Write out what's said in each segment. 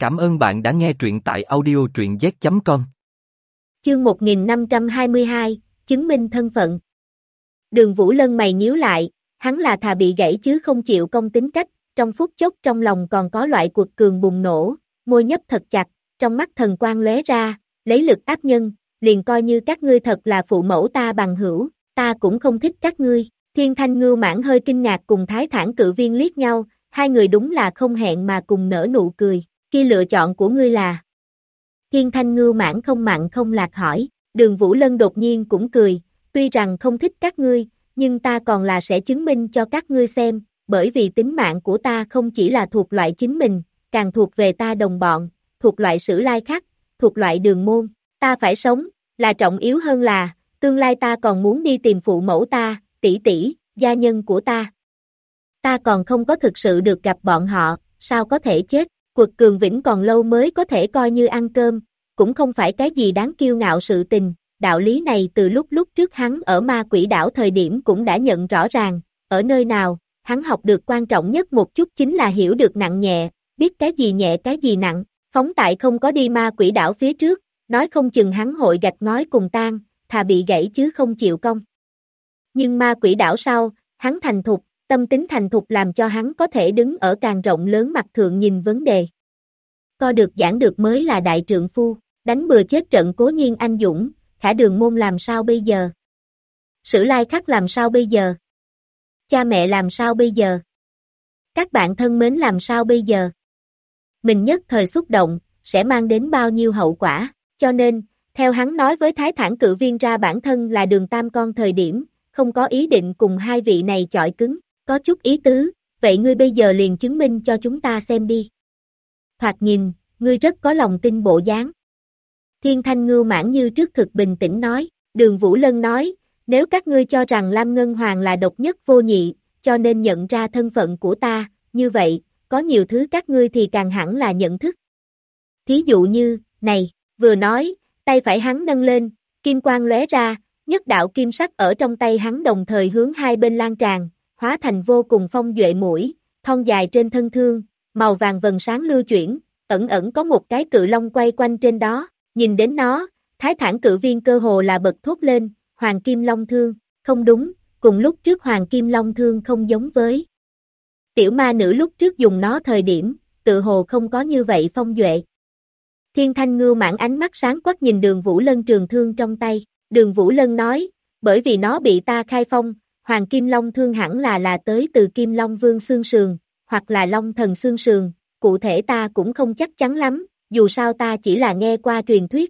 Cảm ơn bạn đã nghe truyện tại audio truyện z.com. Chương 1522, chứng minh thân phận. Đường Vũ Lân mày nhíu lại, hắn là thà bị gãy chứ không chịu công tính cách, trong phút chốc trong lòng còn có loại cuộc cường bùng nổ, môi nhấp thật chặt, trong mắt thần quang lóe ra, lấy lực áp nhân, liền coi như các ngươi thật là phụ mẫu ta bằng hữu, ta cũng không thích các ngươi. Thiên Thanh Ngưu Mãn hơi kinh ngạc cùng Thái Thản Cự Viên liếc nhau, hai người đúng là không hẹn mà cùng nở nụ cười, khi lựa chọn của ngươi là. Thiên Thanh Ngưu Mãn không mặn không lạc hỏi, Đường Vũ Lân đột nhiên cũng cười, tuy rằng không thích các ngươi, nhưng ta còn là sẽ chứng minh cho các ngươi xem, bởi vì tính mạng của ta không chỉ là thuộc loại chính mình, càng thuộc về ta đồng bọn, thuộc loại Sử Lai Khắc, thuộc loại Đường Môn, ta phải sống, là trọng yếu hơn là, tương lai ta còn muốn đi tìm phụ mẫu ta, tỷ tỷ, gia nhân của ta. Ta còn không có thực sự được gặp bọn họ, sao có thể chết, cuộc cường vĩnh còn lâu mới có thể coi như ăn cơm, cũng không phải cái gì đáng kiêu ngạo sự tình, đạo lý này từ lúc trước hắn ở Ma Quỷ Đảo thời điểm cũng đã nhận rõ ràng, ở nơi nào, hắn học được quan trọng nhất một chút chính là hiểu được nặng nhẹ, biết cái gì nhẹ cái gì nặng, phóng tại không có đi Ma Quỷ Đảo phía trước, nói không chừng hắn hội gạch ngói cùng tan, thà bị gãy chứ không chịu công. Nhưng Ma Quỷ Đảo sau, hắn thành thục, tâm tính thành thục làm cho hắn có thể đứng ở càng rộng lớn mặt thượng nhìn vấn đề. Co được giảng được mới là đại trượng phu, đánh bừa chết trận cố nhiên anh dũng, Khả Đường Môn làm sao bây giờ? Sử Lai Khắc làm sao bây giờ? Cha mẹ làm sao bây giờ? Các bạn thân mến làm sao bây giờ? Mình nhất thời xúc động, sẽ mang đến bao nhiêu hậu quả, cho nên, theo hắn nói với Thái Thản Cự Viên ra bản thân là Đường Tam Con thời điểm, không có ý định cùng hai vị này chọi cứng, có chút ý tứ, vậy ngươi bây giờ liền chứng minh cho chúng ta xem đi. Thoạt nhìn, ngươi rất có lòng tin bộ dáng. Thiên Thanh Ngưu Mãn như trước thực bình tĩnh nói, Đường Vũ Lân nói, nếu các ngươi cho rằng Lam Ngân Hoàng là độc nhất vô nhị, cho nên nhận ra thân phận của ta, như vậy, có nhiều thứ các ngươi thì càng hẳn là nhận thức. Thí dụ như, này, vừa nói, tay phải hắn nâng lên, kim quang lóe ra, nhất đạo kim sắc ở trong tay hắn đồng thời hướng hai bên lan tràn, hóa thành vô cùng phong duệ mũi, thon dài trên thân thương, màu vàng vần sáng lưu chuyển, ẩn ẩn có một cái cự long quay quanh trên đó, nhìn đến nó, Thái Thản Cự Viên cơ hồ là bật thốt lên, Hoàng Kim Long Thương, không đúng, cùng lúc trước Hoàng Kim Long Thương không giống với. Tiểu ma nữ lúc trước dùng nó thời điểm, tự hồ không có như vậy phong duệ. Thiên Thanh Ngưu Mãn ánh mắt sáng quắc nhìn Đường Vũ Lân trường thương trong tay, Đường Vũ Lân nói, bởi vì nó bị ta khai phong, Hoàng Kim Long Thương hẳn là tới từ Kim Long Vương xương sườn, hoặc là Long Thần xương sườn, cụ thể ta cũng không chắc chắn lắm, dù sao ta chỉ là nghe qua truyền thuyết.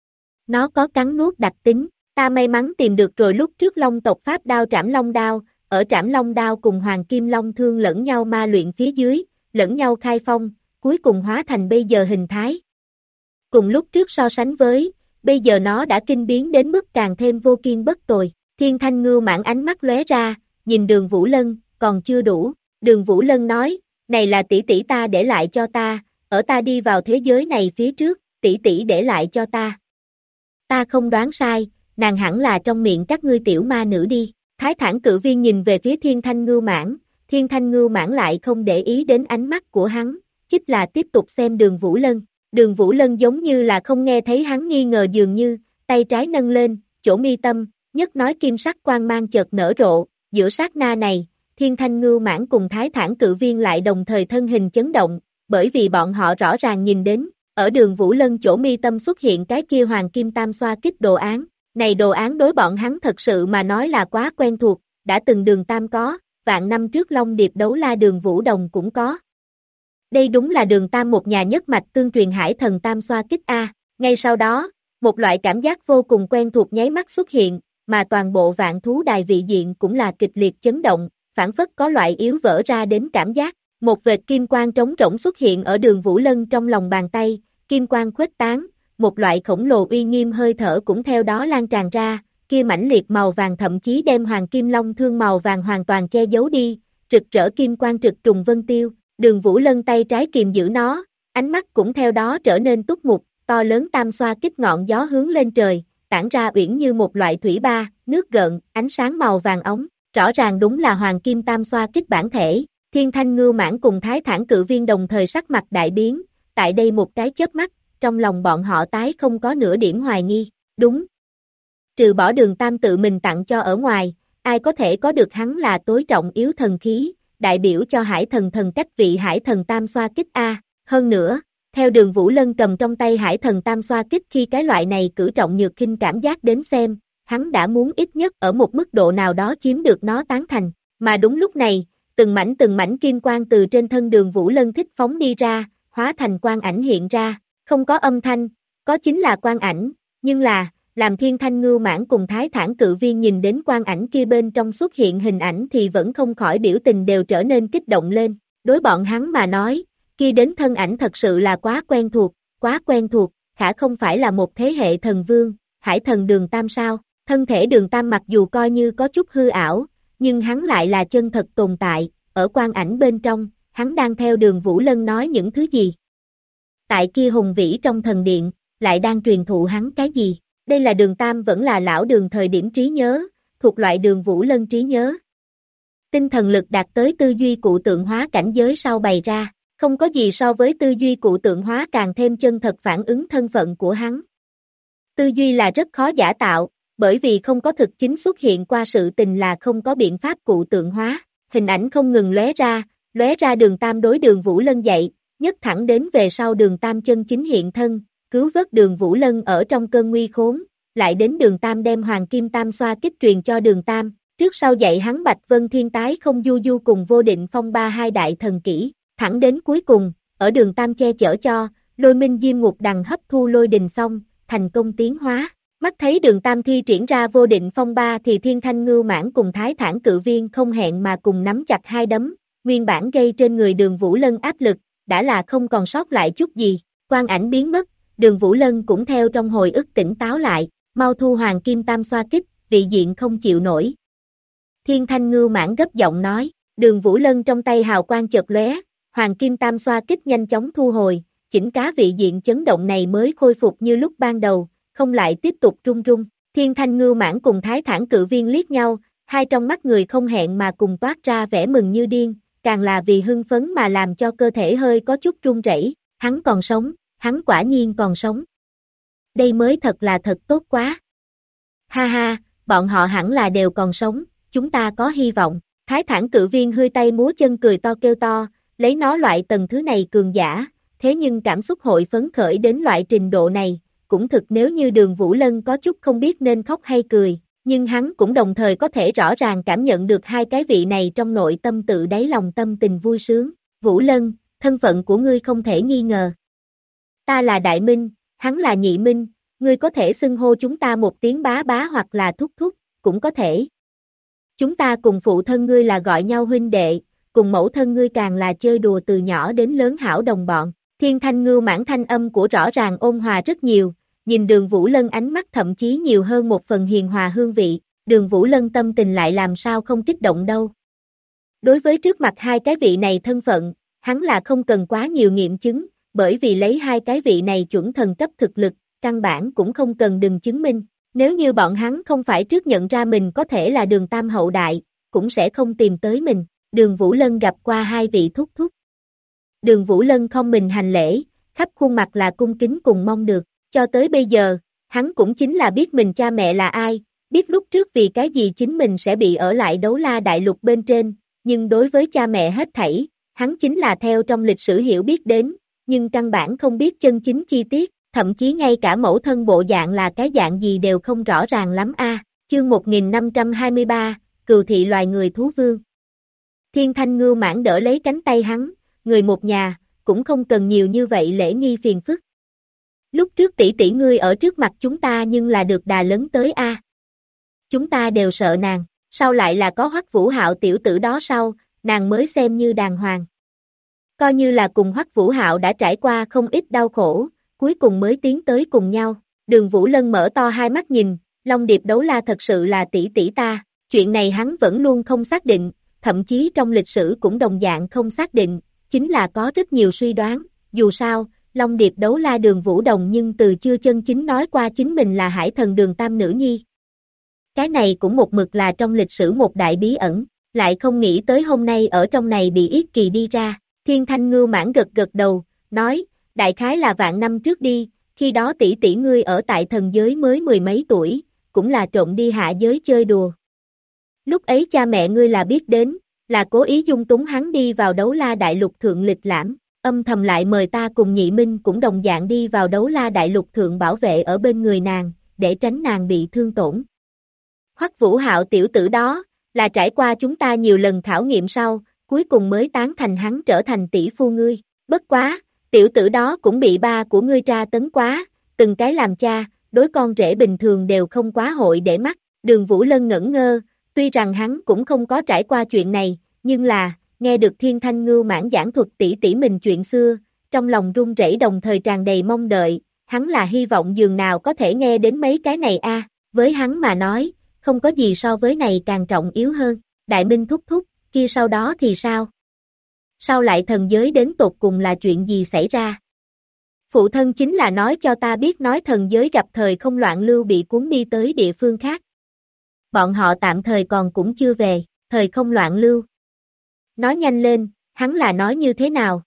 Nó có cắn nuốt đặc tính, ta may mắn tìm được rồi lúc trước Long tộc Pháp đao Trảm Long đao, ở Trảm Long đao cùng Hoàng Kim Long Thương lẫn nhau ma luyện phía dưới, lẫn nhau khai phong, cuối cùng hóa thành bây giờ hình thái. Cùng lúc trước so sánh với, bây giờ nó đã kinh biến đến mức càng thêm vô kiên bất tồi. Thiên Thanh Ngưu Mãn ánh mắt lóe ra, nhìn Đường Vũ Lân, còn chưa đủ. Đường Vũ Lân nói, này là tỷ tỷ ta để lại cho ta, ở ta đi vào thế giới này phía trước, tỷ tỷ để lại cho ta. Ta không đoán sai, nàng hẳn là trong miệng các ngươi tiểu ma nữ đi. Thái Thản Cự Viên nhìn về phía Thiên Thanh Ngưu Mãn, Thiên Thanh Ngưu Mãn lại không để ý đến ánh mắt của hắn, chích là tiếp tục xem Đường Vũ Lân. Đường Vũ Lân giống như là không nghe thấy hắn nghi ngờ dường như, tay trái nâng lên, chỗ mi tâm, nhất nói kim sắc quang mang chợt nở rộ, giữa sát na này, Thiên Thanh Ngưu Mãn cùng Thái Thản Cự Viên lại đồng thời thân hình chấn động, bởi vì bọn họ rõ ràng nhìn đến, ở Đường Vũ Lân chỗ mi tâm xuất hiện cái kia hoàng kim tam xoa kích đồ án, này đồ án đối bọn hắn thật sự mà nói là quá quen thuộc, đã từng Đường Tam có, vạn năm trước Long Điệp đấu la Đường Vũ Đồng cũng có. Đây đúng là Đường Tam một nhà nhất mạch tương truyền hải thần tam xoa kích A, ngay sau đó, một loại cảm giác vô cùng quen thuộc nháy mắt xuất hiện, mà toàn bộ vạn thú đài vị diện cũng là kịch liệt chấn động, phản phất có loại yếu vỡ ra đến cảm giác, một vệt kim quang trống rỗng xuất hiện ở Đường Vũ Lân trong lòng bàn tay, kim quang khuếch tán, một loại khổng lồ uy nghiêm hơi thở cũng theo đó lan tràn ra, kia mãnh liệt màu vàng thậm chí đem Hoàng Kim Long Thương màu vàng hoàn toàn che giấu đi, rực rỡ kim quang trực trùng vân tiêu. Đường Vũ Lân tay trái kìm giữ nó, ánh mắt cũng theo đó trở nên túc mục, to lớn tam xoa kích ngọn gió hướng lên trời, tản ra uyển như một loại thủy ba, nước gợn, ánh sáng màu vàng ống, rõ ràng đúng là Hoàng Kim tam xoa kích bản thể. Thiên Thanh Ngưu Mãn cùng Thái Thản Cự Viên đồng thời sắc mặt đại biến, tại đây một cái chớp mắt, trong lòng bọn họ tái không có nửa điểm hoài nghi, đúng. Trừ bỏ Đường Tam tự mình tặng cho ở ngoài, ai có thể có được hắn là tối trọng yếu thần khí, đại biểu cho hải thần thần cách vị hải thần tam xoa kích A. Hơn nữa, theo Đường Vũ Lân cầm trong tay hải thần tam xoa kích khi cái loại này cử trọng nhược khinh cảm giác đến xem, hắn đã muốn ít nhất ở một mức độ nào đó chiếm được nó tán thành. Mà đúng lúc này, từng mảnh kim quang từ trên thân Đường Vũ Lân thích phóng đi ra, hóa thành quang ảnh hiện ra, không có âm thanh, có chính là quang ảnh, nhưng là, làm Thiên Thanh Ngưu Mãn cùng Thái Thản Cự Viên nhìn đến quang ảnh kia bên trong xuất hiện hình ảnh thì vẫn không khỏi biểu tình đều trở nên kích động lên, đối bọn hắn mà nói, kia đến thân ảnh thật sự là quá quen thuộc, khả không phải là một thế hệ thần vương, hải thần Đường Tam sao, thân thể Đường Tam mặc dù coi như có chút hư ảo, nhưng hắn lại là chân thật tồn tại, ở quang ảnh bên trong, hắn đang theo Đường Vũ Lân nói những thứ gì. Tại kia hùng vĩ trong thần điện, lại đang truyền thụ hắn cái gì, đây là Đường Tam vẫn là lão Đường thời điểm trí nhớ, thuộc loại Đường Vũ Lân trí nhớ. Tinh thần lực đạt tới tư duy cụ tượng hóa cảnh giới sau bày ra, không có gì so với tư duy cụ tượng hóa càng thêm chân thật phản ứng thân phận của hắn. Tư duy là rất khó giả tạo, bởi vì không có thực chính xuất hiện qua sự tình là không có biện pháp cụ tượng hóa, hình ảnh không ngừng lóe ra Đường Tam đối Đường Vũ Lân dạy, nhất thẳng đến về sau Đường Tam chân chính hiện thân, cứu vớt Đường Vũ Lân ở trong cơn nguy khốn, lại đến Đường Tam đem Hoàng Kim Tam xoa kích truyền cho Đường Tam, trước sau dạy hắn Bạch Vân Thiên Tái Không Du Du cùng Vô Định Phong Ba hai đại thần kỹ, thẳng đến cuối cùng, ở Đường Tam che chở cho, Lôi Minh Diêm Ngục Đằng hấp thu lôi đình xong, thành công tiến hóa. Mắt thấy Đường Tam thi triển ra Vô Định Phong Ba thì Thiên Thanh Ngưu Mãn cùng Thái Thản Cự Viên không hẹn mà cùng nắm chặt hai đấm, nguyên bản gây trên người Đường Vũ Lân áp lực, đã là không còn sót lại chút gì, quang ảnh biến mất, Đường Vũ Lân cũng theo trong hồi ức tỉnh táo lại, mau thu Hoàng Kim Tam xoa kích, vị diện không chịu nổi. Thiên Thanh Ngưu Mãn gấp giọng nói, Đường Vũ Lân trong tay hào quang chợt lóe, Hoàng Kim Tam xoa kích nhanh chóng thu hồi, chỉnh cá vị diện chấn động này mới khôi phục như lúc ban đầu, không lại tiếp tục rung rung. Thiên Thanh Ngưu Mãn cùng Thái Thản Cự Viên liếc nhau, hai trong mắt người không hẹn mà cùng toát ra vẻ mừng như điên, càng là vì hưng phấn mà làm cho cơ thể hơi có chút run rẩy. Hắn còn sống, hắn quả nhiên còn sống. Đây mới thật là thật tốt quá. Ha ha, bọn họ hẳn là đều còn sống, chúng ta có hy vọng. Thái Thản Cự Viên hươi tay múa chân cười to kêu to, lấy nó loại tầng thứ này cường giả, thế nhưng cảm xúc hội phấn khởi đến loại trình độ này, cũng thực nếu như Đường Vũ Lân có chút không biết nên khóc hay cười, nhưng hắn cũng đồng thời có thể rõ ràng cảm nhận được hai cái vị này trong nội tâm tự đáy lòng tâm tình vui sướng. Vũ Lân, thân phận của ngươi không thể nghi ngờ. Ta là Đại Minh, hắn là Nhị Minh, ngươi có thể xưng hô chúng ta một tiếng bá bá hoặc là thúc thúc, cũng có thể. Chúng ta cùng phụ thân ngươi là gọi nhau huynh đệ, cùng mẫu thân ngươi càng là chơi đùa từ nhỏ đến lớn hảo đồng bọn. Thiên Thanh Ngưu Mãn thanh âm của rõ ràng ôn hòa rất nhiều, nhìn Đường Vũ Lân ánh mắt thậm chí nhiều hơn một phần hiền hòa hương vị, Đường Vũ Lân tâm tình lại làm sao không kích động đâu. Đối với trước mặt hai cái vị này thân phận, hắn là không cần quá nhiều nghiệm chứng, bởi vì lấy hai cái vị này chuẩn thần cấp thực lực, căn bản cũng không cần đừng chứng minh. Nếu như bọn hắn không phải trước nhận ra mình có thể là Đường Tam hậu đại, cũng sẽ không tìm tới mình. Đường Vũ Lân gặp qua hai vị thúc thúc. Đường Vũ Lân không mình hành lễ, khắp khuôn mặt là cung kính cùng mong được. Cho tới bây giờ, hắn cũng chính là biết mình cha mẹ là ai, biết lúc trước vì cái gì chính mình sẽ bị ở lại Đấu La Đại Lục bên trên, nhưng đối với cha mẹ hết thảy, hắn chính là theo trong lịch sử hiểu biết đến, nhưng căn bản không biết chân chính chi tiết, thậm chí ngay cả mẫu thân bộ dạng là cái dạng gì đều không rõ ràng lắm a. Chương 1523, Cừu thị loài người thú vương. Thiên Thanh Ngưu Mãn đỡ lấy cánh tay hắn, người một nhà, cũng không cần nhiều như vậy lễ nghi phiền phức. Lúc trước tỷ tỷ ngươi ở trước mặt chúng ta nhưng là được đà lớn tới a. Chúng ta đều sợ nàng, sau lại là có Hoắc Vũ Hạo tiểu tử đó sau, nàng mới xem như đàng hoàng. Coi như là cùng Hoắc Vũ Hạo đã trải qua không ít đau khổ, cuối cùng mới tiến tới cùng nhau. Đường Vũ Lân mở to hai mắt nhìn, Long Điệp Đấu La thật sự là tỷ tỷ ta, chuyện này hắn vẫn luôn không xác định, thậm chí trong lịch sử cũng đồng dạng không xác định, chính là có rất nhiều suy đoán, dù sao, Long Điệp Đấu La Đường Vũ Đồng nhưng từ chưa chân chính nói qua chính mình là hải thần Đường Tam nữ nhi. Cái này cũng một mực là trong lịch sử một đại bí ẩn, lại không nghĩ tới hôm nay ở trong này bị Yết Kỳ đi ra. Thiên Thanh Ngưu Mãn gật gật đầu, nói, đại khái là vạn năm trước đi, khi đó tỷ tỷ ngươi ở tại thần giới mới mười mấy tuổi, cũng là trộm đi hạ giới chơi đùa. Lúc ấy cha mẹ ngươi là biết đến, là cố ý dung túng hắn đi vào Đấu La Đại Lục thượng lịch lãm, âm thầm lại mời ta cùng Nhị Minh cũng đồng dạng đi vào Đấu La Đại Lục thượng bảo vệ ở bên người nàng, để tránh nàng bị thương tổn. Hoắc Vũ Hạo tiểu tử đó, là trải qua chúng ta nhiều lần khảo nghiệm sau, cuối cùng mới tán thành hắn trở thành tỷ phu ngươi. Bất quá, tiểu tử đó cũng bị ba của ngươi tra tấn quá, từng cái làm cha, đối con rể bình thường đều không quá hội để mắt. Đường Vũ Lân ngẩn ngơ, tuy rằng hắn cũng không có trải qua chuyện này, nhưng là, nghe được Thiên Thanh Ngưu Mãn giảng thuật tỷ tỷ mình chuyện xưa, trong lòng run rẩy đồng thời tràn đầy mong đợi, hắn là hy vọng dường nào có thể nghe đến mấy cái này với hắn mà nói, không có gì so với này càng trọng yếu hơn. Đại Minh thúc thúc, kia sau đó thì sao? Sao lại thần giới đến tột cùng là chuyện gì xảy ra? Phụ thân chính là nói cho ta biết nói thần giới gặp thời không loạn lưu bị cuốn đi tới địa phương khác. Bọn họ tạm thời còn cũng chưa về, thời không loạn lưu. Nói nhanh lên, hắn là nói như thế nào?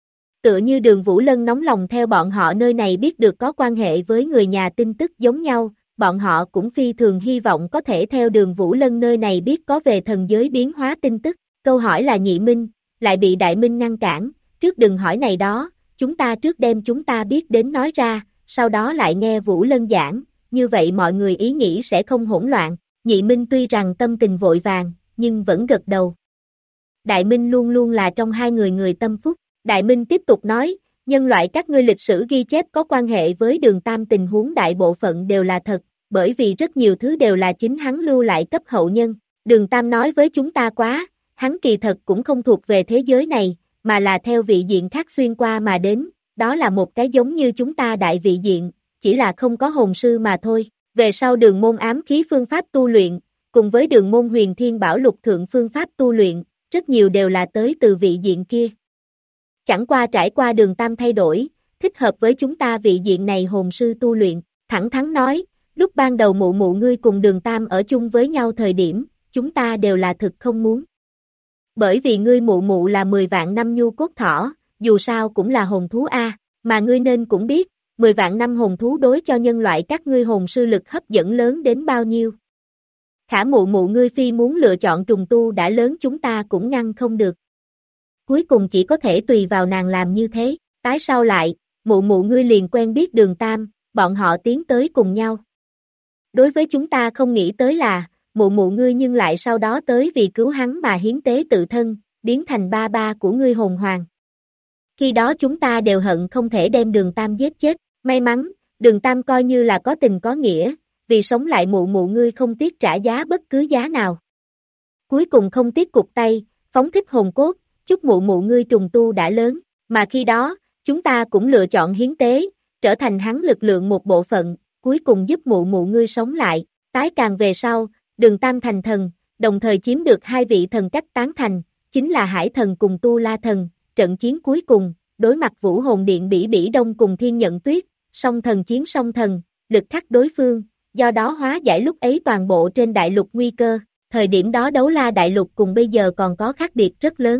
Tựa như Đường Vũ Lân nóng lòng theo bọn họ nơi này biết được có quan hệ với người nhà tin tức giống nhau, bọn họ cũng phi thường hy vọng có thể theo Đường Vũ Lân nơi này biết có về thần giới biến hóa tin tức. Câu hỏi là Nhị Minh, lại bị Đại Minh ngăn cản, trước đừng hỏi này đó, chúng ta trước đem chúng ta biết đến nói ra, sau đó lại nghe Vũ Lân giảng, như vậy mọi người ý nghĩ sẽ không hỗn loạn. Nhị Minh tuy rằng tâm tình vội vàng, nhưng vẫn gật đầu. Đại Minh luôn luôn là trong hai người tâm phúc. Đại Minh tiếp tục nói, nhân loại các ngươi lịch sử ghi chép có quan hệ với Đường Tam tình huống đại bộ phận đều là thật, bởi vì rất nhiều thứ đều là chính hắn lưu lại cấp hậu nhân. Đường Tam nói với chúng ta quá, hắn kỳ thật cũng không thuộc về thế giới này, mà là theo vị diện khác xuyên qua mà đến, đó là một cái giống như chúng ta đại vị diện, chỉ là không có hồn sư mà thôi. Về sau Đường môn ám khí phương pháp tu luyện, cùng với Đường môn huyền thiên bảo lục thượng phương pháp tu luyện, rất nhiều đều là tới từ vị diện kia. Chẳng qua trải qua Đường Tam thay đổi, thích hợp với chúng ta vị diện này hồn sư tu luyện, thẳng thắn nói, lúc ban đầu mụ mụ ngươi cùng Đường Tam ở chung với nhau thời điểm, chúng ta đều là thực không muốn. Bởi vì ngươi mụ mụ là 10 vạn năm nhu cốt thỏ, dù sao cũng là hồn thú mà ngươi nên cũng biết, 10 vạn năm hồn thú đối cho nhân loại các ngươi hồn sư lực hấp dẫn lớn đến bao nhiêu. Khả mụ mụ ngươi phi muốn lựa chọn trùng tu đã lớn chúng ta cũng ngăn không được. Cuối cùng chỉ có thể tùy vào nàng làm như thế, tái sau lại, mụ mụ ngươi liền quen biết Đường Tam, bọn họ tiến tới cùng nhau. Đối với chúng ta không nghĩ tới là, mụ mụ ngươi nhưng lại sau đó tới vì cứu hắn mà hiến tế tự thân, biến thành ba ba của ngươi hồn hoàng. Khi đó chúng ta đều hận không thể đem Đường Tam giết chết, may mắn, Đường Tam coi như là có tình có nghĩa, vì sống lại mụ mụ ngươi không tiếc trả giá bất cứ giá nào. Cuối cùng không tiếc cục tay, phóng thích hồn cốt, chúc mụ mụ ngươi trùng tu đã lớn, mà khi đó, chúng ta cũng lựa chọn hiến tế, trở thành hắn lực lượng một bộ phận, cuối cùng giúp mụ mụ ngươi sống lại, tái càng về sau, Đường Tam thành thần, đồng thời chiếm được hai vị thần cách tán thành, chính là Hải Thần cùng Tu La Thần, trận chiến cuối cùng, đối mặt Vũ Hồn Điện Bỉ Bỉ Đông cùng Thiên Nhận Tuyết, song thần chiến song thần, lực khắc đối phương, do đó hóa giải lúc ấy toàn bộ trên đại lục nguy cơ, thời điểm đó Đấu La đại lục cùng bây giờ còn có khác biệt rất lớn.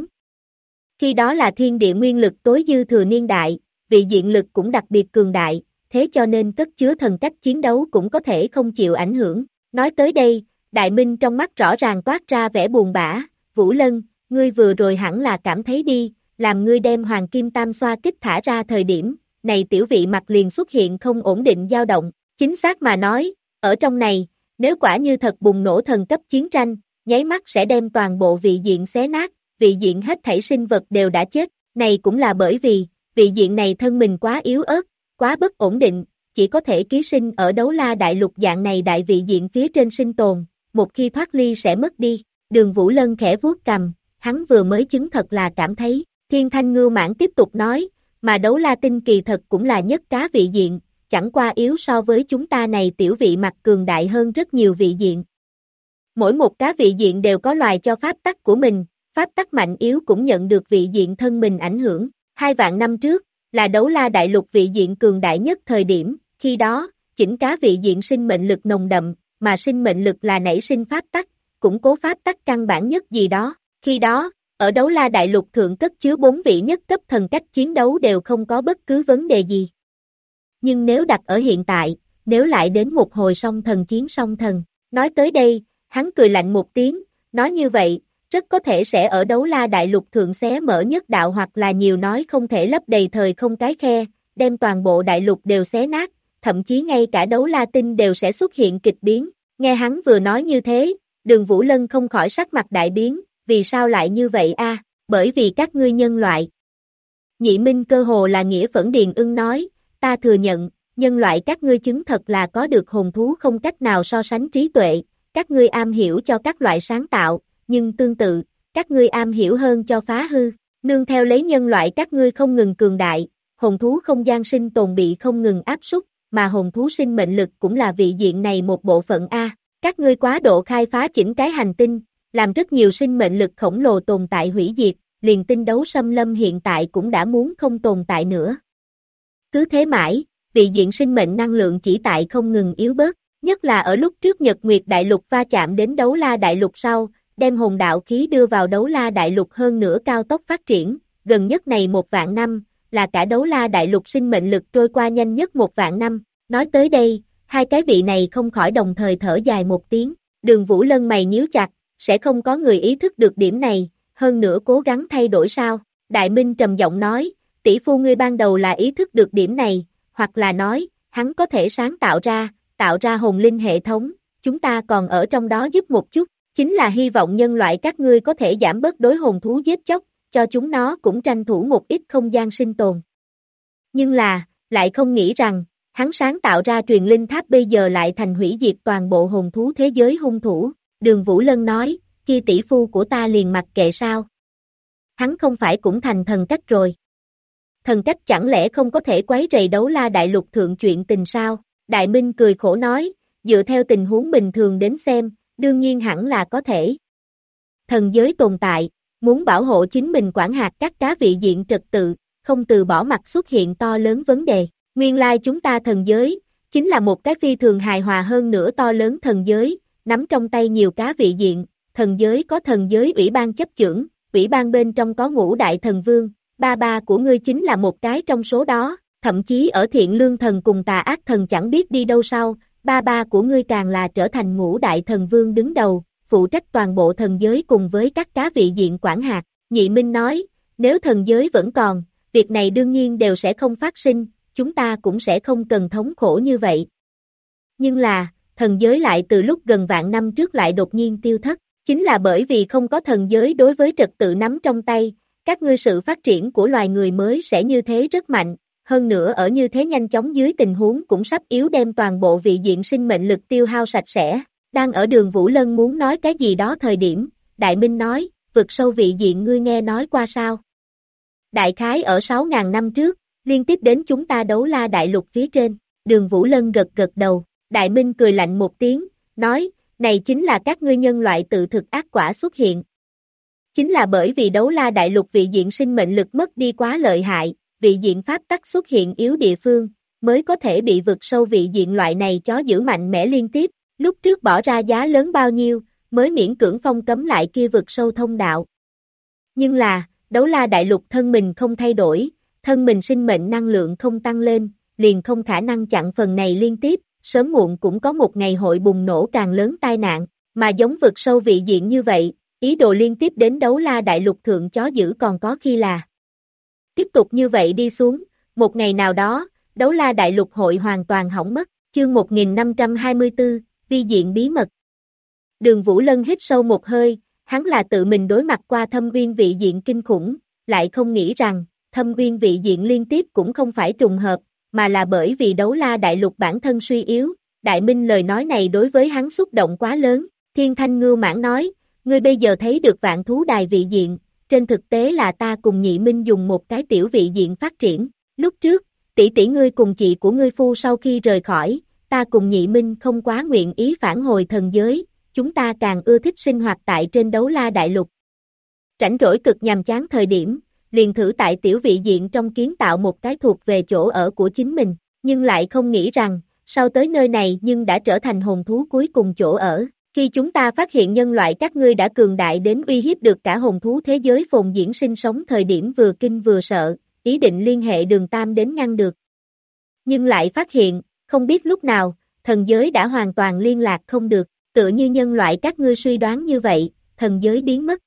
Khi đó là thiên địa nguyên lực tối dư thừa niên đại, vị diện lực cũng đặc biệt cường đại, thế cho nên cất chứa thần cách chiến đấu cũng có thể không chịu ảnh hưởng. Nói tới đây, Đại Minh trong mắt rõ ràng toát ra vẻ buồn bã, Vũ Lân, ngươi vừa rồi hẳn là cảm thấy đi, làm ngươi đem Hoàng Kim Tam xoa kích thả ra thời điểm, này tiểu vị mặt liền xuất hiện không ổn định dao động, chính xác mà nói, ở trong này, nếu quả như thật bùng nổ thần cấp chiến tranh, nháy mắt sẽ đem toàn bộ vị diện xé nát, vị diện hết thảy sinh vật đều đã chết, này cũng là bởi vì, vị diện này thân mình quá yếu ớt, quá bất ổn định, chỉ có thể ký sinh ở Đấu La đại lục dạng này đại vị diện phía trên sinh tồn, một khi thoát ly sẽ mất đi. Đường Vũ Lân khẽ vuốt cằm, hắn vừa mới chứng thật là cảm thấy, Thiên Thanh Ngưu Mãn tiếp tục nói, mà Đấu La tinh kỳ thật cũng là nhất cá vị diện, chẳng qua yếu so với chúng ta này tiểu vị mặt cường đại hơn rất nhiều vị diện. Mỗi một cá vị diện đều có loài cho pháp tắc của mình, pháp tắc mạnh yếu cũng nhận được vị diện thân mình ảnh hưởng. 2 vạn năm trước, là Đấu La đại lục vị diện cường đại nhất thời điểm, khi đó, chỉnh cá vị diện sinh mệnh lực nồng đậm, mà sinh mệnh lực là nảy sinh pháp tắc, củng cố pháp tắc căn bản nhất gì đó. Khi đó, ở Đấu La Đại Lục thượng cất chứa 4 vị nhất cấp thần cách chiến đấu đều không có bất cứ vấn đề gì. Nhưng nếu đặt ở hiện tại, nếu lại đến một hồi song thần chiến song thần, nói tới đây, hắn cười lạnh một tiếng, nói như vậy, rất có thể sẽ ở Đấu La Đại Lục thượng xé mở nhất đạo hoặc là nhiều nói không thể lấp đầy thời không cái khe, đem toàn bộ đại lục đều xé nát, thậm chí ngay cả Đấu La Tinh đều sẽ xuất hiện kịch biến. Nghe hắn vừa nói như thế, Đường Vũ Lân không khỏi sắc mặt đại biến, vì sao lại như vậy a? Bởi vì các ngươi nhân loại. Nhị Minh cơ hồ là nghĩa phẫn điền ưng nói, ta thừa nhận, nhân loại các ngươi chứng thật là có được hồn thú không cách nào so sánh trí tuệ, các ngươi am hiểu cho các loại sáng tạo, nhưng tương tự, các ngươi am hiểu hơn cho phá hư, nương theo lấy nhân loại các ngươi không ngừng cường đại, hồn thú không gian sinh tồn bị không ngừng áp súc, mà hồn thú sinh mệnh lực cũng là vị diện này một bộ phận A, các ngươi quá độ khai phá chỉnh cái hành tinh, làm rất nhiều sinh mệnh lực khổng lồ tồn tại hủy diệt, liền tinh đấu xâm lâm hiện tại cũng đã muốn không tồn tại nữa. Cứ thế mãi, vị diện sinh mệnh năng lượng chỉ tại không ngừng yếu bớt, nhất là ở lúc trước Nhật Nguyệt Đại Lục va chạm đến Đấu La Đại Lục sau, đem hồn đạo khí đưa vào Đấu La Đại Lục hơn nữa cao tốc phát triển, gần nhất này 1.000 năm, là cả Đấu La Đại Lục sinh mệnh lực trôi qua nhanh nhất 1.000 năm, nói tới đây, hai cái vị này không khỏi đồng thời thở dài một tiếng, Đường Vũ Lân mày nhíu chặt, sẽ không có người ý thức được điểm này, hơn nữa cố gắng thay đổi sao, Đại Minh trầm giọng nói, tỷ phu ngươi ban đầu là ý thức được điểm này, hoặc là nói, hắn có thể sáng tạo ra hồn linh hệ thống, chúng ta còn ở trong đó giúp một chút, chính là hy vọng nhân loại các ngươi có thể giảm bớt đối hồn thú giết chóc, cho chúng nó cũng tranh thủ một ít không gian sinh tồn. Nhưng là, lại không nghĩ rằng, hắn sáng tạo ra truyền linh tháp bây giờ lại thành hủy diệt toàn bộ hồn thú thế giới hung thủ, Đường Vũ Lân nói, kia tỷ phu của ta liền mặc kệ sao? Hắn không phải cũng thành thần cách rồi. Thần cách chẳng lẽ không có thể quấy rầy Đấu La Đại Lục thượng chuyện tình sao? Đại Minh cười khổ nói, dựa theo tình huống bình thường đến xem, đương nhiên hẳn là có thể. Thần giới tồn tại, muốn bảo hộ chính mình quản hạt các cá vị diện trật tự, không từ bỏ mặt xuất hiện to lớn vấn đề. Nguyên lai chúng ta thần giới, chính là một cái phi thường hài hòa hơn nữa to lớn thần giới, nắm trong tay nhiều cá vị diện, thần giới có thần giới ủy ban chấp chưởng, ủy ban bên trong có ngũ đại thần vương, ba của ngươi chính là một cái trong số đó, thậm chí ở thiện lương thần cùng tà ác thần chẳng biết đi đâu sau, ba của ngươi càng là trở thành ngũ đại thần vương đứng đầu, phụ trách toàn bộ thần giới cùng với các cá vị diện quản hạt. Nhị Minh nói, nếu thần giới vẫn còn, việc này đương nhiên đều sẽ không phát sinh, chúng ta cũng sẽ không cần thống khổ như vậy. Nhưng là, thần giới lại từ lúc gần vạn năm trước lại đột nhiên tiêu thất, chính là bởi vì không có thần giới đối với trật tự nắm trong tay, các ngươi sự phát triển của loài người mới sẽ như thế rất mạnh, hơn nữa ở như thế nhanh chóng dưới tình huống cũng sắp yếu đem toàn bộ vị diện sinh mệnh lực tiêu hao sạch sẽ. Đang ở Đường Vũ Lân muốn nói cái gì đó thời điểm, Đại Minh nói, vực sâu vị diện ngươi nghe nói qua sao? Đại khái ở 6.000 năm trước, liên tiếp đến chúng ta Đấu La Đại Lục phía trên, Đường Vũ Lân gật gật đầu, Đại Minh cười lạnh một tiếng, nói, này chính là các ngươi nhân loại tự thực ác quả xuất hiện. Chính là bởi vì Đấu La Đại Lục vị diện sinh mệnh lực mất đi quá lợi hại, vị diện pháp tắc xuất hiện yếu địa phương, mới có thể bị vực sâu vị diện loại này chó giữ mạnh mẽ liên tiếp, lúc trước bỏ ra giá lớn bao nhiêu, mới miễn cưỡng phong cấm lại kia vực sâu thông đạo. Nhưng là, Đấu La Đại Lục thân mình không thay đổi, thân mình sinh mệnh năng lượng không tăng lên, liền không khả năng chặn phần này liên tiếp, sớm muộn cũng có một ngày hội bùng nổ càng lớn tai nạn, mà giống vực sâu vị diện như vậy, ý đồ liên tiếp đến Đấu La Đại Lục thượng chó giữ còn có khi là. Tiếp tục như vậy đi xuống, một ngày nào đó, Đấu La Đại Lục hội hoàn toàn hỏng mất, chương 1524, vi diện bí mật. Đường Vũ Lân hít sâu một hơi, hắn là tự mình đối mặt qua thâm uyên vị diện kinh khủng, lại không nghĩ rằng, thâm uyên vị diện liên tiếp cũng không phải trùng hợp, mà là bởi vì Đấu La Đại Lục bản thân suy yếu. Đại Minh lời nói này đối với hắn xúc động quá lớn, Thiên Thanh Ngưu Mãn nói, ngươi bây giờ thấy được vạn thú đài vị diện, trên thực tế là ta cùng Nhị Minh dùng một cái tiểu vị diện phát triển, lúc trước, tỷ ngươi cùng chị của ngươi phu sau khi rời khỏi, ta cùng Nhị Minh không quá nguyện ý phản hồi thần giới, chúng ta càng ưa thích sinh hoạt tại trên Đấu La Đại Lục. Rảnh rỗi cực nhàm chán thời điểm, liền thử tại tiểu vị diện trong kiến tạo một cái thuộc về chỗ ở của chính mình, nhưng lại không nghĩ rằng, sau tới nơi này nhưng đã trở thành hồn thú cuối cùng chỗ ở, Khi chúng ta phát hiện nhân loại các ngươi đã cường đại đến uy hiếp được cả hồn thú thế giới phồn diễn sinh sống thời điểm vừa kinh vừa sợ, ý định liên hệ Đường Tam đến ngăn được. Nhưng lại phát hiện, không biết lúc nào, thần giới đã hoàn toàn liên lạc không được, tựa như nhân loại các ngươi suy đoán như vậy, thần giới biến mất.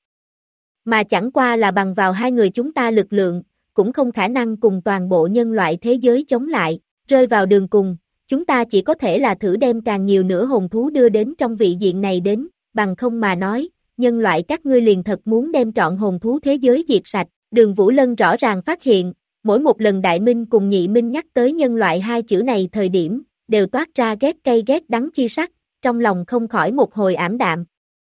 Mà chẳng qua là bằng vào hai người chúng ta lực lượng, cũng không khả năng cùng toàn bộ nhân loại thế giới chống lại, rơi vào đường cùng, chúng ta chỉ có thể là thử đem càng nhiều nữa hồn thú đưa đến trong vị diện này đến, bằng không mà nói, nhân loại các ngươi liền thật muốn đem trọn hồn thú thế giới diệt sạch. Đường Vũ Lân rõ ràng phát hiện, mỗi một lần Đại Minh cùng Nhị Minh nhắc tới nhân loại hai chữ này thời điểm, đều toát ra ghét cay ghét đắng chi sắc, trong lòng không khỏi một hồi ảm đạm.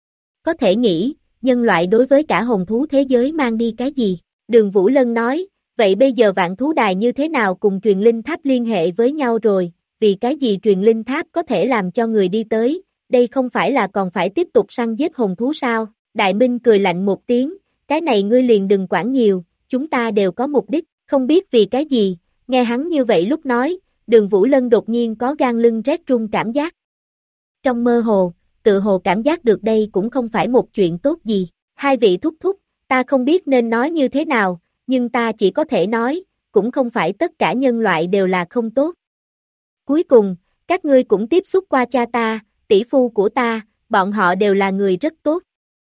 Có thể nghĩ, nhân loại đối với cả hồn thú thế giới mang đi cái gì? Đường Vũ Lân nói, vậy bây giờ vạn thú đài như thế nào cùng truyền linh tháp liên hệ với nhau rồi, vì cái gì truyền linh tháp có thể làm cho người đi tới, đây không phải là còn phải tiếp tục săn giết hồn thú sao? Đại Minh cười lạnh một tiếng, cái này ngươi liền đừng quản nhiều, chúng ta đều có mục đích, không biết vì cái gì, nghe hắn như vậy lúc nói, Đường Vũ Lân đột nhiên có gan lưng rét run cảm giác. Trong mơ hồ, tự hồ cảm giác được đây cũng không phải một chuyện tốt gì, hai vị thúc thúc, ta không biết nên nói như thế nào, nhưng ta chỉ có thể nói, cũng không phải tất cả nhân loại đều là không tốt. Cuối cùng, các ngươi cũng tiếp xúc qua cha ta, tỷ phu của ta, bọn họ đều là người rất tốt.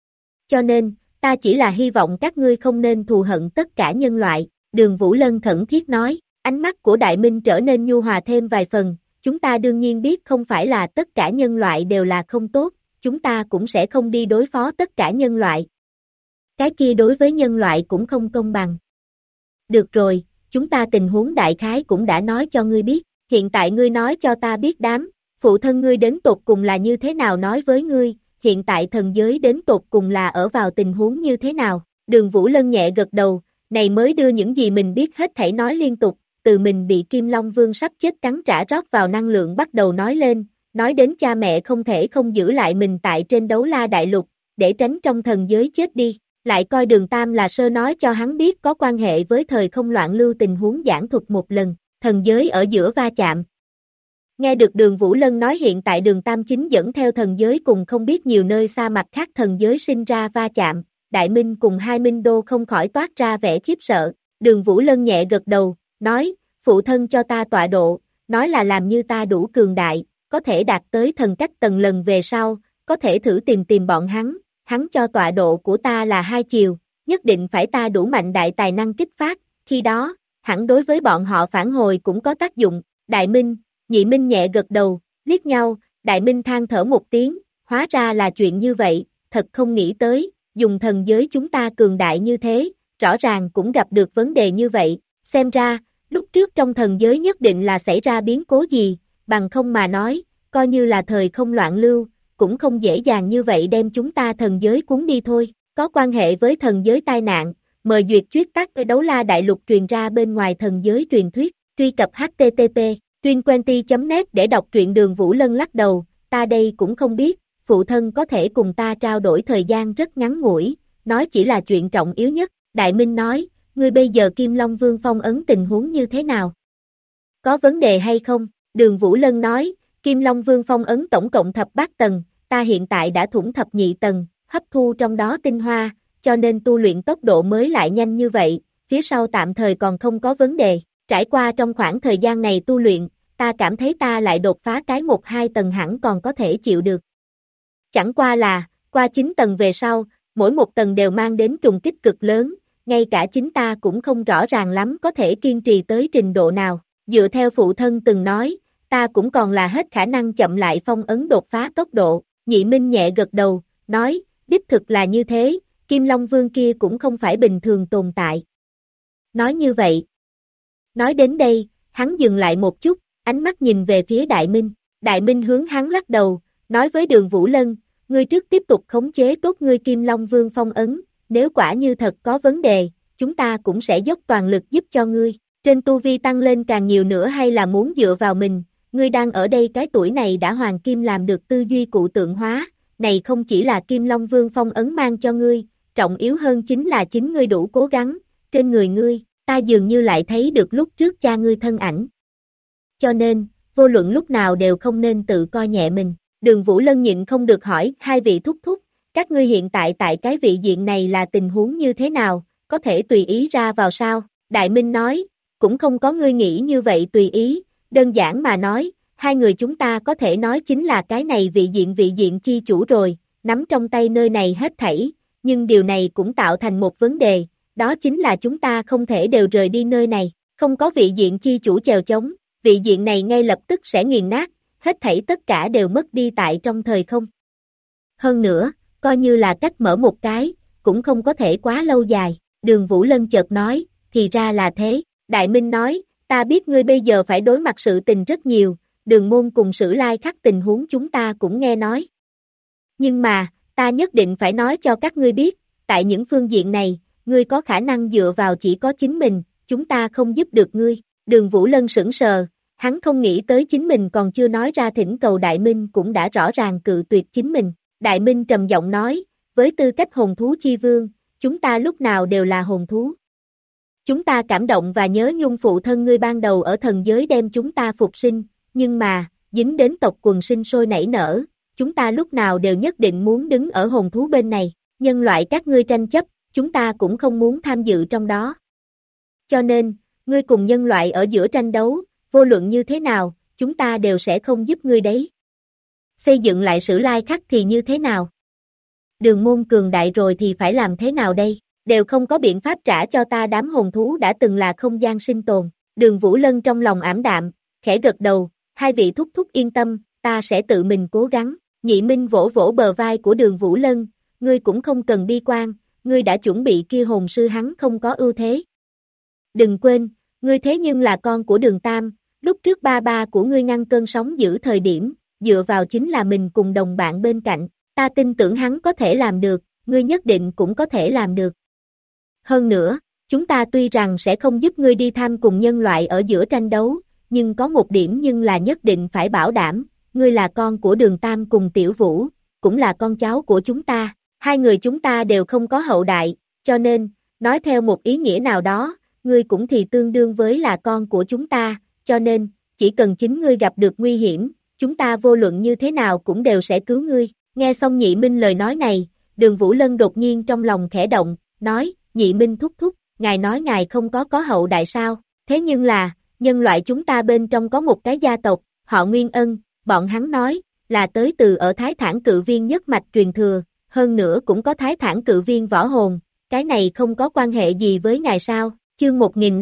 Cho nên, ta chỉ là hy vọng các ngươi không nên thù hận tất cả nhân loại, Đường Vũ Lân khẩn thiết nói, ánh mắt của Đại Minh trở nên nhu hòa thêm vài phần, chúng ta đương nhiên biết không phải là tất cả nhân loại đều là không tốt, chúng ta cũng sẽ không đi đối phó tất cả nhân loại. Cái kia đối với nhân loại cũng không công bằng. Được rồi, chúng ta tình huống đại khái cũng đã nói cho ngươi biết, hiện tại ngươi nói cho ta biết phụ thân ngươi đến tột cùng là như thế nào nói với ngươi, hiện tại thần giới đến tột cùng là ở vào tình huống như thế nào, Đường Vũ Lân nhẹ gật đầu, này mới đưa những gì mình biết hết thảy nói liên tục, từ mình bị Kim Long Vương sắp chết cắn trả rót vào năng lượng bắt đầu nói lên, nói đến cha mẹ không thể không giữ lại mình tại trên Đấu La Đại Lục, để tránh trong thần giới chết đi, lại coi Đường Tam là sơ nói cho hắn biết có quan hệ với thời không loạn lưu tình huống giảng thuật một lần, thần giới ở giữa va chạm. Nghe được Đường Vũ Lân nói hiện tại Đường Tam chính dẫn theo thần giới cùng không biết nhiều nơi xa mặt khác thần giới sinh ra va chạm, Đại Minh cùng hai Minh Đô không khỏi toát ra vẻ khiếp sợ, Đường Vũ Lân nhẹ gật đầu, nói, phụ thân cho ta tọa độ, nói là làm như ta đủ cường đại, có thể đạt tới thần cách tầng lần về sau, có thể thử tìm bọn hắn cho tọa độ của ta là 2 chiều, nhất định phải ta đủ mạnh đại tài năng kích phát, khi đó, hẳn đối với bọn họ phản hồi cũng có tác dụng, Đại Minh, Nhị Minh nhẹ gật đầu, liếc nhau, Đại Minh than thở một tiếng, hóa ra là chuyện như vậy, thật không nghĩ tới, dùng thần giới chúng ta cường đại như thế, rõ ràng cũng gặp được vấn đề như vậy, xem ra, lúc trước trong thần giới nhất định là xảy ra biến cố gì, bằng không mà nói, coi như là thời không loạn lưu, cũng không dễ dàng như vậy đem chúng ta thần giới cuốn đi thôi, có quan hệ với thần giới tai nạn, mời duyệt chuyết tắt ở Đấu La Đại Lục truyền ra bên ngoài thần giới truyền thuyết, truy cập http twinquenty.net để đọc truyện. Đường Vũ Lân lắc đầu, ta đây cũng không biết, phụ thân có thể cùng ta trao đổi thời gian rất ngắn ngủi, nói chỉ là chuyện trọng yếu nhất, Đại Minh nói, ngươi bây giờ Kim Long Vương phong ấn tình huống như thế nào? Có vấn đề hay không? Đường Vũ Lân nói, Kim Long Vương phong ấn tổng cộng thập bát tầng, ta hiện tại đã thủng thập nhị tầng, hấp thu trong đó tinh hoa, cho nên tu luyện tốc độ mới lại nhanh như vậy, phía sau tạm thời còn không có vấn đề, trải qua trong khoảng thời gian này tu luyện, ta cảm thấy ta lại đột phá cái 1-2 tầng hẳn còn có thể chịu được. Chẳng qua là, qua 9 tầng về sau, mỗi một tầng đều mang đến trùng kích cực lớn, ngay cả chính ta cũng không rõ ràng lắm có thể kiên trì tới trình độ nào, dựa theo phụ thân từng nói, ta cũng còn là hết khả năng chậm lại phong ấn đột phá tốc độ, Nhị Minh nhẹ gật đầu, nói, đích thực là như thế, Kim Long Vương kia cũng không phải bình thường tồn tại. Nói như vậy, nói đến đây, hắn dừng lại một chút, ánh mắt nhìn về phía Đại Minh hướng hắn lắc đầu, nói với Đường Vũ Lân, ngươi trước tiếp tục khống chế tốt ngươi Kim Long Vương phong ấn, nếu quả như thật có vấn đề, chúng ta cũng sẽ dốc toàn lực giúp cho ngươi, trên tu vi tăng lên càng nhiều nữa hay là muốn dựa vào mình, ngươi đang ở đây cái tuổi này đã hoàng kim làm được tư duy cụ tượng hóa, này không chỉ là Kim Long Vương phong ấn mang cho ngươi, trọng yếu hơn chính là chính ngươi đủ cố gắng, trên người ngươi, ta dường như lại thấy được lúc trước cha ngươi thân ảnh. Cho nên, vô luận lúc nào đều không nên tự coi nhẹ mình, Đường Vũ Lân nhịn không được hỏi, hai vị thúc thúc, các ngươi hiện tại tại cái vị diện này là tình huống như thế nào, có thể tùy ý ra vào sao? Đại Minh nói, cũng không có ngươi nghĩ như vậy tùy ý, đơn giản mà nói, hai người chúng ta có thể nói chính là cái này vị diện chi chủ rồi, nắm trong tay nơi này hết thảy, nhưng điều này cũng tạo thành một vấn đề, đó chính là chúng ta không thể đều rời đi nơi này, không có vị diện chi chủ chèo chống, vị diện này ngay lập tức sẽ nghiền nát, hết thảy tất cả đều mất đi tại trong thời không. Hơn nữa, coi như là cách mở một cái, cũng không có thể quá lâu dài, Đường Vũ Lân chợt nói, thì ra là thế, Đại Minh nói, ta biết ngươi bây giờ phải đối mặt sự tình rất nhiều, Đường Môn cùng Sử Lai Khắc tình huống chúng ta cũng nghe nói. Nhưng mà, ta nhất định phải nói cho các ngươi biết, tại những phương diện này, ngươi có khả năng dựa vào chỉ có chính mình, chúng ta không giúp được ngươi. Đường Vũ Lân sững sờ, hắn không nghĩ tới chính mình còn chưa nói ra thỉnh cầu Đại Minh cũng đã rõ ràng cự tuyệt chính mình. Đại Minh trầm giọng nói, với tư cách hồn thú chi vương, chúng ta lúc nào đều là hồn thú. Chúng ta cảm động và nhớ nhung phụ thân ngươi ban đầu ở thần giới đem chúng ta phục sinh, nhưng mà, dính đến tộc quần sinh sôi nảy nở, chúng ta lúc nào đều nhất định muốn đứng ở hồn thú bên này, nhân loại các ngươi tranh chấp, chúng ta cũng không muốn tham dự trong đó. Cho nên, ngươi cùng nhân loại ở giữa tranh đấu, vô luận như thế nào, chúng ta đều sẽ không giúp ngươi đấy. Xây dựng lại Sử Lai Khắc thì như thế nào? Đường Môn cường đại rồi thì phải làm thế nào đây? Đều không có biện pháp trả cho ta đám hồn thú đã từng là không gian sinh tồn. Đường Vũ Lân trong lòng ảm đạm, khẽ gật đầu, hai vị thúc thúc yên tâm, ta sẽ tự mình cố gắng. Nhị Minh vỗ vỗ bờ vai của Đường Vũ Lân, ngươi cũng không cần bi quan, ngươi đã chuẩn bị kia hồn sư hắn không có ưu thế. Đừng quên, ngươi thế nhưng là con của Đường Tam, lúc trước ba ba của ngươi ngăn cơn sóng giữ thời điểm, dựa vào chính là mình cùng đồng bạn bên cạnh, ta tin tưởng hắn có thể làm được, ngươi nhất định cũng có thể làm được. Hơn nữa, chúng ta tuy rằng sẽ không giúp ngươi đi tham cùng nhân loại ở giữa tranh đấu, nhưng có một điểm nhưng là nhất định phải bảo đảm, ngươi là con của Đường Tam cùng Tiểu Vũ, cũng là con cháu của chúng ta, hai người chúng ta đều không có hậu đại, cho nên, nói theo một ý nghĩa nào đó, ngươi cũng thì tương đương với là con của chúng ta, cho nên, chỉ cần chính ngươi gặp được nguy hiểm, chúng ta vô luận như thế nào cũng đều sẽ cứu ngươi. Nghe xong Nhị Minh lời nói này, Đường Vũ Lân đột nhiên trong lòng khẽ động, nói, Nhị Minh thúc thúc, ngài nói ngài không có hậu đại sao, thế nhưng là, nhân loại chúng ta bên trong có một cái gia tộc, họ Nguyên Ân, bọn hắn nói, là tới từ ở Thái Thản Cự Viên nhất mạch truyền thừa, hơn nữa cũng có Thái Thản Cự Viên võ hồn, cái này không có quan hệ gì với ngài sao, chương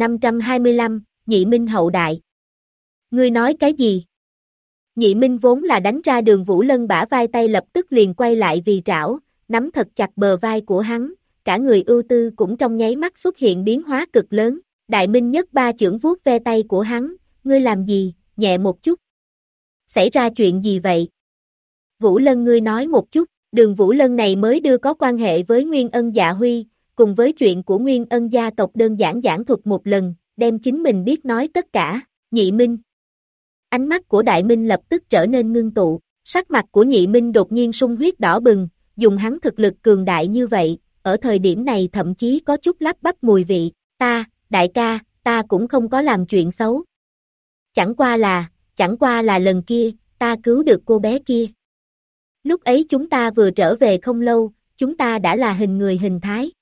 1525, Nhị Minh hậu đại. Ngươi nói cái gì? Nhị Minh vốn là đánh ra Đường Vũ Lân bả vai tay lập tức liền quay lại vì trảo, nắm thật chặt bờ vai của hắn, cả người ưu tư cũng trong nháy mắt xuất hiện biến hóa cực lớn, Đại Minh nhất ba chưởng vuốt ve tay của hắn, ngươi làm gì, nhẹ một chút. Xảy ra chuyện gì vậy? Vũ Lân ngươi nói một chút, Đường Vũ Lân này mới đưa có quan hệ với Nguyên Ân Dạ Huy, cùng với chuyện của Nguyên Ân gia tộc đơn giản giảng thuật một lần, đem chính mình biết nói tất cả, Nhị Minh. Ánh mắt của Đại Minh lập tức trở nên ngưng tụ, sắc mặt của Nhị Minh đột nhiên sung huyết đỏ bừng, dùng hắn thực lực cường đại như vậy, ở thời điểm này thậm chí có chút lắp bắp mùi vị, đại ca, ta cũng không có làm chuyện xấu. Chẳng qua là lần kia, ta cứu được cô bé kia. Lúc ấy chúng ta vừa trở về không lâu, chúng ta đã là hình người hình thái.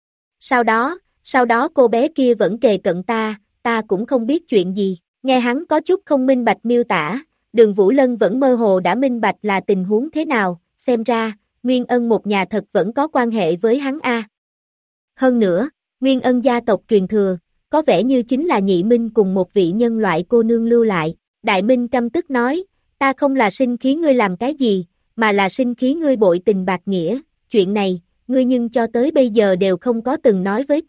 Sau đó cô bé kia vẫn kề cận ta cũng không biết chuyện gì. Nghe hắn có chút không minh bạch miêu tả, Đường Vũ Lân vẫn mơ hồ đã minh bạch là tình huống thế nào, xem ra, Nguyên Ân một nhà thật vẫn có quan hệ với hắn a. Hơn nữa, Nguyên Ân gia tộc truyền thừa, có vẻ như chính là Nhị Minh cùng một vị nhân loại cô nương lưu lại. Đại Minh căm tức nói, ta không là sinh khí ngươi làm cái gì, mà là sinh khí ngươi bội tình bạc nghĩa, chuyện này, ngươi nhưng cho tới bây giờ đều không có từng nói với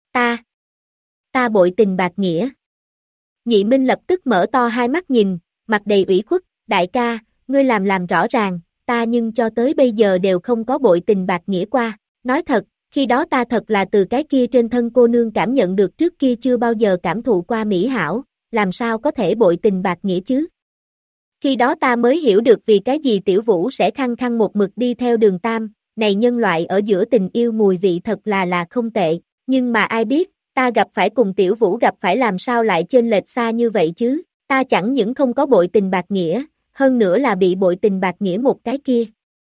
ta bội tình bạc nghĩa. Nhị Minh lập tức mở to hai mắt nhìn, mặt đầy ủy khuất, đại ca, ngươi làm rõ ràng, ta nhưng cho tới bây giờ đều không có bội tình bạc nghĩa qua, nói thật, khi đó ta thật là từ cái kia trên thân cô nương cảm nhận được trước kia chưa bao giờ cảm thụ qua mỹ hảo, làm sao có thể bội tình bạc nghĩa chứ? Khi đó ta mới hiểu được vì cái gì Tiểu Vũ sẽ khăng khăng một mực đi theo Đường Tam, này nhân loại ở giữa tình yêu mùi vị thật là không tệ, nhưng mà ai biết, ta gặp phải cùng Tiểu Vũ gặp phải làm sao lại chênh lệch xa như vậy chứ, ta chẳng những không có bội tình bạc nghĩa, hơn nữa là bị bội tình bạc nghĩa một cái kia.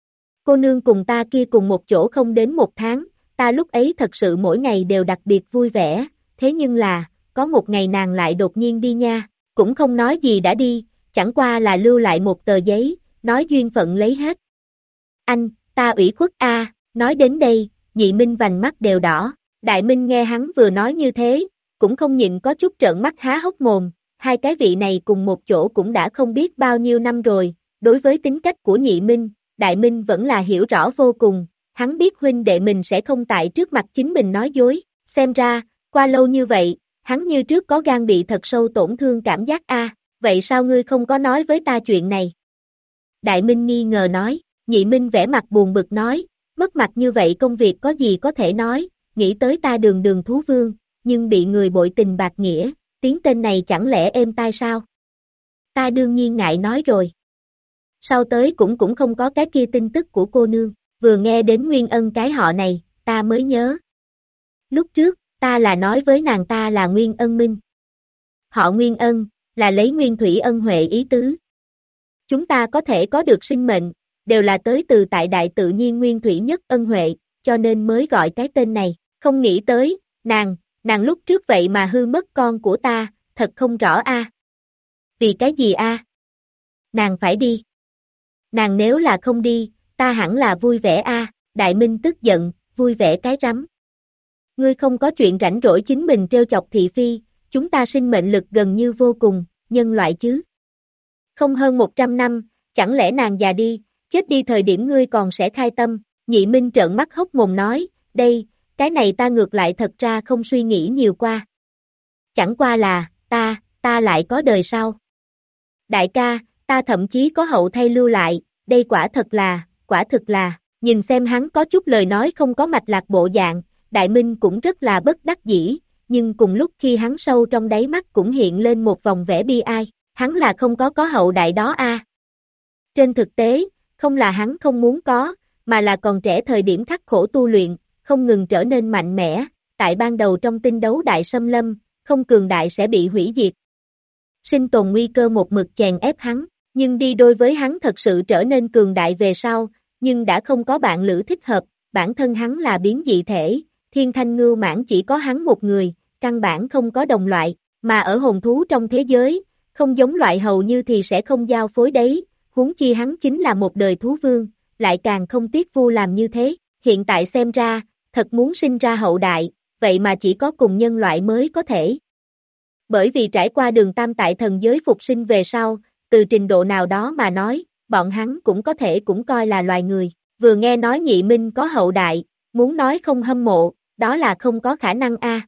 Cô nương cùng ta kia cùng một chỗ không đến 1 tháng, ta lúc ấy thật sự mỗi ngày đều đặc biệt vui vẻ, thế nhưng là, có một ngày nàng lại đột nhiên đi nha, cũng không nói gì đã đi, chẳng qua là lưu lại một tờ giấy, nói duyên phận lấy hết. Anh, ta ủy khuất a. Nói đến đây, Nhị Minh vành mắt đều đỏ, Đại Minh nghe hắn vừa nói như thế, cũng không nhịn có chút trợn mắt há hốc mồm, hai cái vị này cùng một chỗ cũng đã không biết bao nhiêu năm rồi, đối với tính cách của Nhị Minh, Đại Minh vẫn là hiểu rõ vô cùng, hắn biết huynh đệ mình sẽ không tại trước mặt chính mình nói dối, xem ra, qua lâu như vậy, hắn như trước có gan bị thật sâu tổn thương cảm giác a. Vậy sao ngươi không có nói với ta chuyện này? Đại Minh nghi ngờ nói, Nhị Minh vẻ mặt buồn bực nói, mất mặt như vậy công việc có gì có thể nói, nghĩ tới ta đường đường thú vương, nhưng bị người bội tình bạc nghĩa, tiếng tên này chẳng lẽ êm tai sao? Ta đương nhiên ngại nói rồi. Sau tới cũng không có cái kia tin tức của cô nương, vừa nghe đến Nguyên Ân cái họ này, ta mới nhớ. Lúc trước, ta là nói với nàng ta là Nguyên Ân Minh. Họ Nguyên Ân, là lấy Nguyên Thủy Ân Huệ ý tứ. Chúng ta có thể có được sinh mệnh, đều là tới từ tại đại tự nhiên nguyên thủy nhất ân huệ, cho nên mới gọi cái tên này, không nghĩ tới, nàng lúc trước vậy mà hư mất con của ta, thật không rõ a. Vì cái gì a? Nàng phải đi. Nàng nếu là không đi, ta hẳn là vui vẻ a. Đại Minh tức giận, vui vẻ cái rắm. Ngươi không có chuyện rảnh rỗi chính mình trêu chọc thị phi, chúng ta sinh mệnh lực gần như vô cùng, nhân loại chứ. Không hơn 100 năm, chẳng lẽ nàng già đi, chết đi thời điểm ngươi còn sẽ khai tâm, Nhị Minh trợn mắt hốc mồm nói, đây, cái này ta ngược lại thật ra không suy nghĩ nhiều qua. Chẳng qua là, ta lại có đời sau. Đại ca, ta thậm chí có hậu thay lưu lại, đây quả thực là, nhìn xem hắn có chút lời nói không có mạch lạc bộ dạng, Đại Minh cũng rất là bất đắc dĩ, nhưng cùng lúc khi hắn sâu trong đáy mắt cũng hiện lên một vòng vẻ bi ai, hắn là không có hậu đại đó a. Trên thực tế, không là hắn không muốn có, mà là còn trẻ thời điểm khắc khổ tu luyện, không ngừng trở nên mạnh mẽ, tại ban đầu trong tinh đấu đại xâm lâm, không cường đại sẽ bị hủy diệt. Sinh tồn nguy cơ một mực chèn ép hắn, nhưng đi đôi với hắn thật sự trở nên cường đại về sau, nhưng đã không có bạn lữ thích hợp, bản thân hắn là biến dị thể, thiên thanh ngưu mãng chỉ có hắn một người, căn bản không có đồng loại, mà ở hồn thú trong thế giới, không giống loại hầu như thì sẽ không giao phối đấy, huống chi hắn chính là một đời thú vương, lại càng không tiếc vu làm như thế, hiện tại xem ra, thật muốn sinh ra hậu đại, vậy mà chỉ có cùng nhân loại mới có thể. Bởi vì trải qua đường tam tại thần giới phục sinh về sau, từ trình độ nào đó mà nói, bọn hắn cũng có thể cũng coi là loài người, vừa nghe nói Nhị Minh có hậu đại, muốn nói không hâm mộ, đó là không có khả năng a.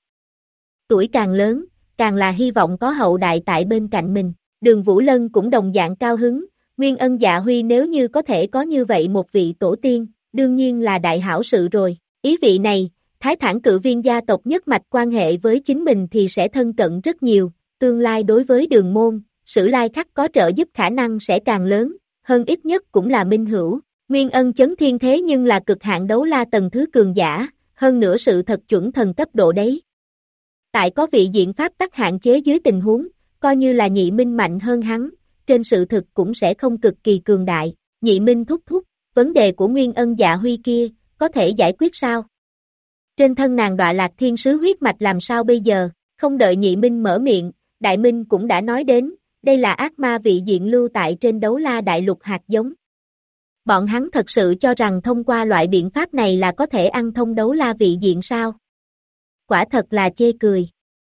Tuổi càng lớn, càng là hy vọng có hậu đại tại bên cạnh mình, Đường Vũ Lân cũng đồng dạng cao hứng, Nguyên Ân Dạ Huy nếu như có thể có như vậy một vị tổ tiên, đương nhiên là đại hảo sự rồi, ý vị này, Thái Thản Cự Viên gia tộc nhất mạch quan hệ với chính mình thì sẽ thân cận rất nhiều, tương lai đối với Đường môn, Sử Lai Khắc có trợ giúp khả năng sẽ càng lớn, hơn ít nhất cũng là minh hữu, Nguyên Ân chấn thiên thế nhưng là cực hạn đấu la tầng thứ cường giả, hơn nữa sự thật chuẩn thần cấp độ đấy. Tại có vị diện pháp tắc hạn chế dưới tình huống, coi như là Nhị Minh mạnh hơn hắn, trên sự thực cũng sẽ không cực kỳ cường đại. Nhị Minh thúc, vấn đề của Nguyên Ân Dạ Huy kia, có thể giải quyết sao? Trên thân nàng Đọa Lạc Thiên Sứ huyết mạch làm sao bây giờ? Không đợi Nhị Minh mở miệng, Đại Minh cũng đã nói đến, đây là ác ma vị diện lưu tại trên đấu la đại lục hạt giống. Bọn hắn thật sự cho rằng thông qua loại biện pháp này là có thể ăn thông đấu la vị diện sao? Quả thật là chê cười.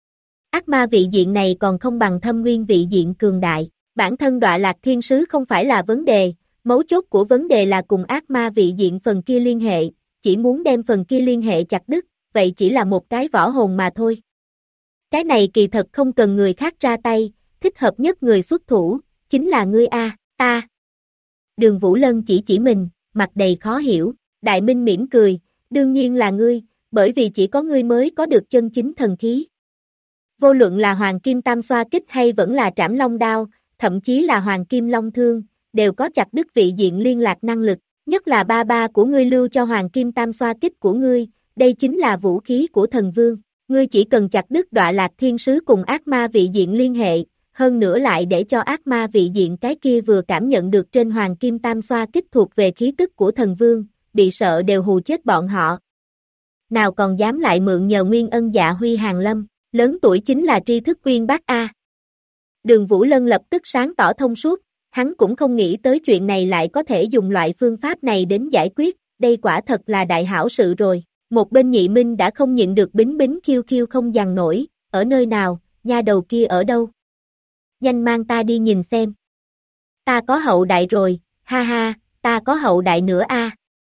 Ác ma vị diện này còn không bằng thâm nguyên vị diện cường đại, bản thân Đọa Lạc Thiên Sứ không phải là vấn đề, mấu chốt của vấn đề là cùng ác ma vị diện phần kia liên hệ, chỉ muốn đem phần kia liên hệ chặt đứt, vậy chỉ là một cái võ hồn mà thôi. Cái này kỳ thật không cần người khác ra tay, thích hợp nhất người xuất thủ, chính là ngươi a, ta. Đường Vũ Lân chỉ mình, mặt đầy khó hiểu, Đại Minh mỉm cười, đương nhiên là ngươi, bởi vì chỉ có ngươi mới có được chân chính thần khí. Vô luận là Hoàng Kim Tam Xoa Kích hay vẫn là Trảm Long Đao, thậm chí là Hoàng Kim Long Thương, đều có chặt đứt vị diện liên lạc năng lực, nhất là ba của ngươi lưu cho Hoàng Kim Tam Xoa Kích của ngươi, đây chính là vũ khí của thần vương, ngươi chỉ cần chặt đứt Đọa Lạc Thiên Sứ cùng ác ma vị diện liên hệ, hơn nữa lại để cho ác ma vị diện cái kia vừa cảm nhận được trên hoàng kim tam xoa kích thuộc về khí tức của thần vương, bị sợ đều hù chết bọn họ. Nào còn dám lại mượn nhờ nguyên ân Dạ Huy hàng lâm, lớn tuổi chính là tri thức uyên bác A. Đường Vũ Lân lập tức sáng tỏ thông suốt, hắn cũng không nghĩ tới chuyện này lại có thể dùng loại phương pháp này đến giải quyết, đây quả thật là đại hảo sự rồi. Một bên Nhị Minh đã không nhịn được bính bính khiêu khiêu không dằn nổi, ở nơi nào, nha đầu kia ở đâu? Nhanh mang ta đi nhìn xem. Ta có hậu đại rồi, ha ha, ta có hậu đại nữa a.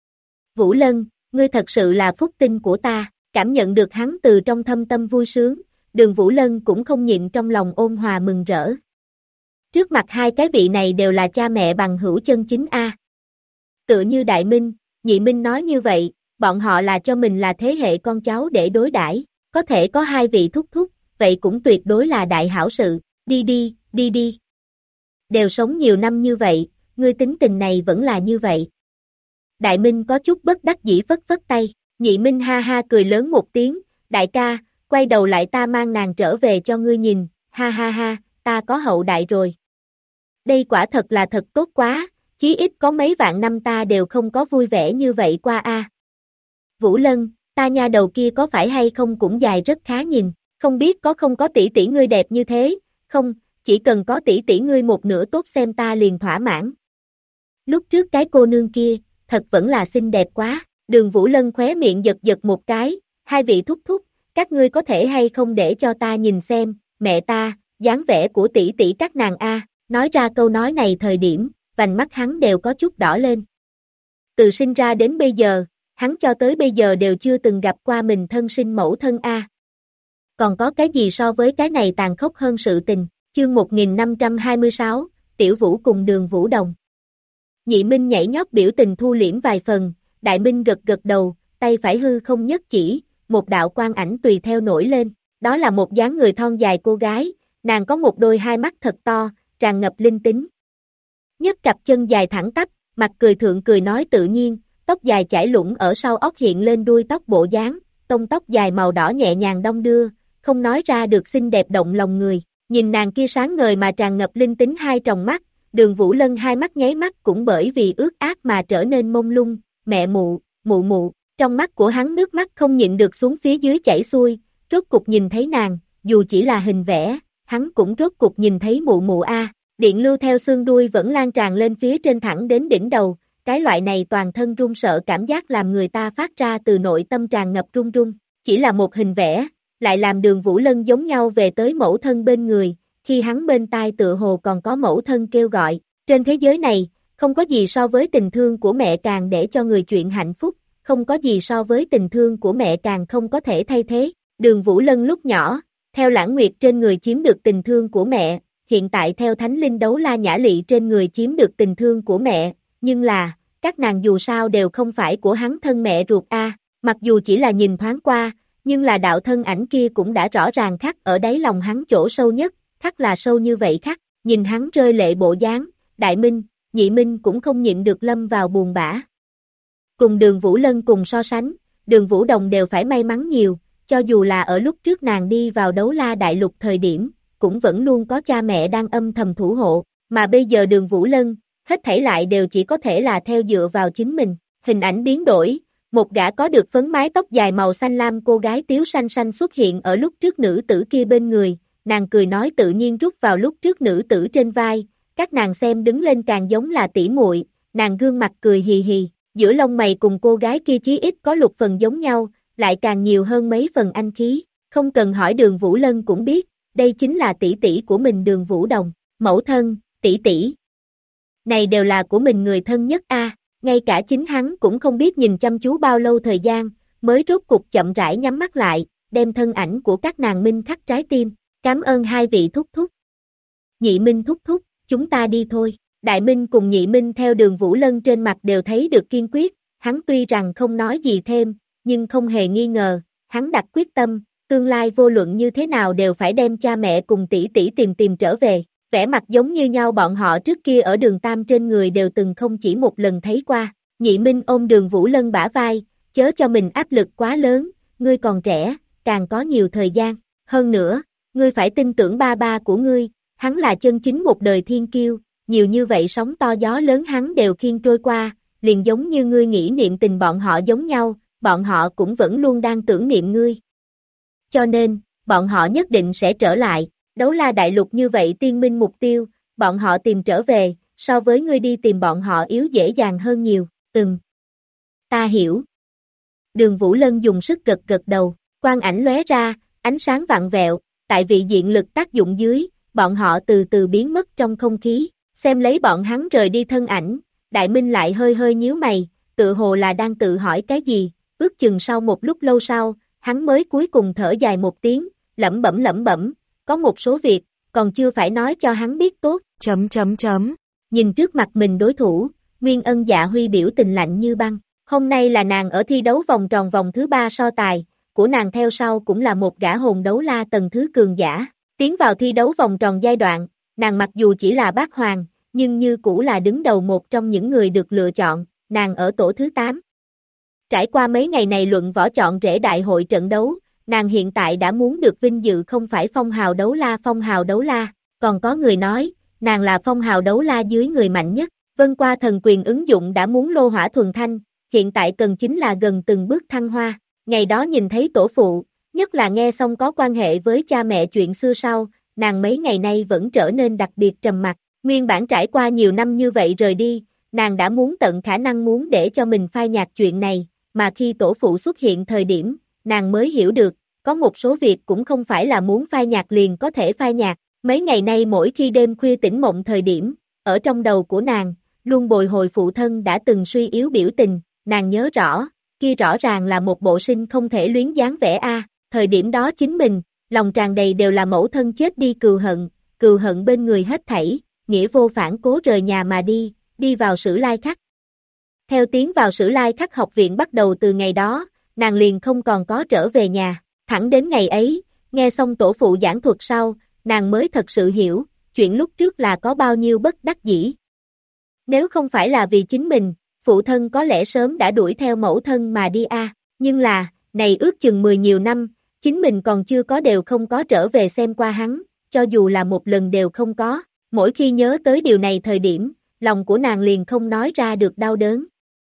Vũ Lân, ngươi thật sự là phúc tinh của ta, cảm nhận được hắn từ trong thâm tâm vui sướng, Đường Vũ Lân cũng không nhịn trong lòng ôn hòa mừng rỡ. Trước mặt hai cái vị này đều là cha mẹ bằng hữu chân chính a. Tựa như Đại Minh, Nhị Minh nói như vậy, bọn họ là cho mình là thế hệ con cháu để đối đãi, có thể có hai vị thúc thúc, vậy cũng tuyệt đối là đại hảo sự, đi đi, đi đi. Đều sống nhiều năm như vậy, ngươi tính tình này vẫn là như vậy. Đại Minh có chút bất đắc dĩ phất phất tay, Nhị Minh ha ha cười lớn một tiếng, đại ca, quay đầu lại ta mang nàng trở về cho ngươi nhìn, ha ha ha, ta có hậu đại rồi. Đây quả thật là thật tốt quá, chí ít có mấy vạn năm ta đều không có vui vẻ như vậy qua a. Vũ Lân, ta nha đầu kia có phải hay không cũng dài rất khá nhìn, không biết có không có tỷ tỷ ngươi đẹp như thế, không, chỉ cần có tỷ tỷ ngươi một nửa tốt xem ta liền thỏa mãn. Lúc trước cái cô nương kia, thật vẫn là xinh đẹp quá, Đường Vũ Lân khóe miệng giật giật một cái, hai vị thúc thúc, các ngươi có thể hay không để cho ta nhìn xem, mẹ ta, dáng vẻ của tỷ tỷ các nàng a. Nói ra câu nói này thời điểm, vành mắt hắn đều có chút đỏ lên. Từ sinh ra đến bây giờ, hắn cho tới bây giờ đều chưa từng gặp qua mình thân sinh mẫu thân a. Còn có cái gì so với cái này tàn khốc hơn sự tình, chương 1526, Tiểu Vũ cùng Đường Vũ Đồng. Nhị Minh nhảy nhót biểu tình thu liễm vài phần, Đại Minh gật gật đầu, tay phải hư không nhất chỉ, một đạo quang ảnh tùy theo nổi lên, đó là một dáng người thon dài cô gái, nàng có một đôi hai mắt thật to, tràn ngập linh tính. Nhất cặp chân dài thẳng tắp, mặt cười thượng cười nói tự nhiên, tóc dài chải lũng ở sau óc hiện lên đuôi tóc bộ dáng, tông tóc dài màu đỏ nhẹ nhàng đong đưa, không nói ra được xinh đẹp động lòng người. Nhìn nàng kia sáng ngời mà tràn ngập linh tính hai tròng mắt, Đường Vũ Lân hai mắt nháy mắt cũng bởi vì ướt át mà trở nên mông lung, mẹ mụ, mụ mụ, trong mắt của hắn nước mắt không nhịn được xuống phía dưới chảy xuôi, rốt cục nhìn thấy nàng, dù chỉ là hình vẽ, hắn cũng rốt cục nhìn thấy mụ mụ a. Điện lưu theo xương đuôi vẫn lan tràn lên phía trên thẳng đến đỉnh đầu, cái loại này toàn thân run sợ cảm giác làm người ta phát ra từ nội tâm tràn ngập run run, chỉ là một hình vẽ, lại làm Đường Vũ Lân giống nhau về tới mẫu thân bên người, khi hắn bên tai tựa hồ còn có mẫu thân kêu gọi, trên thế giới này, không có gì so với tình thương của mẹ càng để cho người chuyện hạnh phúc, không có gì so với tình thương của mẹ càng không có thể thay thế. Đường Vũ Lân lúc nhỏ, theo Lãng Nguyệt trên người chiếm được tình thương của mẹ, hiện tại theo Thánh Linh Đấu La Nhã Lị trên người chiếm được tình thương của mẹ, nhưng là, các nàng dù sao đều không phải của hắn thân mẹ ruột a. Mặc dù chỉ là nhìn thoáng qua, nhưng là đạo thân ảnh kia cũng đã rõ ràng khắc ở đáy lòng hắn chỗ sâu nhất, khắc là sâu như vậy khắc, nhìn hắn rơi lệ bộ dáng, Đại Minh, Nhị Minh cũng không nhịn được lâm vào buồn bã. Cùng Đường Vũ Lân cùng so sánh, Đường Vũ Đồng đều phải may mắn nhiều, cho dù là ở lúc trước nàng đi vào Đấu La Đại Lục thời điểm, cũng vẫn luôn có cha mẹ đang âm thầm thủ hộ, mà bây giờ Đường Vũ Lân, hết thảy lại đều chỉ có thể là theo dựa vào chính mình, hình ảnh biến đổi, một gã có được phấn mái tóc dài màu xanh lam cô gái tiếu xanh xanh xuất hiện ở lúc trước nữ tử kia bên người, nàng cười nói tự nhiên rút vào lúc trước nữ tử trên vai, các nàng xem đứng lên càng giống là tỷ muội, nàng gương mặt cười hì hì, giữa lông mày cùng cô gái kia chí ít có lục phần giống nhau, lại càng nhiều hơn mấy phần anh khí, không cần hỏi Đường Vũ Lân cũng biết, đây chính là tỷ tỷ của mình Đường Vũ Đồng, mẫu thân, tỷ tỷ. Này đều là của mình người thân nhất a. Ngay cả chính hắn cũng không biết nhìn chăm chú bao lâu thời gian, mới rốt cục chậm rãi nhắm mắt lại, đem thân ảnh của các nàng minh khắc trái tim, cảm ơn hai vị thúc thúc. Nhị Minh thúc thúc, chúng ta đi thôi. Đại Minh cùng Nhị Minh theo Đường Vũ Lân trên mặt đều thấy được kiên quyết, hắn tuy rằng không nói gì thêm, nhưng không hề nghi ngờ, hắn đặt quyết tâm, tương lai vô luận như thế nào đều phải đem cha mẹ cùng tỷ tỷ tìm trở về. Vẻ mặt giống như nhau bọn họ trước kia ở Đường Tam trên người đều từng không chỉ một lần thấy qua. Nhị Minh ôm Đường Vũ Lân bả vai, chớ cho mình áp lực quá lớn, ngươi còn trẻ, càng có nhiều thời gian. Hơn nữa, ngươi phải tin tưởng ba ba của ngươi, hắn là chân chính một đời thiên kiêu, nhiều như vậy sóng to gió lớn hắn đều khiêng trôi qua, liền giống như ngươi nghĩ niệm tình bọn họ giống nhau, bọn họ cũng vẫn luôn đang tưởng niệm ngươi. Cho nên, bọn họ nhất định sẽ trở lại, Đấu La Đại Lục như vậy tiên minh mục tiêu, bọn họ tìm trở về, so với ngươi đi tìm bọn họ yếu dễ dàng hơn nhiều, ta hiểu. Đường Vũ Lân dùng sức gật gật đầu, quang ảnh lóe ra, ánh sáng vặn vẹo, tại vị diện lực tác dụng dưới, bọn họ từ từ biến mất trong không khí, xem lấy bọn hắn rời đi thân ảnh, Đại Minh lại hơi hơi nhíu mày, tự hồ là đang tự hỏi cái gì, ước chừng sau một lúc lâu sau, hắn mới cuối cùng thở dài một tiếng, lẩm bẩm, có một số việc, còn chưa phải nói cho hắn biết tốt, ... Nhìn trước mặt mình đối thủ, Nguyên Ân Dạ Huy biểu tình lạnh như băng, hôm nay là nàng ở thi đấu vòng tròn vòng thứ 3 so tài, của nàng theo sau cũng là một gã hồn đấu la tầng thứ cường giả, tiến vào thi đấu vòng tròn giai đoạn, nàng mặc dù chỉ là bát hoàng, nhưng như cũ là đứng đầu một trong những người được lựa chọn, nàng ở tổ thứ 8. Trải qua mấy ngày này luận võ chọn rễ đại hội trận đấu, nàng hiện tại đã muốn được vinh dự không phải phong hào đấu la, còn có người nói, nàng là phong hào đấu la dưới người mạnh nhất, vân qua thần quyền ứng dụng đã muốn lô hỏa thuần thanh, hiện tại cần chính là gần từng bước thăng hoa, ngày đó nhìn thấy tổ phụ, nhất là nghe xong có quan hệ với cha mẹ chuyện xưa sau, nàng mấy ngày nay vẫn trở nên đặc biệt trầm mặc, nguyên bản trải qua nhiều năm như vậy rời đi, nàng đã muốn tận khả năng muốn để cho mình phai nhạt chuyện này, mà khi tổ phụ xuất hiện thời điểm, nàng mới hiểu được, có một số việc cũng không phải là muốn phai nhạt liền có thể phai nhạt, mấy ngày nay mỗi khi đêm khuya tỉnh mộng thời điểm, ở trong đầu của nàng, luôn bồi hồi phụ thân đã từng suy yếu biểu tình, nàng nhớ rõ, kia rõ ràng là một bộ sinh không thể luyến dáng vẻ thời điểm đó chính mình, lòng tràn đầy đều là mẫu thân chết đi cừu hận bên người hết thảy, nghĩa vô phản cố rời nhà mà đi vào Sử Lai Khắc. Theo tiến vào Sử Lai Khắc học viện bắt đầu từ ngày đó, nàng liền không còn có trở về nhà, thẳng đến ngày ấy, nghe xong tổ phụ giảng thuật sau, nàng mới thật sự hiểu, chuyện lúc trước là có bao nhiêu bất đắc dĩ. Nếu không phải là vì chính mình, phụ thân có lẽ sớm đã đuổi theo mẫu thân mà đi nhưng là, này ước chừng 10 nhiều năm, chính mình còn chưa có đều không có trở về xem qua hắn, cho dù là một lần đều không có, mỗi khi nhớ tới điều này thời điểm, lòng của nàng liền không nói ra được đau đớn.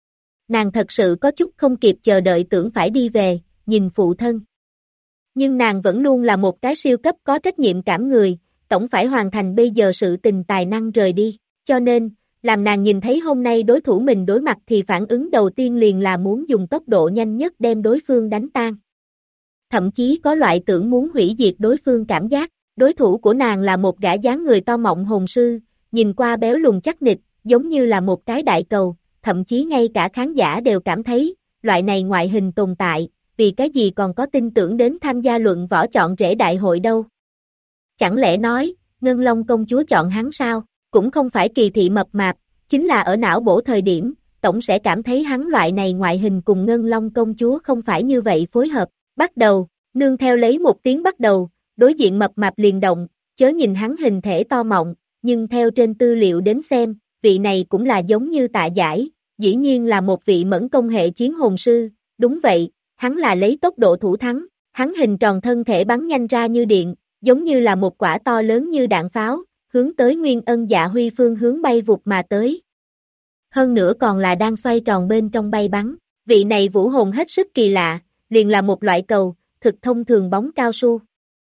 Nàng thật sự có chút không kịp chờ đợi tưởng phải đi về, nhìn phụ thân. Nhưng nàng vẫn luôn là một cái siêu cấp có trách nhiệm cảm người, tổng phải hoàn thành bây giờ sự tình tài năng rời đi, cho nên, làm nàng nhìn thấy hôm nay đối thủ mình đối mặt thì phản ứng đầu tiên liền là muốn dùng tốc độ nhanh nhất đem đối phương đánh tan. Thậm chí có loại tưởng muốn hủy diệt đối phương cảm giác, đối thủ của nàng là một gã dáng người to mọng hồn sư, nhìn qua béo lùn chắc nịch, giống như là một cái đại cầu, thậm chí ngay cả khán giả đều cảm thấy, loại này ngoại hình tồn tại, vì cái gì còn có tin tưởng đến tham gia luận võ chọn rễ đại hội đâu. Chẳng lẽ nói, Ngân Long công chúa chọn hắn sao, cũng không phải kỳ thị mập mạp, chính là ở não bổ thời điểm, tổng sẽ cảm thấy hắn loại này ngoại hình cùng Ngân Long công chúa không phải như vậy phối hợp, bắt đầu, nương theo lấy một tiếng bắt đầu, đối diện mập mạp liền động, chớ nhìn hắn hình thể to mọng, nhưng theo trên tư liệu đến xem, vị này cũng là giống như Tạ Giải, dĩ nhiên là một vị mẫn công hệ chiến hồn sư, đúng vậy, hắn là lấy tốc độ thủ thắng, hắn hình tròn thân thể bắn nhanh ra như điện, giống như là một quả to lớn như đạn pháo, hướng tới Nguyên Ân Dạ Huy phương hướng bay vụt mà tới. Hơn nữa còn là đang xoay tròn bên trong bay bắn, vị này vũ hồn hết sức kỳ lạ, liền là một loại cầu, thực thông thường bóng cao su.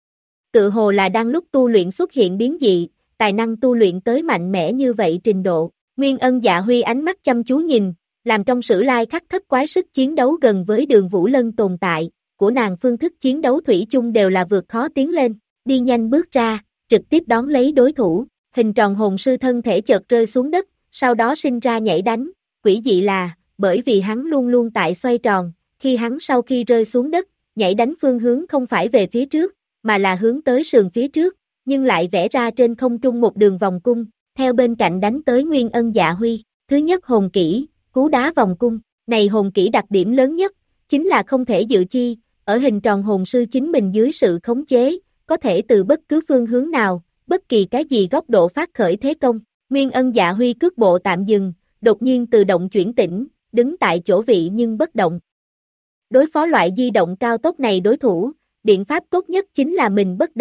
Tự hồ là đang lúc tu luyện xuất hiện biến dị, tài năng tu luyện tới mạnh mẽ như vậy trình độ. Nguyên Ân Dạ Huy ánh mắt chăm chú nhìn, làm trong Sử Lai Khắc thất quái sức chiến đấu gần với Đường Vũ Lân tồn tại, của nàng phương thức chiến đấu thủy chung đều là vượt khó tiến lên, đi nhanh bước ra, trực tiếp đón lấy đối thủ, hình tròn hồn sư thân thể chợt rơi xuống đất, sau đó sinh ra nhảy đánh, quỷ dị là, bởi vì hắn luôn luôn tại xoay tròn, khi hắn sau khi rơi xuống đất, nhảy đánh phương hướng không phải về phía trước, mà là hướng tới sườn phía trước, nhưng lại vẽ ra trên không trung một đường vòng cung, theo bên cạnh đánh tới Nguyên Ân Dạ Huy. Thứ nhất hồn kỹ, cú đá vòng cung, này hồn kỹ đặc điểm lớn nhất, chính là không thể dự chi, ở hình tròn hồn sư chính mình dưới sự khống chế, có thể từ bất cứ phương hướng nào, bất kỳ cái gì góc độ phát khởi thế công. Nguyên Ân Dạ Huy cước bộ tạm dừng, đột nhiên tự động chuyển tỉnh, đứng tại chỗ vị nhưng bất động. Đối phó loại di động cao tốc này đối thủ, biện pháp tốt nhất chính là mình bất động,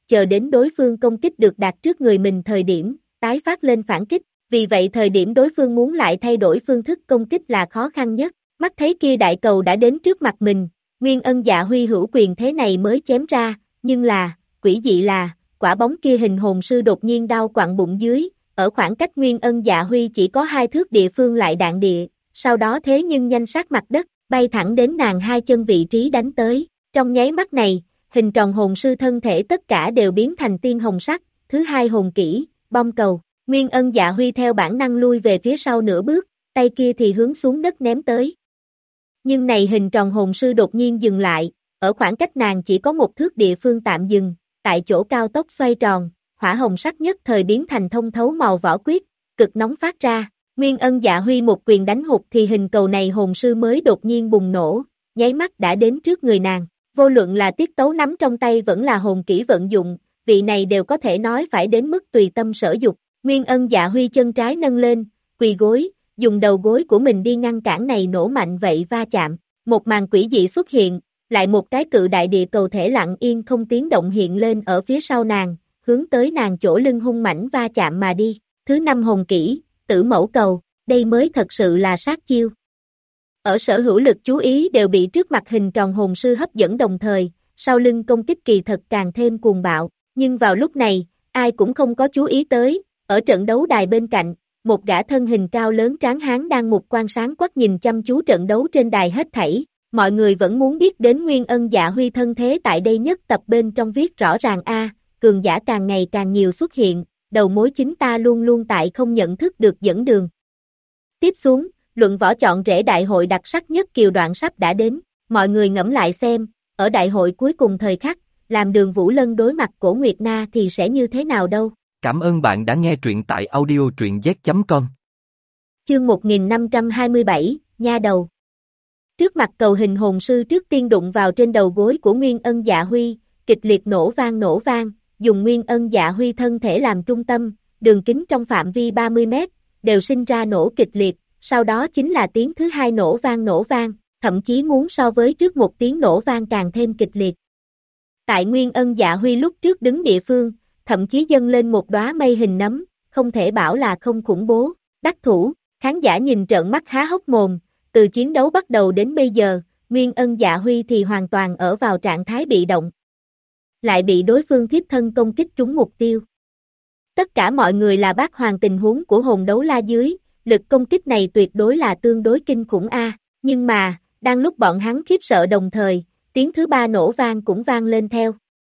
chờ đến đối phương công kích được đạt trước người mình thời điểm, tái phát lên phản kích, vì vậy thời điểm đối phương muốn lại thay đổi phương thức công kích là khó khăn nhất, mắt thấy kia đại cầu đã đến trước mặt mình, Nguyên Ân Dạ Huy hữu quyền thế này mới chém ra, nhưng là, quỷ dị là, quả bóng kia hình hồn sư đột nhiên đau quặn bụng dưới, ở khoảng cách Nguyên Ân Dạ Huy chỉ có 2 thước địa phương lại đạn địa, sau đó thế nhưng nhanh sát mặt đất, bay thẳng đến nàng 2 chân vị trí đánh tới, trong nháy mắt này, hình tròn hồn sư thân thể tất cả đều biến thành tiên hồng sắc, thứ 2 hồn kỹ, bom cầu, Nguyên Ân Dạ Huy theo bản năng lui về phía sau nửa bước, tay kia thì hướng xuống đất ném tới. Nhưng này hình tròn hồn sư đột nhiên dừng lại, ở khoảng cách nàng chỉ có 1 thước địa phương tạm dừng, tại chỗ cao tốc xoay tròn, hỏa hồng sắc nhất thời biến thành thông thấu màu vỏ quyết, cực nóng phát ra, Nguyên Ân Dạ Huy một quyền đánh hụt thì hình cầu này hồn sư mới đột nhiên bùng nổ, nháy mắt đã đến trước người nàng, vô luận là tiết tấu nắm trong tay vẫn là hồn kỹ vận dụng, vị này đều có thể nói phải đến mức tùy tâm sở dục, Nguyên Ân Dạ Huy chân trái nâng lên, quỳ gối, dùng đầu gối của mình đi ngăn cản này nổ mạnh vậy va chạm, một màn quỷ dị xuất hiện, lại một cái cự đại địa cầu thể lặng yên không tiếng động hiện lên ở phía sau nàng, hướng tới nàng chỗ lưng hung mãnh va chạm mà đi, thứ 5 hồn kỹ, tử mẫu cầu, đây mới thật sự là sát chiêu. Ở sở hữu lực chú ý đều bị trước mặt hình tròn hồn sư hấp dẫn đồng thời, sau lưng công kích kỳ thật càng thêm cuồng bạo, nhưng vào lúc này, ai cũng không có chú ý tới, ở trận đấu đài bên cạnh, một gã thân hình cao lớn tráng hán đang mục quan sáng quắc nhìn chăm chú trận đấu trên đài hết thảy, mọi người vẫn muốn biết đến Nguyên Ân Dạ Huy thân thế tại đây nhất tập bên trong viết rõ ràng cường giả càng ngày càng nhiều xuất hiện, đầu mối chính ta luôn luôn tại không nhận thức được dẫn đường. Tiếp xuống, luận võ chọn rễ đại hội đặc sắc nhất kiều đoạn sắp đã đến, mọi người ngẫm lại xem, ở đại hội cuối cùng thời khắc, làm Đường Vũ Lân đối mặt Cổ Nguyệt Na thì sẽ như thế nào đâu. Cảm ơn bạn đã nghe truyện tại audio truyện z.com. Chương 1527, nha đầu. Trước mặt cầu hình hồn sư trước tiên đụng vào trên đầu gối của Nguyên Ân Dạ Huy, kịch liệt nổ vang, dùng Nguyên Ân Dạ Huy thân thể làm trung tâm, đường kính trong phạm vi 30 mét, đều sinh ra nổ kịch liệt, sau đó chính là tiếng thứ 2 nổ vang, thậm chí muốn so với trước một tiếng nổ vang càng thêm kịch liệt. Tại Nguyên Ân Dạ Huy lúc trước đứng địa phương, thậm chí dâng lên một đóa mây hình nấm, không thể bảo là không khủng bố, đắc thủ, khán giả nhìn trợn mắt há hốc mồm, từ chiến đấu bắt đầu đến bây giờ, Nguyên Ân Dạ Huy thì hoàn toàn ở vào trạng thái bị động. Lại bị đối phương thiếp thân công kích trúng mục tiêu. Tất cả mọi người là bác hoàng tình huống của hồn đấu la dưới, lực công kích này tuyệt đối là tương đối kinh khủng nhưng mà, đang lúc bọn hắn khiếp sợ đồng thời, tiếng thứ 3 nổ vang cũng vang lên theo.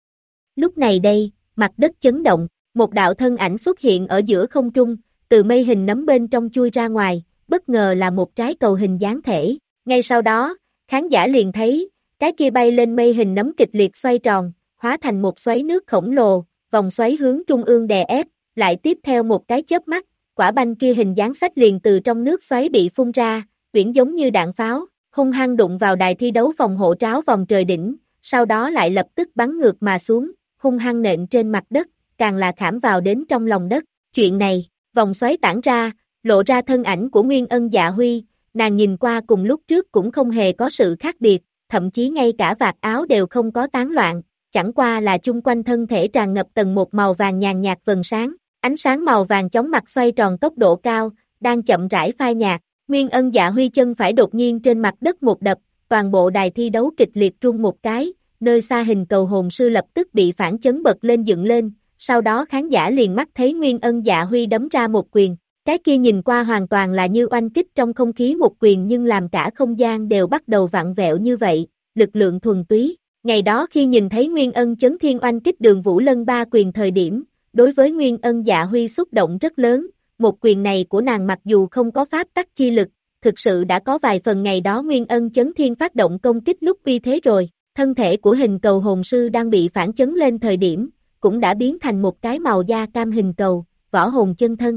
Lúc này đây, mặt đất chấn động, một đạo thân ảnh xuất hiện ở giữa không trung, từ mây hình nấm bên trong chui ra ngoài, bất ngờ là một trái cầu hình dáng thể. Ngay sau đó, khán giả liền thấy, cái kia bay lên mây hình nấm kịch liệt xoay tròn, hóa thành một xoáy nước khổng lồ, vòng xoáy hướng trung ương đè ép, lại tiếp theo một cái chớp mắt, quả banh kia hình dáng sách liền từ trong nước xoáy bị phun ra, uyển giống như đạn pháo, hung hăng đụng vào đài thi đấu phòng hộ tráo vòng trời đỉnh, sau đó lại lập tức bắn ngược mà xuống, hung hăng nện trên mặt đất, càng là khảm vào đến trong lòng đất. Chuyện này, vòng xoáy tản ra, lộ ra thân ảnh của Nguyên Ân Dạ Huy, nàng nhìn qua cùng lúc trước cũng không hề có sự khác biệt, thậm chí ngay cả vạt áo đều không có tán loạn, chẳng qua là chung quanh thân thể tràn ngập tầng một màu vàng nhàn nhạt vầng sáng, ánh sáng màu vàng chóng mặt xoay tròn tốc độ cao, đang chậm rãi phai nhạt. Nguyên Ân Dạ Huy chân phải đột nhiên trên mặt đất một đập, toàn bộ đài thi đấu kịch liệt rung một cái, nơi xa hình cầu hồn sư lập tức bị phản chấn bật lên dựng lên, sau đó khán giả liền mắt thấy Nguyên Ân Dạ Huy đấm ra một quyền, cái kia nhìn qua hoàn toàn là như oanh kích trong không khí một quyền nhưng làm cả không gian đều bắt đầu vặn vẹo như vậy, lực lượng thuần túy. Ngày đó khi nhìn thấy Nguyên Ân chấn thiên oanh kích Đường Vũ Lân 3 quyền thời điểm, đối với Nguyên Ân Dạ Huy xúc động rất lớn, một quyền này của nàng mặc dù không có pháp tắc chi lực, thực sự đã có vài phần ngày đó Nguyên Ân chấn thiên phát động công kích lúc uy thế rồi, thân thể của hình cầu hồn sư đang bị phản chấn lên thời điểm, cũng đã biến thành một cái màu da cam hình cầu, võ hồn chân thân.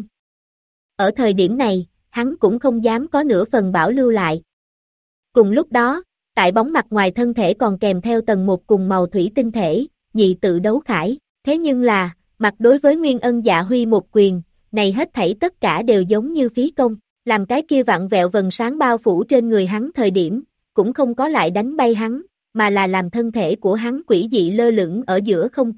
Ở thời điểm này, hắn cũng không dám có nửa phần bảo lưu lại. Cùng lúc đó, tại bóng mặt ngoài thân thể còn kèm theo tầng một cùng màu thủy tinh thể, nhị tự đấu khải, thế nhưng là, mặt đối với Nguyên Ân Dạ Huy một quyền, này hết thảy tất cả đều giống như phí công, làm cái kia vặn vẹo vầng sáng bao phủ trên người hắn thời điểm, cũng không có lại đánh bay hắn, mà là làm thân thể của hắn quỷ dị lơ lửng ở giữa không trung,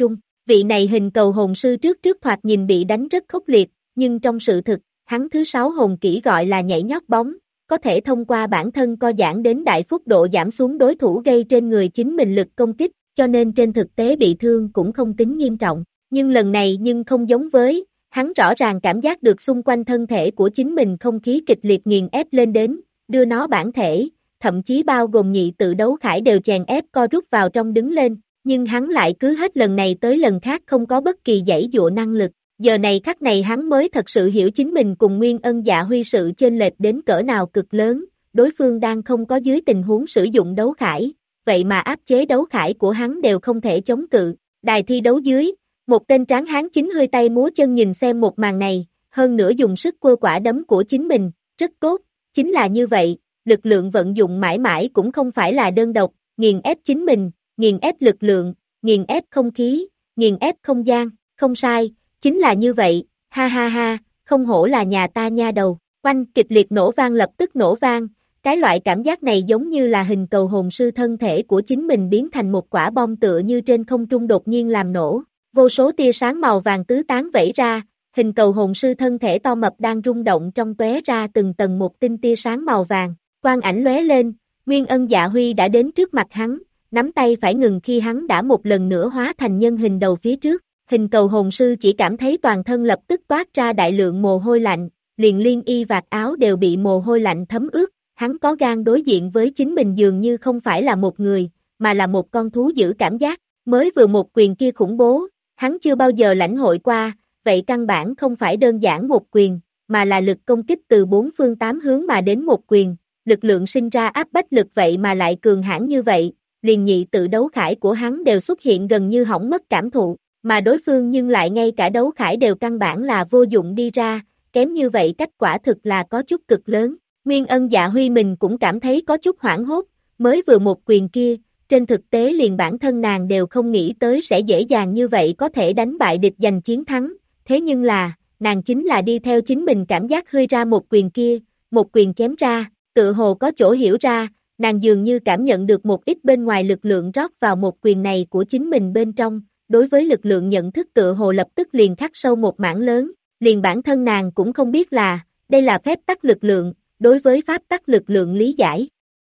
Vị này hình cầu hồn sư trước thoạt nhìn bị đánh rất khốc liệt, nhưng trong sự thực, hắn thứ 6 hồn kỹ gọi là nhảy nhót bóng, có thể thông qua bản thân co giãn đến đại phúc độ giảm xuống đối thủ gây trên người chính mình lực công kích, cho nên trên thực tế bị thương cũng không tính nghiêm trọng. Nhưng lần này không giống với, hắn rõ ràng cảm giác được xung quanh thân thể của chính mình không khí kịch liệt nghiền ép lên đến, đưa nó bản thể, thậm chí bao gồm nhị tự đấu khải đều chèn ép co rút vào trong đứng lên, nhưng hắn lại cứ hết lần này tới lần khác không có bất kỳ giãy dụa năng lực. Giờ này khắc này hắn mới thật sự hiểu chính mình cùng Nguyên Ân Dạ Huy sự chênh lệch đến cỡ nào cực lớn, đối phương đang không có dưới tình huống sử dụng đấu khải, vậy mà áp chế đấu khải của hắn đều không thể chống cự. Đài thi đấu dưới, một tên tráng hán chính hơi tay múa chân nhìn xem một màn này, hơn nữa dùng sức quơ quả đấm của chính mình, rất tốt, chính là như vậy, lực lượng vận dụng mãi mãi cũng không phải là đơn độc, nghiền ép chính mình, nghiền ép lực lượng, nghiền ép không khí, nghiền ép không gian, không sai, chính là như vậy, ha ha ha, không hổ là nhà ta nha đầu, oanh kịch liệt nổ vang lập tức nổ vang, cái loại cảm giác này giống như là hình cầu hồn sư thân thể của chính mình biến thành một quả bom tựa như trên không trung đột nhiên làm nổ, vô số tia sáng màu vàng tứ tán vẩy ra, hình cầu hồn sư thân thể to mập đang rung động trong tóe ra từng tầng một tinh tia sáng màu vàng, quang ảnh lóe lên, Nguyên Ân Dạ Huy đã đến trước mặt hắn, nắm tay phải ngừng khi hắn đã một lần nữa hóa thành nhân hình đầu phía trước. Hình cầu hồn sư chỉ cảm thấy toàn thân lập tức toát ra đại lượng mồ hôi lạnh, liền liên y vạt áo đều bị mồ hôi lạnh thấm ướt, hắn có gan đối diện với chính mình dường như không phải là một người, mà là một con thú dữ cảm giác, mới vừa một quyền kia khủng bố, hắn chưa bao giờ lãnh hội qua, vậy căn bản không phải đơn giản một quyền, mà là lực công kích từ 4 phương 8 hướng mà đến một quyền, lực lượng sinh ra áp bách lực vậy mà lại cường hãn như vậy, liền nhị tự đấu khải của hắn đều xuất hiện gần như hỏng mất cảm thụ. Mà đối phương nhưng lại ngay cả đấu khải đều căn bản là vô dụng đi ra, kém như vậy cách quả thực là có chút cực lớn. Nguyên Ân Dạ Huy mình cũng cảm thấy có chút hoảng hốt, mới vừa một quyền kia, trên thực tế liền bản thân nàng đều không nghĩ tới sẽ dễ dàng như vậy có thể đánh bại địch giành chiến thắng, thế nhưng là, nàng chính là đi theo chính mình cảm giác hơi ra một quyền kia, một quyền chém ra, tự hồ có chỗ hiểu ra, nàng dường như cảm nhận được một ít bên ngoài lực lượng rót vào một quyền này của chính mình bên trong. Đối với lực lượng nhận thức tự hồ lập tức liền khắc sâu một mảng lớn, liền bản thân nàng cũng không biết là, đây là phép tắc lực lượng, đối với pháp tắc lực lượng lý giải.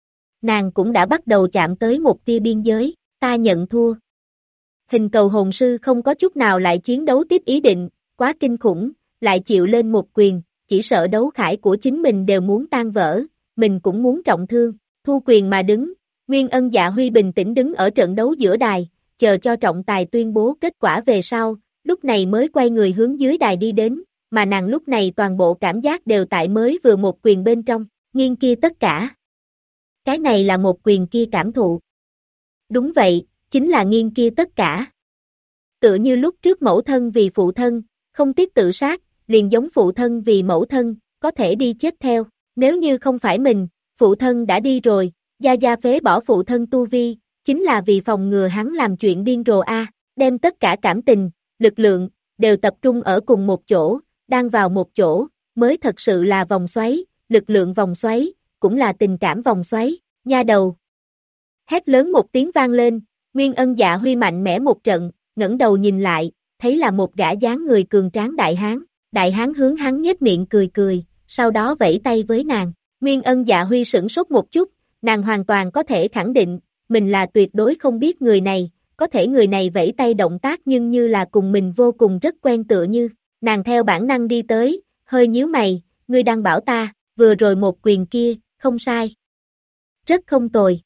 Nàng cũng đã bắt đầu chạm tới một tia biên giới, ta nhận thua. Hình cầu hồn sư không có chút nào lại chiến đấu tiếp ý định, quá kinh khủng, lại chịu lên một quyền, chỉ sợ đấu khải của chính mình đều muốn tan vỡ, mình cũng muốn trọng thương, thu quyền mà đứng, Nguyên Ân Dạ Huy bình tĩnh đứng ở trận đấu giữa đài, chờ cho trọng tài tuyên bố kết quả về sau, lúc này mới quay người hướng dưới đài đi đến, mà nàng lúc này toàn bộ cảm giác đều tại mới vừa một quyền bên trong, nghiêng kia tất cả. Cái này là một quyền kia cảm thụ. Đúng vậy, chính là nghiêng kia tất cả. Tựa như lúc trước mẫu thân vì phụ thân, không tiếc tự sát, liền giống phụ thân vì mẫu thân, có thể đi chết theo, nếu như không phải mình, phụ thân đã đi rồi, Gia Gia phế bỏ phụ thân tu vi, chính là vì phòng ngừa hắn làm chuyện điên rồ đem tất cả cảm tình, lực lượng, đều tập trung ở cùng một chỗ, đang vào một chỗ, mới thật sự là vòng xoáy, lực lượng vòng xoáy, cũng là tình cảm vòng xoáy, nha đầu. Hét lớn một tiếng vang lên, Nguyên Ân Dạ Huy mạnh mẽ một trận, ngẩng đầu nhìn lại, thấy là một gã dáng người cường tráng đại hán hướng hắn nhếch miệng cười, sau đó vẫy tay với nàng, Nguyên Ân Dạ Huy sửng sốt một chút, nàng hoàn toàn có thể khẳng định, mình là tuyệt đối không biết người này, có thể người này vẫy tay động tác nhưng như là cùng mình vô cùng rất quen tựa như, nàng theo bản năng đi tới, hơi nhíu mày, ngươi đang bảo ta, vừa rồi một quyền kia, không sai. Rất không tồi.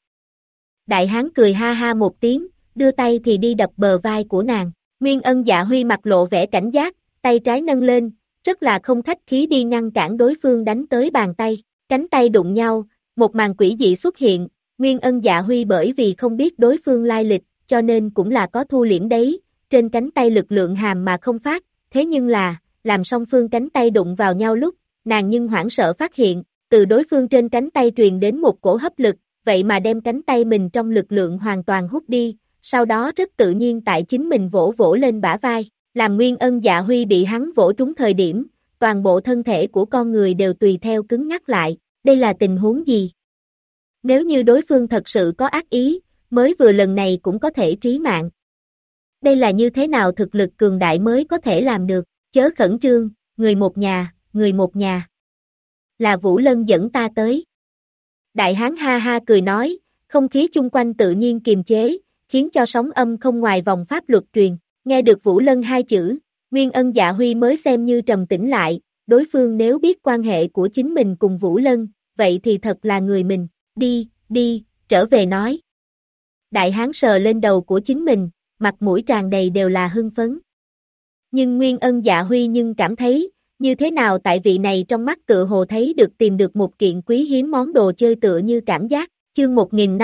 Đại hán cười ha ha một tiếng, đưa tay thì đi đập bờ vai của nàng, Nguyên Ân Dạ Huy mặt lộ vẻ cảnh giác, tay trái nâng lên, rất là không khách khí đi ngăn cản đối phương đánh tới bàn tay, cánh tay đụng nhau, một màn quỷ dị xuất hiện. Nguyên Ân Dạ Huy bởi vì không biết đối phương lai lịch, cho nên cũng là có thu liễm đấy, trên cánh tay lực lượng hàm mà không phát, thế nhưng là, làm song phương cánh tay đụng vào nhau lúc, nàng nhưng hoảng sợ phát hiện, từ đối phương trên cánh tay truyền đến một cổ hấp lực, vậy mà đem cánh tay mình trong lực lượng hoàn toàn hút đi, sau đó rất tự nhiên tại chính mình vỗ vỗ lên bả vai, làm Nguyên Ân Dạ Huy bị hắn vỗ trúng thời điểm, toàn bộ thân thể của con người đều tùy theo cứng nhắc lại, đây là tình huống gì? Nếu như đối phương thật sự có ác ý, mới vừa lần này cũng có thể trí mạng. Đây là như thế nào thực lực cường đại mới có thể làm được, chớ khẩn trương, người một nhà. Là Vũ Lân dẫn ta tới. Đại hán ha ha cười nói, không khí chung quanh tự nhiên kiềm chế, khiến cho sóng âm không ngoài vòng pháp luật truyền. Nghe được Vũ Lân hai chữ, Nguyên Ân Dạ Huy mới xem như trầm tĩnh lại, đối phương nếu biết quan hệ của chính mình cùng Vũ Lân, vậy thì thật là người mình, đi, trở về nói. Đại hán sờ lên đầu của chính mình, mặt mũi tràn đầy đều là hưng phấn. Nhưng Nguyên Ân Dạ Huy nhưng cảm thấy, như thế nào tại vị này trong mắt tựa hồ thấy được tìm được một kiện quý hiếm món đồ chơi tựa như cảm giác, chương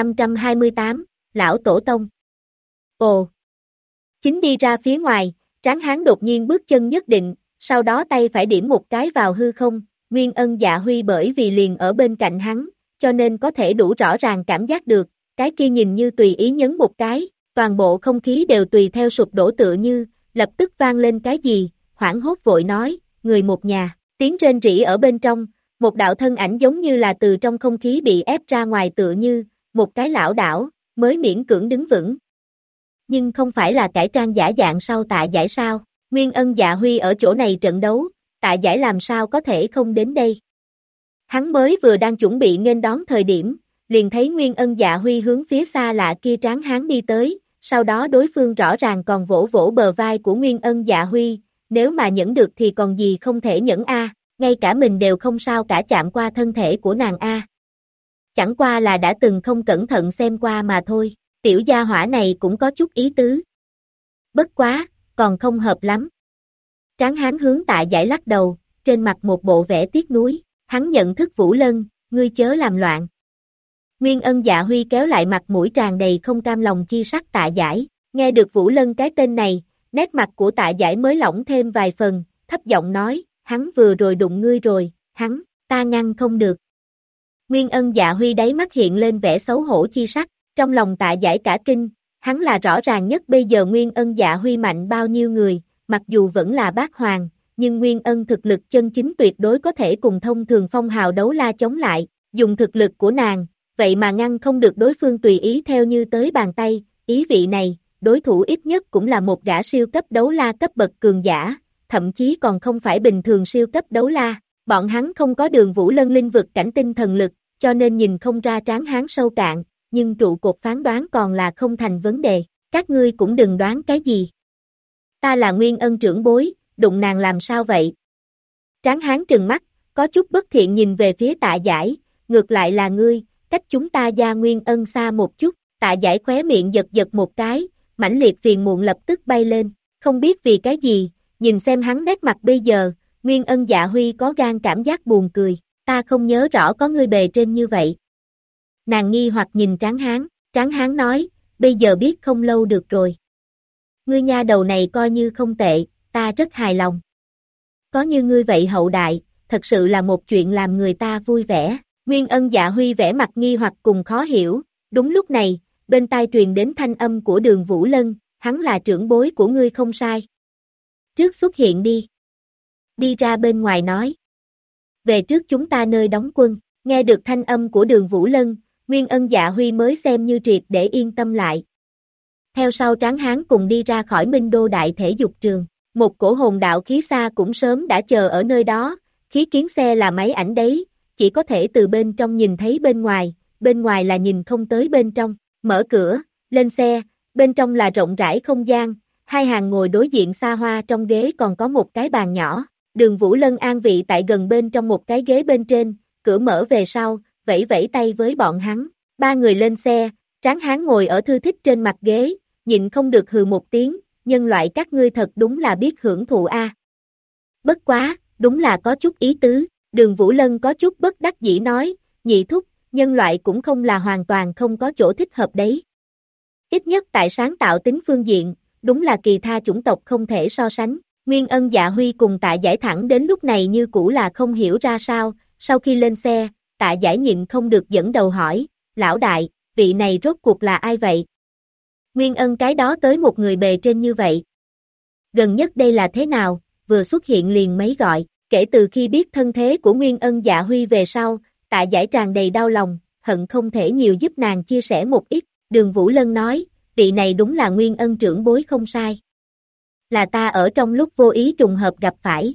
1528, Lão Tổ Tông. Ồ! Chính đi ra phía ngoài, tráng hán đột nhiên bước chân nhất định, sau đó tay phải điểm một cái vào hư không, Nguyên Ân Dạ Huy bởi vì liền ở bên cạnh hắn, cho nên có thể đủ rõ ràng cảm giác được, cái kia nhìn như tùy ý nhấn một cái, toàn bộ không khí đều tùy theo sụp đổ tựa như, lập tức vang lên cái gì, hoảng hốt vội nói, người một nhà, tiếng rên rỉ ở bên trong, một đạo thân ảnh giống như là từ trong không khí bị ép ra ngoài tựa như, một cái lão đảo, mới miễn cưỡng đứng vững. Nhưng không phải là cải trang giả dạng sau Tạ Giải sao, Nguyên Ân Dạ Huy ở chỗ này trận đấu, Tạ Giải làm sao có thể không đến đây. Hắn mới vừa đang chuẩn bị nghênh đón thời điểm, liền thấy Nguyên Ân Dạ Huy hướng phía xa lạ kia tráng hán đi tới, sau đó đối phương rõ ràng còn vỗ vỗ bờ vai của Nguyên Ân Dạ Huy, nếu mà nhẫn được thì còn gì không thể nhẫn a, ngay cả mình đều không sao cả chạm qua thân thể của nàng a. Chẳng qua là đã từng không cẩn thận xem qua mà thôi, tiểu gia hỏa này cũng có chút ý tứ. Bất quá, còn không hợp lắm. Tráng hán hướng Tạ Giải lắc đầu, trên mặt một bộ vẻ tiếc nuối, hắn nhận thức Vũ Lân, ngươi chớ làm loạn. Nguyên Ân Dạ Huy kéo lại mặt mũi tràn đầy không cam lòng chi sắc Tạ Giải, nghe được Vũ Lân cái tên này, nét mặt của Tạ Giải mới lỏng thêm vài phần, thấp giọng nói, hắn vừa rồi đụng ngươi rồi, ta ngăn không được. Nguyên Ân Dạ Huy đáy mắt hiện lên vẻ xấu hổ chi sắc, trong lòng Tạ Giải cả kinh, hắn là rõ ràng nhất bây giờ Nguyên Ân Dạ Huy mạnh bao nhiêu người, mặc dù vẫn là bác hoàng, nhưng Nguyên Ân thực lực chân chính tuyệt đối có thể cùng thông thường phong hào đấu la chống lại, dùng thực lực của nàng, vậy mà ngăn không được đối phương tùy ý theo như tới bàn tay, ý vị này, đối thủ ít nhất cũng là một gã siêu cấp đấu la cấp bậc cường giả, thậm chí còn không phải bình thường siêu cấp đấu la, bọn hắn không có Đường Vũ Lân linh vực cảnh tinh thần lực, cho nên nhìn không ra tráng hán sâu cạn, nhưng trụ cột phán đoán còn là không thành vấn đề, các ngươi cũng đừng đoán cái gì. Ta là Nguyên Ân trưởng bối, đụng nàng làm sao vậy? Tráng hán trừng mắt, có chút bất thiện nhìn về phía Tạ Giải, ngược lại là ngươi, cách chúng ta gia Nguyên Ân xa một chút, Tạ Giải khóe miệng giật giật một cái, mãnh liệt phiền muộn lập tức bay lên, không biết vì cái gì, nhìn xem hắn nét mặt bây giờ, Nguyên Ân Dạ Huy có gan cảm giác buồn cười, ta không nhớ rõ có ngươi bề trên như vậy. Nàng nghi hoặc nhìn Tráng hán nói, bây giờ biết không lâu được rồi. Ngươi nha đầu này coi như không tệ, ta rất hài lòng. Có như ngươi vậy hậu đại, thật sự là một chuyện làm người ta vui vẻ. Nguyên Ân Dạ Huy vẻ mặt nghi hoặc cùng khó hiểu, đúng lúc này, bên tai truyền đến thanh âm của Đường Vũ Lân, hắn là trưởng bối của ngươi không sai. Trước xuất hiện đi. Đi ra bên ngoài nói. Về trước chúng ta nơi đóng quân, nghe được thanh âm của Đường Vũ Lân, Nguyên Ân Dạ Huy mới xem như triệt để yên tâm lại. Theo sau tráng hán cùng đi ra khỏi Minh Đô Đại Thể Dục Trường, một cổ hồn đạo khí xa cũng sớm đã chờ ở nơi đó, khí kiến xe là máy ảnh đấy, chỉ có thể từ bên trong nhìn thấy bên ngoài là nhìn không tới bên trong, mở cửa, lên xe, bên trong là rộng rãi không gian, hai hàng ngồi đối diện xa hoa trong ghế còn có một cái bàn nhỏ, Đường Vũ Lân an vị tại gần bên trong một cái ghế bên trên, cửa mở về sau, vẫy vẫy tay với bọn hắn, ba người lên xe, tráng hán ngồi ở thư thích trên mặt ghế, nhịn không được hừ một tiếng, nhân loại các ngươi thật đúng là biết hưởng thụ a. Bất quá, đúng là có chút ý tứ, Đường Vũ Lân có chút bất đắc dĩ nói, nhị thúc, nhân loại cũng không là hoàn toàn không có chỗ thích hợp đấy. Ít nhất tại sáng tạo tính phương diện, đúng là kỳ tha chủng tộc không thể so sánh. Nguyên Ân Dạ Huy cùng Tạ Giải thẳng đến lúc này như cũ là không hiểu ra sao, sau khi lên xe, Tạ Giải nhịn không được dẫn đầu hỏi, lão đại, vị này rốt cuộc là ai vậy? Nguyên Ân cái đó tới một người bề trên như vậy. Gần nhất đây là thế nào, vừa xuất hiện liền mấy gọi, kể từ khi biết thân thế của Nguyên Ân Dạ Huy về sau, Tạ Giải tràn đầy đau lòng, hận không thể nhiều giúp nàng chia sẻ một ít, Đường Vũ Lân nói, vị này đúng là Nguyên Ân trưởng bối không sai. Là ta ở trong lúc vô ý trùng hợp gặp phải.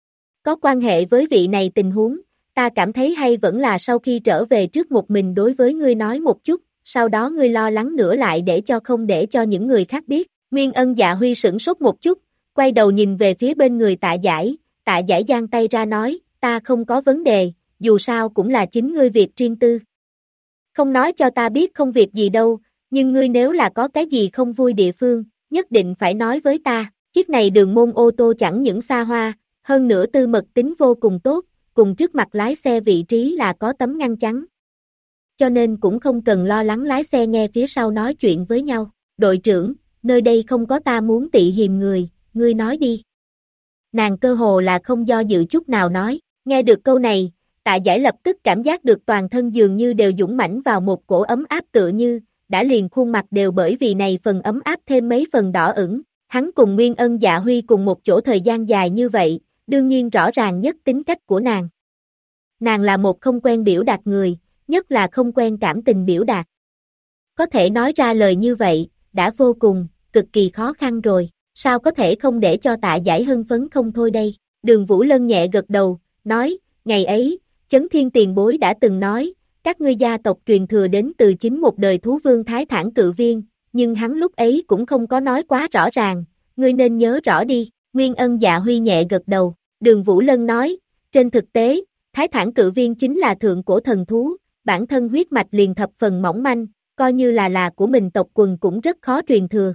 Có quan hệ với vị này tình huống, ta cảm thấy hay vẫn là sau khi trở về trước một mình đối với ngươi nói một chút, sau đó ngươi lo lắng nữa lại không để cho những người khác biết. Nguyên Ân Dạ Huy sửng sốt một chút, quay đầu nhìn về phía bên người Tạ Giải giang tay ra nói, ta không có vấn đề, dù sao cũng là chính ngươi việc riêng tư. Không nói cho ta biết không việc gì đâu, nhưng ngươi nếu là có cái gì không vui địa phương, nhất định phải nói với ta. Chiếc này đường môn ô tô chẳng những xa hoa, hơn nữa tư mật tính vô cùng tốt, cùng trước mặt lái xe vị trí là có tấm ngăn chắn. Cho nên cũng không cần lo lắng lái xe nghe phía sau nói chuyện với nhau. Đội trưởng, nơi đây không có ta muốn tị hiềm người, ngươi nói đi. Nàng cơ hồ là không do dự chút nào nói, nghe được câu này, Tạ Giải lập tức cảm giác được toàn thân dường như đều dũng mãnh vào một cổ ấm áp tựa như, đã liền khuôn mặt đều bởi vì này phần ấm áp thêm mấy phần đỏ ửng. Hắn cùng Nguyên Ân Dạ Huy cùng một chỗ thời gian dài như vậy, đương nhiên rõ ràng nhất tính cách của nàng. Nàng là một không quen biểu đạt người, nhất là không quen cảm tình biểu đạt. Có thể nói ra lời như vậy, đã vô cùng, cực kỳ khó khăn rồi, sao có thể không để cho Tạ Giải hưng phấn không thôi đây. Đường Vũ Lân nhẹ gật đầu, nói, ngày ấy, Chấn Thiên tiền bối đã từng nói, các ngươi gia tộc truyền thừa đến từ chính một đời thú vương Thái Thản Cự Viên, nhưng hắn lúc ấy cũng không có nói quá rõ ràng, ngươi nên nhớ rõ đi. Nguyên Ân Dạ Huy nhẹ gật đầu, Đường Vũ Lân nói, trên thực tế, Thái Thản Cự Viên chính là thượng cổ thần thú, bản thân huyết mạch liền thập phần mỏng manh, coi như là của mình tộc quần cũng rất khó truyền thừa.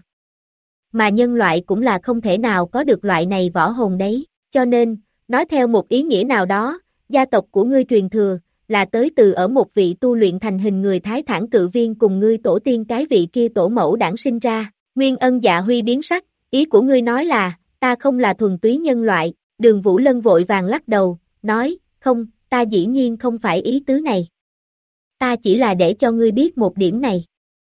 Mà nhân loại cũng là không thể nào có được loại này võ hồn đấy, cho nên, nói theo một ý nghĩa nào đó, gia tộc của ngươi truyền thừa, là tới từ ở một vị tu luyện thành hình người Thái Thản Cự Viên cùng ngươi tổ tiên cái vị kia tổ mẫu đản sinh ra. Nguyên Ân Dạ Huy biến sắc, ý của ngươi nói là, ta không là thuần túy nhân loại. Đường Vũ Lân vội vàng lắc đầu, nói, không, ta dĩ nhiên không phải ý tứ này. Ta chỉ là để cho ngươi biết một điểm này.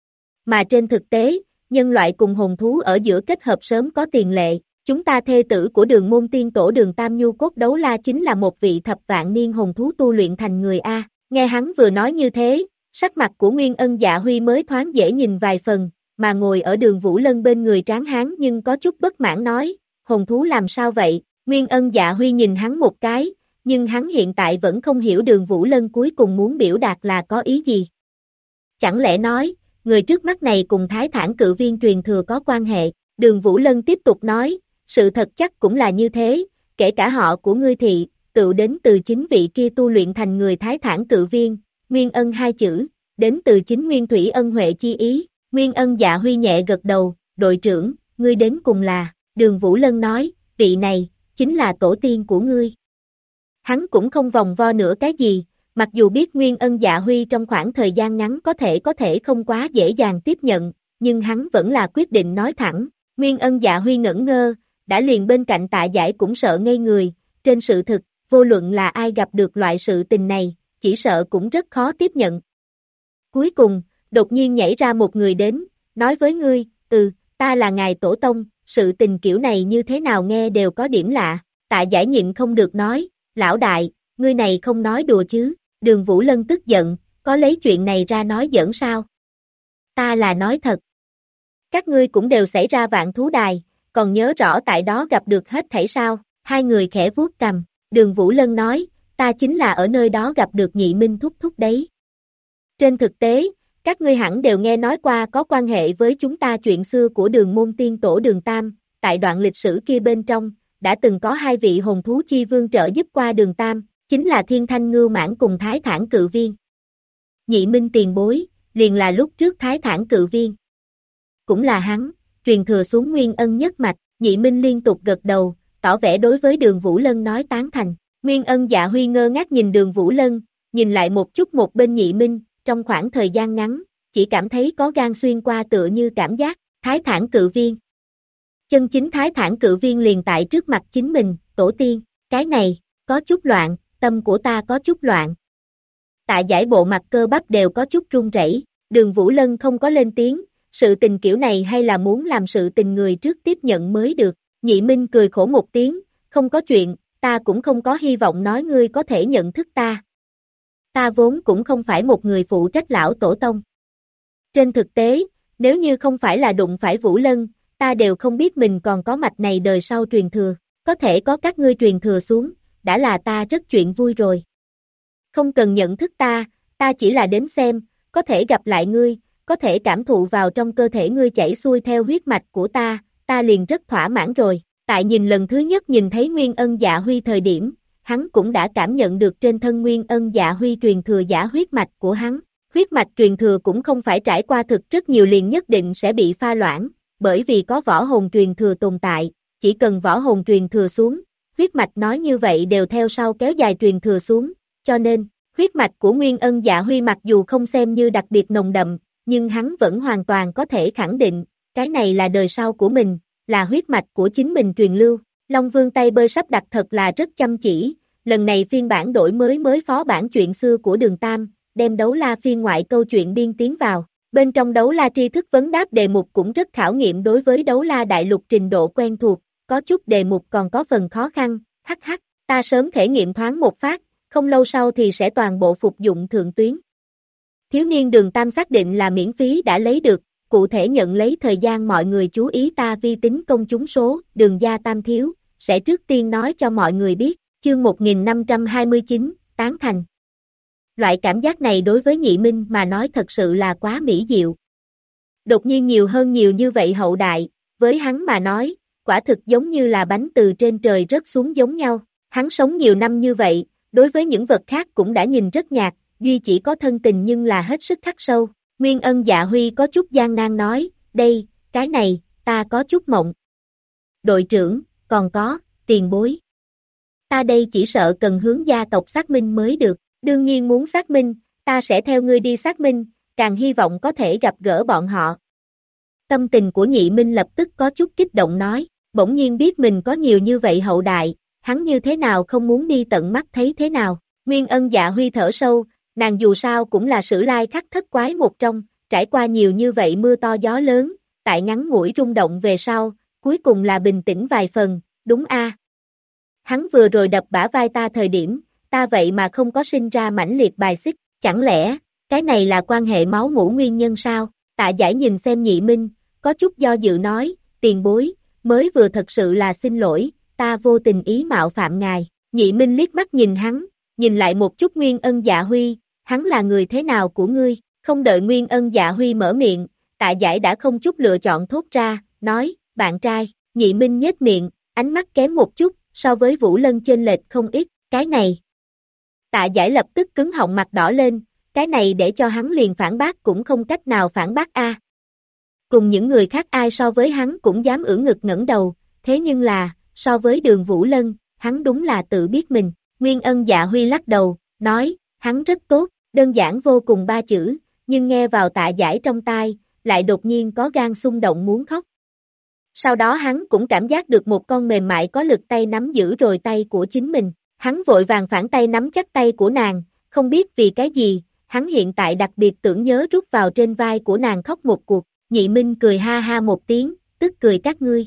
Mà trên thực tế, nhân loại cùng hồn thú ở giữa kết hợp sớm có tiền lệ, chúng ta thê tử của Đường môn tiên tổ Đường Tam Nhu Cốt Đấu La chính là một vị thập vạn niên hồn thú tu luyện thành người A. Nghe hắn vừa nói như thế, sắc mặt của Nguyên Ân Dạ Huy mới thoáng dễ nhìn vài phần, mà ngồi ở Đường Vũ Lân bên người tráng hán nhưng có chút bất mãn nói, hồn thú làm sao vậy? Nguyên Ân Dạ Huy nhìn hắn một cái, nhưng hắn hiện tại vẫn không hiểu Đường Vũ Lân cuối cùng muốn biểu đạt là có ý gì. Chẳng lẽ nói, người trước mắt này cùng Thái Thản Cự Viên truyền thừa có quan hệ? Đường Vũ Lân tiếp tục nói, sự thật chắc cũng là như thế, kể cả họ của ngươi thị, tự đến từ chính vị kia tu luyện thành người Thái Thản Cự Viên, Nguyên Ân hai chữ, đến từ chính Nguyên Thủy Ân Huệ chi ý. Nguyên Ân Dạ Huy nhẹ gật đầu, đội trưởng, ngươi đến cùng là, Đường Vũ Lân nói, vị này, chính là tổ tiên của ngươi. Hắn cũng không vòng vo nữa cái gì, mặc dù biết Nguyên Ân Dạ Huy trong khoảng thời gian ngắn có thể không quá dễ dàng tiếp nhận, nhưng hắn vẫn là quyết định nói thẳng. Nguyên Ân Dạ Huy ngẩn ngơ, đã liền bên cạnh Tạ Giải cũng sợ ngây người, trên sự thực, vô luận là ai gặp được loại sự tình này, chỉ sợ cũng rất khó tiếp nhận. Cuối cùng, đột nhiên nhảy ra một người đến, nói với ngươi, ta là ngài tổ tông, sự tình kiểu này như thế nào nghe đều có điểm lạ. Tạ Giải nhịn không được nói, lão đại, ngươi này không nói đùa chứ? Đường Vũ Lân tức giận, có lấy chuyện này ra nói giỡn sao? Ta là nói thật. Các ngươi cũng đều xảy ra Vạn Thú Đài, còn nhớ rõ tại đó gặp được hết thảy sao? Hai người khẽ vuốt cằm, Đường Vũ Lân nói, ta chính là ở nơi đó gặp được Nhị Minh thúc thúc đấy. Trên thực tế, các ngươi hẳn đều nghe nói qua có quan hệ với chúng ta chuyện xưa của Đường môn tiên tổ Đường Tam, tại đoạn lịch sử kia bên trong, đã từng có hai vị hồn thú chi vương trợ giúp qua Đường Tam, chính là Thiên Thanh Ngưu Mãn cùng Thái Thản Cự Viên. Nhị Minh tiền bối, liền là lúc trước Thái Thản Cự Viên. Cũng là hắn, truyền thừa xuống Nguyên Ân nhất mạch. Nhị Minh liên tục gật đầu, tỏ vẻ đối với Đường Vũ Lân nói tán thành. Nguyên Ân Dạ Huy ngơ ngác nhìn Đường Vũ Lân, nhìn lại một chút một bên Nhị Minh, trong khoảng thời gian ngắn, chỉ cảm thấy có gan xuyên qua tựa như cảm giác, Thái Thản Cự Viên. Chân chính Thái Thản Cự Viên liền tại trước mặt chính mình, tổ tiên, cái này, có chút loạn, tâm của ta có chút loạn. Tạ Giải bộ mặt cơ bắp đều có chút run rẩy. Đường Vũ Lân không có lên tiếng, sự tình kiểu này hay là muốn làm sự tình người trước tiếp nhận mới được. Nhị Minh cười khổ một tiếng, không có chuyện, ta cũng không có hy vọng nói ngươi có thể nhận thức ta. Ta vốn cũng không phải một người phụ trách lão tổ tông. Trên thực tế, Nếu như không phải là đụng phải Vũ Lân, ta đều không biết mình còn có mạch này đời sau truyền thừa, có thể có các ngươi truyền thừa xuống, đã là ta rất chuyện vui rồi. Không cần nhận thức ta chỉ là đến xem, có thể gặp lại ngươi, có thể cảm thụ vào trong cơ thể ngươi chảy xuôi theo huyết mạch của ta liền rất thỏa mãn rồi. Tại nhìn lần thứ nhất nhìn thấy Nguyên Ân Dạ Huy thời điểm, hắn cũng đã cảm nhận được trên thân Nguyên Ân Dạ Huy truyền thừa giả huyết mạch của hắn. Huyết mạch truyền thừa cũng không phải trải qua thực rất nhiều liền nhất định sẽ bị pha loãng, bởi vì có võ hồn truyền thừa tồn tại, chỉ cần võ hồn truyền thừa xuống, huyết mạch nói như vậy đều theo sau kéo dài truyền thừa xuống, cho nên, huyết mạch của Nguyên Ân Dạ Huy mặc dù không xem như đặc biệt nồng đậm, nhưng hắn vẫn hoàn toàn có thể khẳng định, cái này là đời sau của mình, là huyết mạch của chính mình truyền lưu. Long Vương tay bơi sắp đặt thật là rất chăm chỉ, lần này phiên bản đổi mới phó bản chuyện xưa của Đường Tam, đem đấu la phiên ngoại câu chuyện biên tiến vào. Bên trong đấu la tri thức vấn đáp đề mục cũng rất khảo nghiệm đối với đấu la đại lục trình độ quen thuộc, có chút đề mục còn có phần khó khăn, ta sớm thể nghiệm thoáng một phát, không lâu sau thì sẽ toàn bộ phục dụng thượng tuyến. Thiếu niên Đường Tam xác định là miễn phí đã lấy được, cụ thể nhận lấy thời gian mọi người chú ý ta vi tính công chúng số, Đường gia Tam thiếu, sẽ trước tiên nói cho mọi người biết, chương 1529, tán thành. Loại cảm giác này đối với Nhị Minh mà nói thật sự là quá mỹ diệu. Đột nhiên nhiều hơn nhiều như vậy hậu đại, với hắn mà nói, quả thực giống như là bánh từ trên trời rớt xuống giống nhau. Hắn sống nhiều năm như vậy, đối với những vật khác cũng đã nhìn rất nhạt, duy chỉ có thân tình nhưng là hết sức khắc sâu. Nguyên Ân Dạ Huy có chút gian nan nói, đây, cái này, ta có chút mộng. Đội trưởng, còn có, tiền bối. Ta đây chỉ sợ cần hướng gia tộc xác minh mới được, đương nhiên muốn xác minh, ta sẽ theo ngươi đi xác minh, càng hy vọng có thể gặp gỡ bọn họ. Tâm tình của Nhị Minh lập tức có chút kích động nói, bỗng nhiên biết mình có nhiều như vậy hậu đại, hắn như thế nào không muốn đi tận mắt thấy thế nào. Nguyên Ân Dạ Huy thở sâu, nàng dù sao cũng là Sử Lai Khắc thất quái một trong, trải qua nhiều như vậy mưa to gió lớn, tại ngắn ngủi rung động về sau, cuối cùng là bình tĩnh vài phần, đúng a. Hắn vừa rồi đập bả vai ta thời điểm, ta vậy mà không có sinh ra mãnh liệt bài xích, chẳng lẽ, cái này là quan hệ máu mủ nguyên nhân sao? Tạ Giải nhìn xem Nhị Minh, có chút do dự nói, tiền bối, mới vừa thật sự là xin lỗi, ta vô tình ý mạo phạm ngài. Nhị Minh liếc mắt nhìn hắn, nhìn lại một chút Nguyên Ân Dạ Huy, hắn là người thế nào của ngươi? Không đợi Nguyên Ân Dạ Huy mở miệng, Tạ Giải đã không chút lựa chọn thốt ra, nói, bạn trai. Nhị Minh nhếch miệng, ánh mắt kém một chút, so với Vũ Lân chênh lệch không ít, cái này. Tạ Giải lập tức cứng họng mặt đỏ lên, cái này để cho hắn liền phản bác cũng không cách nào phản bác a. Cùng những người khác ai so với hắn cũng dám ưỡn ngực ngẩng đầu, thế nhưng là, so với Đường Vũ Lân, hắn đúng là tự biết mình. Nguyên Ân Dạ Huy lắc đầu, nói, hắn rất tốt, đơn giản vô cùng ba chữ, nhưng nghe vào Tạ Giải trong tai, lại đột nhiên có gan xung động muốn khóc. Sau đó hắn cũng cảm giác được một con mềm mại có lực tay nắm giữ rồi tay của chính mình, hắn vội vàng phản tay nắm chắc tay của nàng, không biết vì cái gì, hắn hiện tại đặc biệt tưởng nhớ rút vào trên vai của nàng khóc một cuộc. Nhị Minh cười ha ha một tiếng, tức cười các ngươi.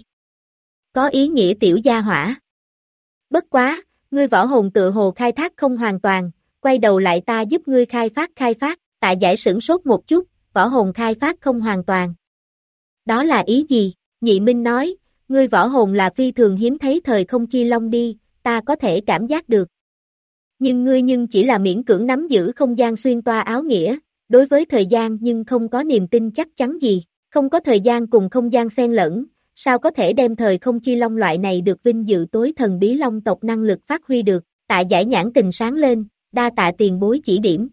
Có ý nghĩa tiểu gia hỏa. Bất quá, ngươi võ hồn tự hồ khai thác không hoàn toàn, quay đầu lại ta giúp ngươi khai phát, Tạ Giải sửng sốt một chút, võ hồn khai phát không hoàn toàn. Đó là ý gì? Nhị Minh nói, ngươi võ hồn là phi thường hiếm thấy thời không chi long đi, ta có thể cảm giác được. Nhưng ngươi chỉ là miễn cưỡng nắm giữ không gian xuyên toa áo nghĩa, đối với thời gian nhưng không có niềm tin chắc chắn gì, không có thời gian cùng không gian xen lẫn, sao có thể đem thời không chi long loại này được vinh dự tối thần bí long tộc năng lực phát huy được. Tạ Giải nhãn tình sáng lên, đa tạ tiền bối chỉ điểm.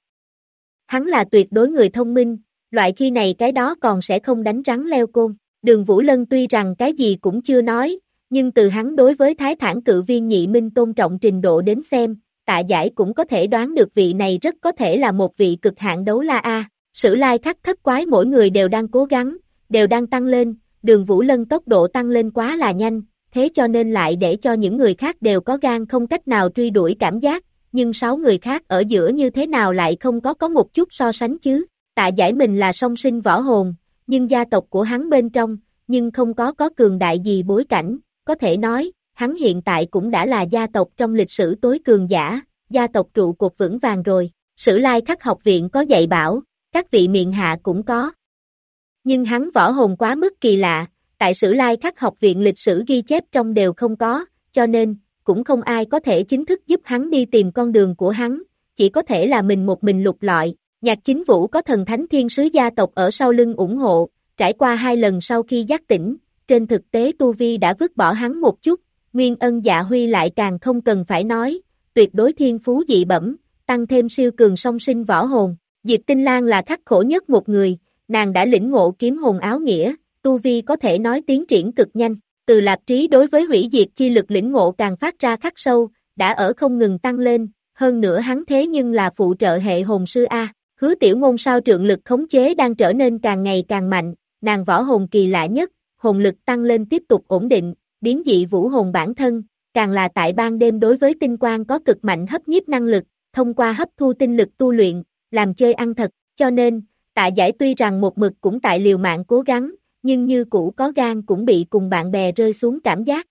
Hắn là tuyệt đối người thông minh, loại khi này cái đó còn sẽ không đánh rắn leo côn. Đường Vũ Lân tuy rằng cái gì cũng chưa nói, nhưng từ hắn đối với Thái Thản cự viên Nhị Minh tôn trọng trình độ đến xem, Tạ Giải cũng có thể đoán được vị này rất có thể là một vị cực hạn đấu la A. Sử Lai Khắc thất quái mỗi người đều đang cố gắng, đều đang tăng lên, Đường Vũ Lân tốc độ tăng lên quá là nhanh, thế cho nên lại để cho những người khác đều có gan không cách nào truy đuổi cảm giác, nhưng 6 người khác ở giữa như thế nào lại không có một chút so sánh chứ. Tạ Giải mình là song sinh võ hồn, nhưng gia tộc của hắn bên trong, nhưng không có cường đại gì bối cảnh, có thể nói, hắn hiện tại cũng đã là gia tộc trong lịch sử tối cường giả, gia tộc trụ cột vững vàng rồi. Sử Lai Khắc học viện có dạy bảo, các vị miện hạ cũng có. Nhưng hắn võ hồn quá mức kỳ lạ, tại Sử Lai Khắc học viện lịch sử ghi chép trong đều không có, cho nên, cũng không ai có thể chính thức giúp hắn đi tìm con đường của hắn, chỉ có thể là mình một mình lục lọi. Nhạc Chính Vũ có thần thánh thiên sứ gia tộc ở sau lưng ủng hộ, trải qua 2 lần sau khi giác tỉnh, trên thực tế Tu Vi đã vứt bỏ hắn một chút, Nguyên Ân Dạ Huy lại càng không cần phải nói, tuyệt đối thiên phú dị bẩm, tăng thêm siêu cường song sinh võ hồn. Diệp Tinh Lan là khắc khổ nhất một người, nàng đã lĩnh ngộ kiếm hồn áo nghĩa, Tu Vi có thể nói tiến triển cực nhanh, từ Lạp Trí đối với hủy diệt chi lực lĩnh ngộ càng phát ra khắc sâu, đã ở không ngừng tăng lên, hơn nữa hắn thế nhưng là phụ trợ hệ hồn sư A. Hứa Tiểu Ngôn sao trượng lực khống chế đang trở nên càng ngày càng mạnh, nàng võ hồn kỳ lạ nhất, hồn lực tăng lên tiếp tục ổn định, biến dị vũ hồn bản thân, càng là tại ban đêm đối với tinh quang có cực mạnh hấp nhiếp năng lực, thông qua hấp thu tinh lực tu luyện, làm chơi ăn thật, cho nên, Tạ Giải tuy rằng một mực cũng tại liều mạng cố gắng, nhưng như cũ có gan cũng bị cùng bạn bè rơi xuống cảm giác.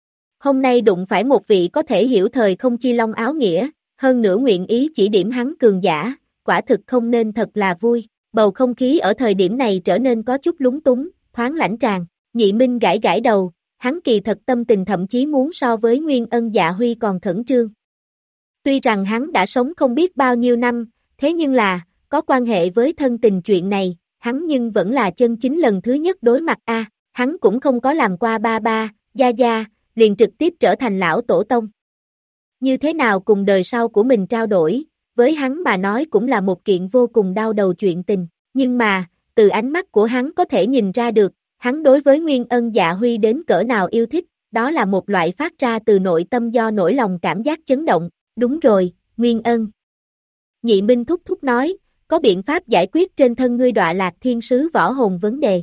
Hôm nay đụng phải một vị có thể hiểu thời không chi long áo nghĩa, hơn nữa nguyện ý chỉ điểm hắn cường giả, quả thực không nên thật là vui, bầu không khí ở thời điểm này trở nên có chút lúng túng, thoáng lãnh tràn, Nhị Minh gãi gãi đầu, hắn kỳ thật tâm tình thậm chí muốn so với Nguyên Ân Dạ Huy còn khẩn trương. Tuy rằng hắn đã sống không biết bao nhiêu năm, thế nhưng là, có quan hệ với thân tình chuyện này, hắn nhưng vẫn là chân chính lần thứ nhất đối mặt a, hắn cũng không có làm qua ba ba, gia gia, liền trực tiếp trở thành lão tổ tông. Như thế nào cùng đời sau của mình trao đổi, với hắn mà nói cũng là một kiện vô cùng đau đầu chuyện tình, nhưng mà, từ ánh mắt của hắn có thể nhìn ra được, hắn đối với Nguyên Ân Dạ Huy đến cỡ nào yêu thích, đó là một loại phát ra từ nội tâm do nỗi lòng cảm giác chấn động, đúng rồi, Nguyên Ân. Nhị Minh thúc thúc nói, có biện pháp giải quyết trên thân ngươi đọa lạc thiên sứ võ hồn vấn đề.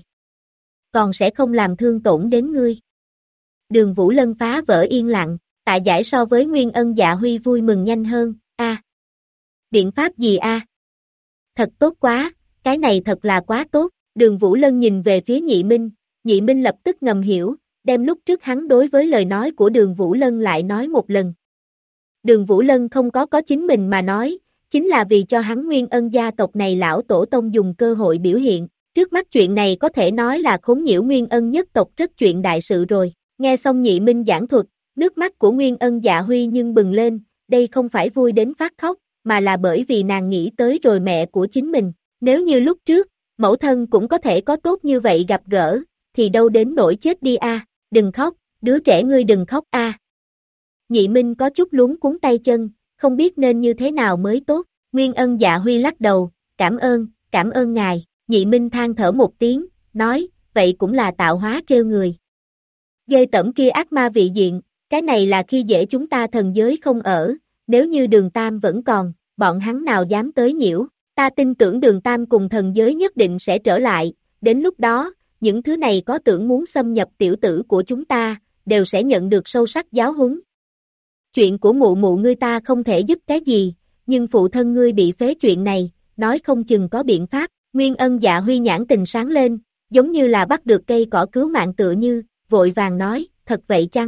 Còn sẽ không làm thương tổn đến ngươi. Đường Vũ Lân phá vỡ yên lặng, Tạ Giải so với Nguyên Ân Dạ Huy vui mừng nhanh hơn, a. Biện pháp gì a? Thật tốt quá, cái này thật là quá tốt, Đường Vũ Lân nhìn về phía Nhị Minh lập tức ngầm hiểu, đem lúc trước hắn đối với lời nói của Đường Vũ Lân lại nói một lần. Đường Vũ Lân không có chính mình mà nói, chính là vì cho hắn Nguyên Ân gia tộc này lão tổ tông dùng cơ hội biểu hiện, trước mắt chuyện này có thể nói là khốn nhiễu Nguyên Ân nhất tộc rất chuyện đại sự rồi, nghe xong Nhị Minh giảng thuật, nước mắt của Nguyên Ân Dạ Huy nhưng bừng lên, đây không phải vui đến phát khóc, mà là bởi vì nàng nghĩ tới rồi mẹ của chính mình, nếu như lúc trước, mẫu thân cũng có thể có tốt như vậy gặp gỡ, thì đâu đến nỗi chết đi a, đừng khóc, đứa trẻ ngươi đừng khóc a. Nhị Minh có chút luống cuống tay chân, không biết nên như thế nào mới tốt, Nguyên Ân Dạ Huy lắc đầu, cảm ơn ngài, Nhị Minh than thở một tiếng, nói, vậy cũng là tạo hóa trêu người. Ghê tởm kia ác ma vị diện, cái này là khi dễ chúng ta thần giới không ở, nếu như Đường Tam vẫn còn, bọn hắn nào dám tới nhiễu, ta tin tưởng Đường Tam cùng thần giới nhất định sẽ trở lại, đến lúc đó, những thứ này có tưởng muốn xâm nhập tiểu tử của chúng ta, đều sẽ nhận được sâu sắc giáo huấn. Chuyện của mụ mụ ngươi ta không thể giúp cái gì, nhưng phụ thân ngươi bị phế chuyện này, nói không chừng có biện pháp, Nguyên Ân Dạ Huy nhãn tình sáng lên, giống như là bắt được cây cỏ cứu mạng tựa như, vội vàng nói, thật vậy chăng?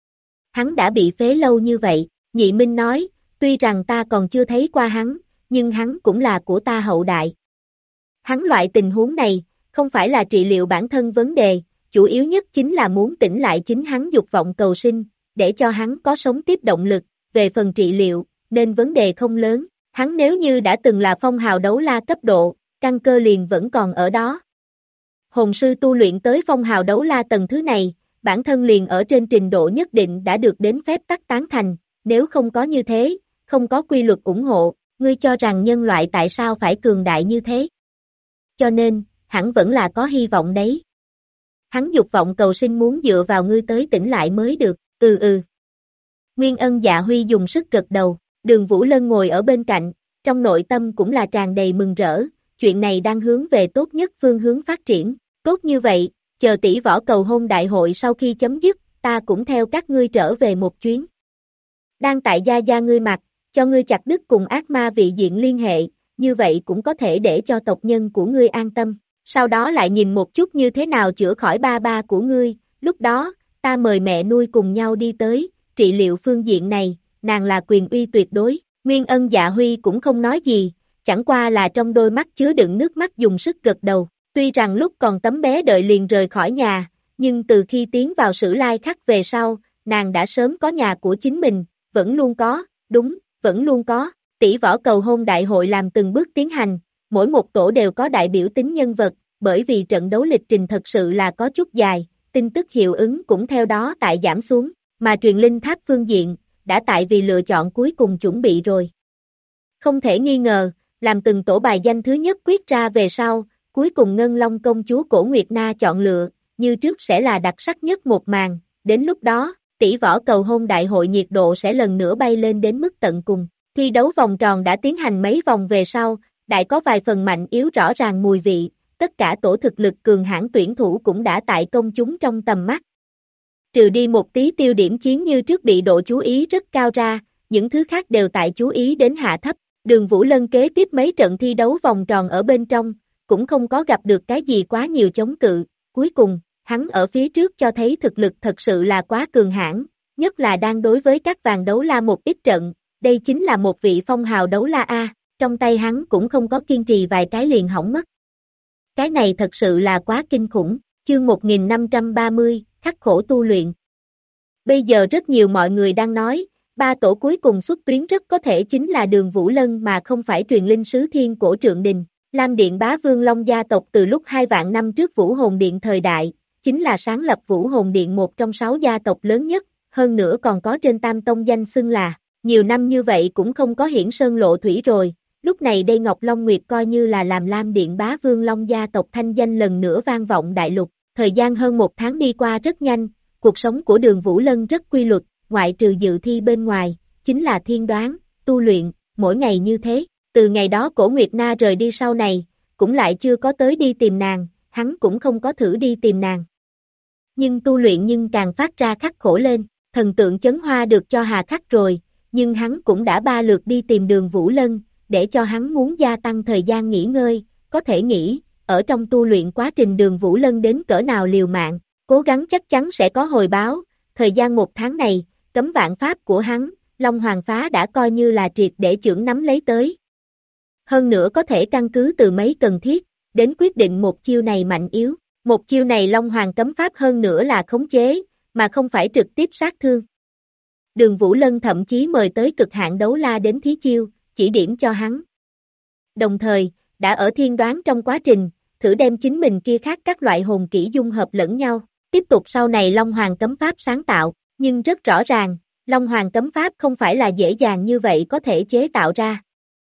Hắn đã bị phế lâu như vậy, Nhị Minh nói, tuy rằng ta còn chưa thấy qua hắn, nhưng hắn cũng là của ta hậu đại. Hắn loại tình huống này, không phải là trị liệu bản thân vấn đề, chủ yếu nhất chính là muốn tỉnh lại chính hắn dục vọng cầu sinh, để cho hắn có sống tiếp động lực, về phần trị liệu, nên vấn đề không lớn, hắn nếu như đã từng là phong hào đấu la cấp độ, căn cơ liền vẫn còn ở đó. Hồn sư tu luyện tới phong hào đấu la tầng thứ này, bản thân liền ở trên trình độ nhất định đã được đến phép tắc tán thành, nếu không có như thế, không có quy luật ủng hộ, ngươi cho rằng nhân loại tại sao phải cường đại như thế? Cho nên, hẳn vẫn là có hy vọng đấy. Hắn dục vọng cầu sinh muốn dựa vào ngươi tới tỉnh lại mới được, Nguyên Ân Dạ Huy dùng sức gật đầu, Đường Vũ Lân ngồi ở bên cạnh, trong nội tâm cũng là tràn đầy mừng rỡ, chuyện này đang hướng về tốt nhất phương hướng phát triển, tốt như vậy, chờ tỷ võ cầu hôn đại hội sau khi chấm dứt, ta cũng theo các ngươi trở về một chuyến. Đang tại gia gia ngươi mặt, cho ngươi chặt đứt cùng ác ma vị diện liên hệ, như vậy cũng có thể để cho tộc nhân của ngươi an tâm, sau đó lại nhìn một chút như thế nào chữa khỏi ba ba của ngươi, lúc đó, ta mời mẹ nuôi cùng nhau đi tới, trị liệu phương diện này, nàng là quyền uy tuyệt đối, Nguyên Ân Dạ Huy cũng không nói gì, chẳng qua là trong đôi mắt chứa đựng nước mắt dùng sức gật đầu, Tuy rằng lúc còn tấm bé đợi liền rời khỏi nhà, nhưng từ khi tiến vào Sử Lai Khắc về sau, nàng đã sớm có nhà của chính mình, vẫn luôn có, đúng, vẫn luôn có. Tỷ võ cầu hôn đại hội làm từng bước tiến hành, mỗi một tổ đều có đại biểu tính nhân vật, bởi vì trận đấu lịch trình thật sự là có chút dài, tin tức hiệu ứng cũng theo đó tại giảm xuống, mà truyền linh tháp phương diện, đã tại vì lựa chọn cuối cùng chuẩn bị rồi. Không thể nghi ngờ, làm từng tổ bài danh thứ nhất quyết ra về sau, cuối cùng Ngân Long công chúa Cổ Nguyệt Na chọn lựa, như trước sẽ là đặc sắc nhất một màn, đến lúc đó, tỷ võ cầu hôn đại hội nhiệt độ sẽ lần nữa bay lên đến mức tận cùng. Thi đấu vòng tròn đã tiến hành mấy vòng về sau, đại có vài phần mạnh yếu rõ ràng mùi vị, tất cả tổ thực lực cường hãn tuyển thủ cũng đã tại công chúng trong tầm mắt. Trừ đi một tí tiêu điểm chiến như trước bị độ chú ý rất cao ra, những thứ khác đều tại chú ý đến hạ thấp. Đường Vũ Lân kế tiếp mấy trận thi đấu vòng tròn ở bên trong, cũng không có gặp được cái gì quá nhiều chống cự, cuối cùng, hắn ở phía trước cho thấy thực lực thật sự là quá cường hãn, nhất là đang đối với các vàng đấu la một ít trận, đây chính là một vị phong hào đấu la A, trong tay hắn cũng không có kiên trì vài cái liền hỏng mất. Cái này thật sự là quá kinh khủng, chương 1530, khắc khổ tu luyện. Bây giờ rất nhiều mọi người đang nói, ba tổ cuối cùng xuất tuyến rất có thể chính là Đường Vũ Lân mà không phải truyền linh sứ thiên cổ Trượng Đình. Lam Điện Bá Vương Long gia tộc từ lúc 2 vạn năm trước Vũ Hồn Điện thời đại, chính là sáng lập Vũ Hồn Điện một trong 6 gia tộc lớn nhất, hơn nữa còn có trên Tam Tông danh xưng là, nhiều năm như vậy cũng không có hiển sơn lộ thủy rồi, lúc này đây Ngọc Long Nguyệt coi như là làm Lam Điện Bá Vương Long gia tộc thanh danh lần nữa vang vọng đại lục, thời gian hơn 1 tháng đi qua rất nhanh, cuộc sống của Đường Vũ Lân rất quy luật, ngoại trừ dự thi bên ngoài, chính là thiên đoán, tu luyện, mỗi ngày như thế. Từ ngày đó Cổ Nguyệt Na rời đi sau này, cũng lại chưa có tới đi tìm nàng, hắn cũng không có thử đi tìm nàng. Nhưng tu luyện nhưng càng phát ra khắc khổ lên, thần tượng chấn hoa được cho hà khắc rồi, nhưng hắn cũng đã 3 lượt đi tìm Đường Vũ Lân, để cho hắn muốn gia tăng thời gian nghỉ ngơi, có thể nghĩ, ở trong tu luyện quá trình Đường Vũ Lân đến cỡ nào liều mạng, cố gắng chắc chắn sẽ có hồi báo, thời gian 1 tháng này, cấm vạn pháp của hắn, Long Hoàng Phá đã coi như là triệt để chưởng nắm lấy tới. Hơn nữa có thể căn cứ từ mấy cần thiết, đến quyết định một chiêu này mạnh yếu. Một chiêu này Long Hoàng cấm pháp hơn nữa là khống chế, mà không phải trực tiếp sát thương. Đường Vũ Lân thậm chí mời tới cực hạn đấu la đến thí chiêu, chỉ điểm cho hắn. Đồng thời, đã ở thiên đoán trong quá trình, thử đem chính mình kia khác các loại hồn kỹ dung hợp lẫn nhau. Tiếp tục sau này Long Hoàng cấm pháp sáng tạo, nhưng rất rõ ràng, Long Hoàng cấm pháp không phải là dễ dàng như vậy có thể chế tạo ra.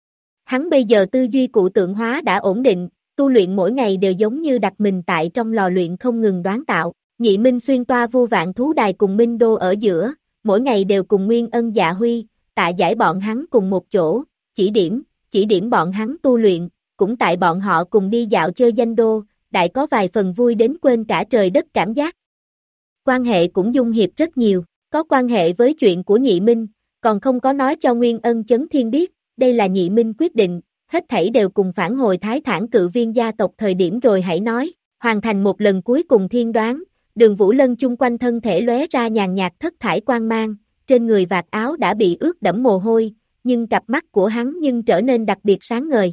Hắn bây giờ tư duy cụ tượng hóa đã ổn định, tu luyện mỗi ngày đều giống như đặt mình tại trong lò luyện không ngừng đoán tạo. Nhị Minh xuyên toa vô vạn thú đài cùng Minh Đô ở giữa, mỗi ngày đều cùng Nguyên Ân Dạ Huy, Tạ Giải bọn hắn cùng một chỗ, chỉ điểm bọn hắn tu luyện, cũng tại bọn họ cùng đi dạo chơi danh đô, đại có vài phần vui đến quên cả trời đất cảm giác. Quan hệ cũng dung hiệp rất nhiều, có quan hệ với chuyện của Nhị Minh, còn không có nói cho Nguyên Ân Chấn Thiên biết, đây là Nhị Minh quyết định, hết thảy đều cùng phản hồi Thái Thản cự viên gia tộc thời điểm rồi hãy nói, hoàn thành một lần cuối cùng thiên đoán, Đường Vũ Lân chung quanh thân thể lóe ra nhàn nhạt thất thải quang mang, trên người vạt áo đã bị ướt đẫm mồ hôi, nhưng cặp mắt của hắn nhưng trở nên đặc biệt sáng ngời.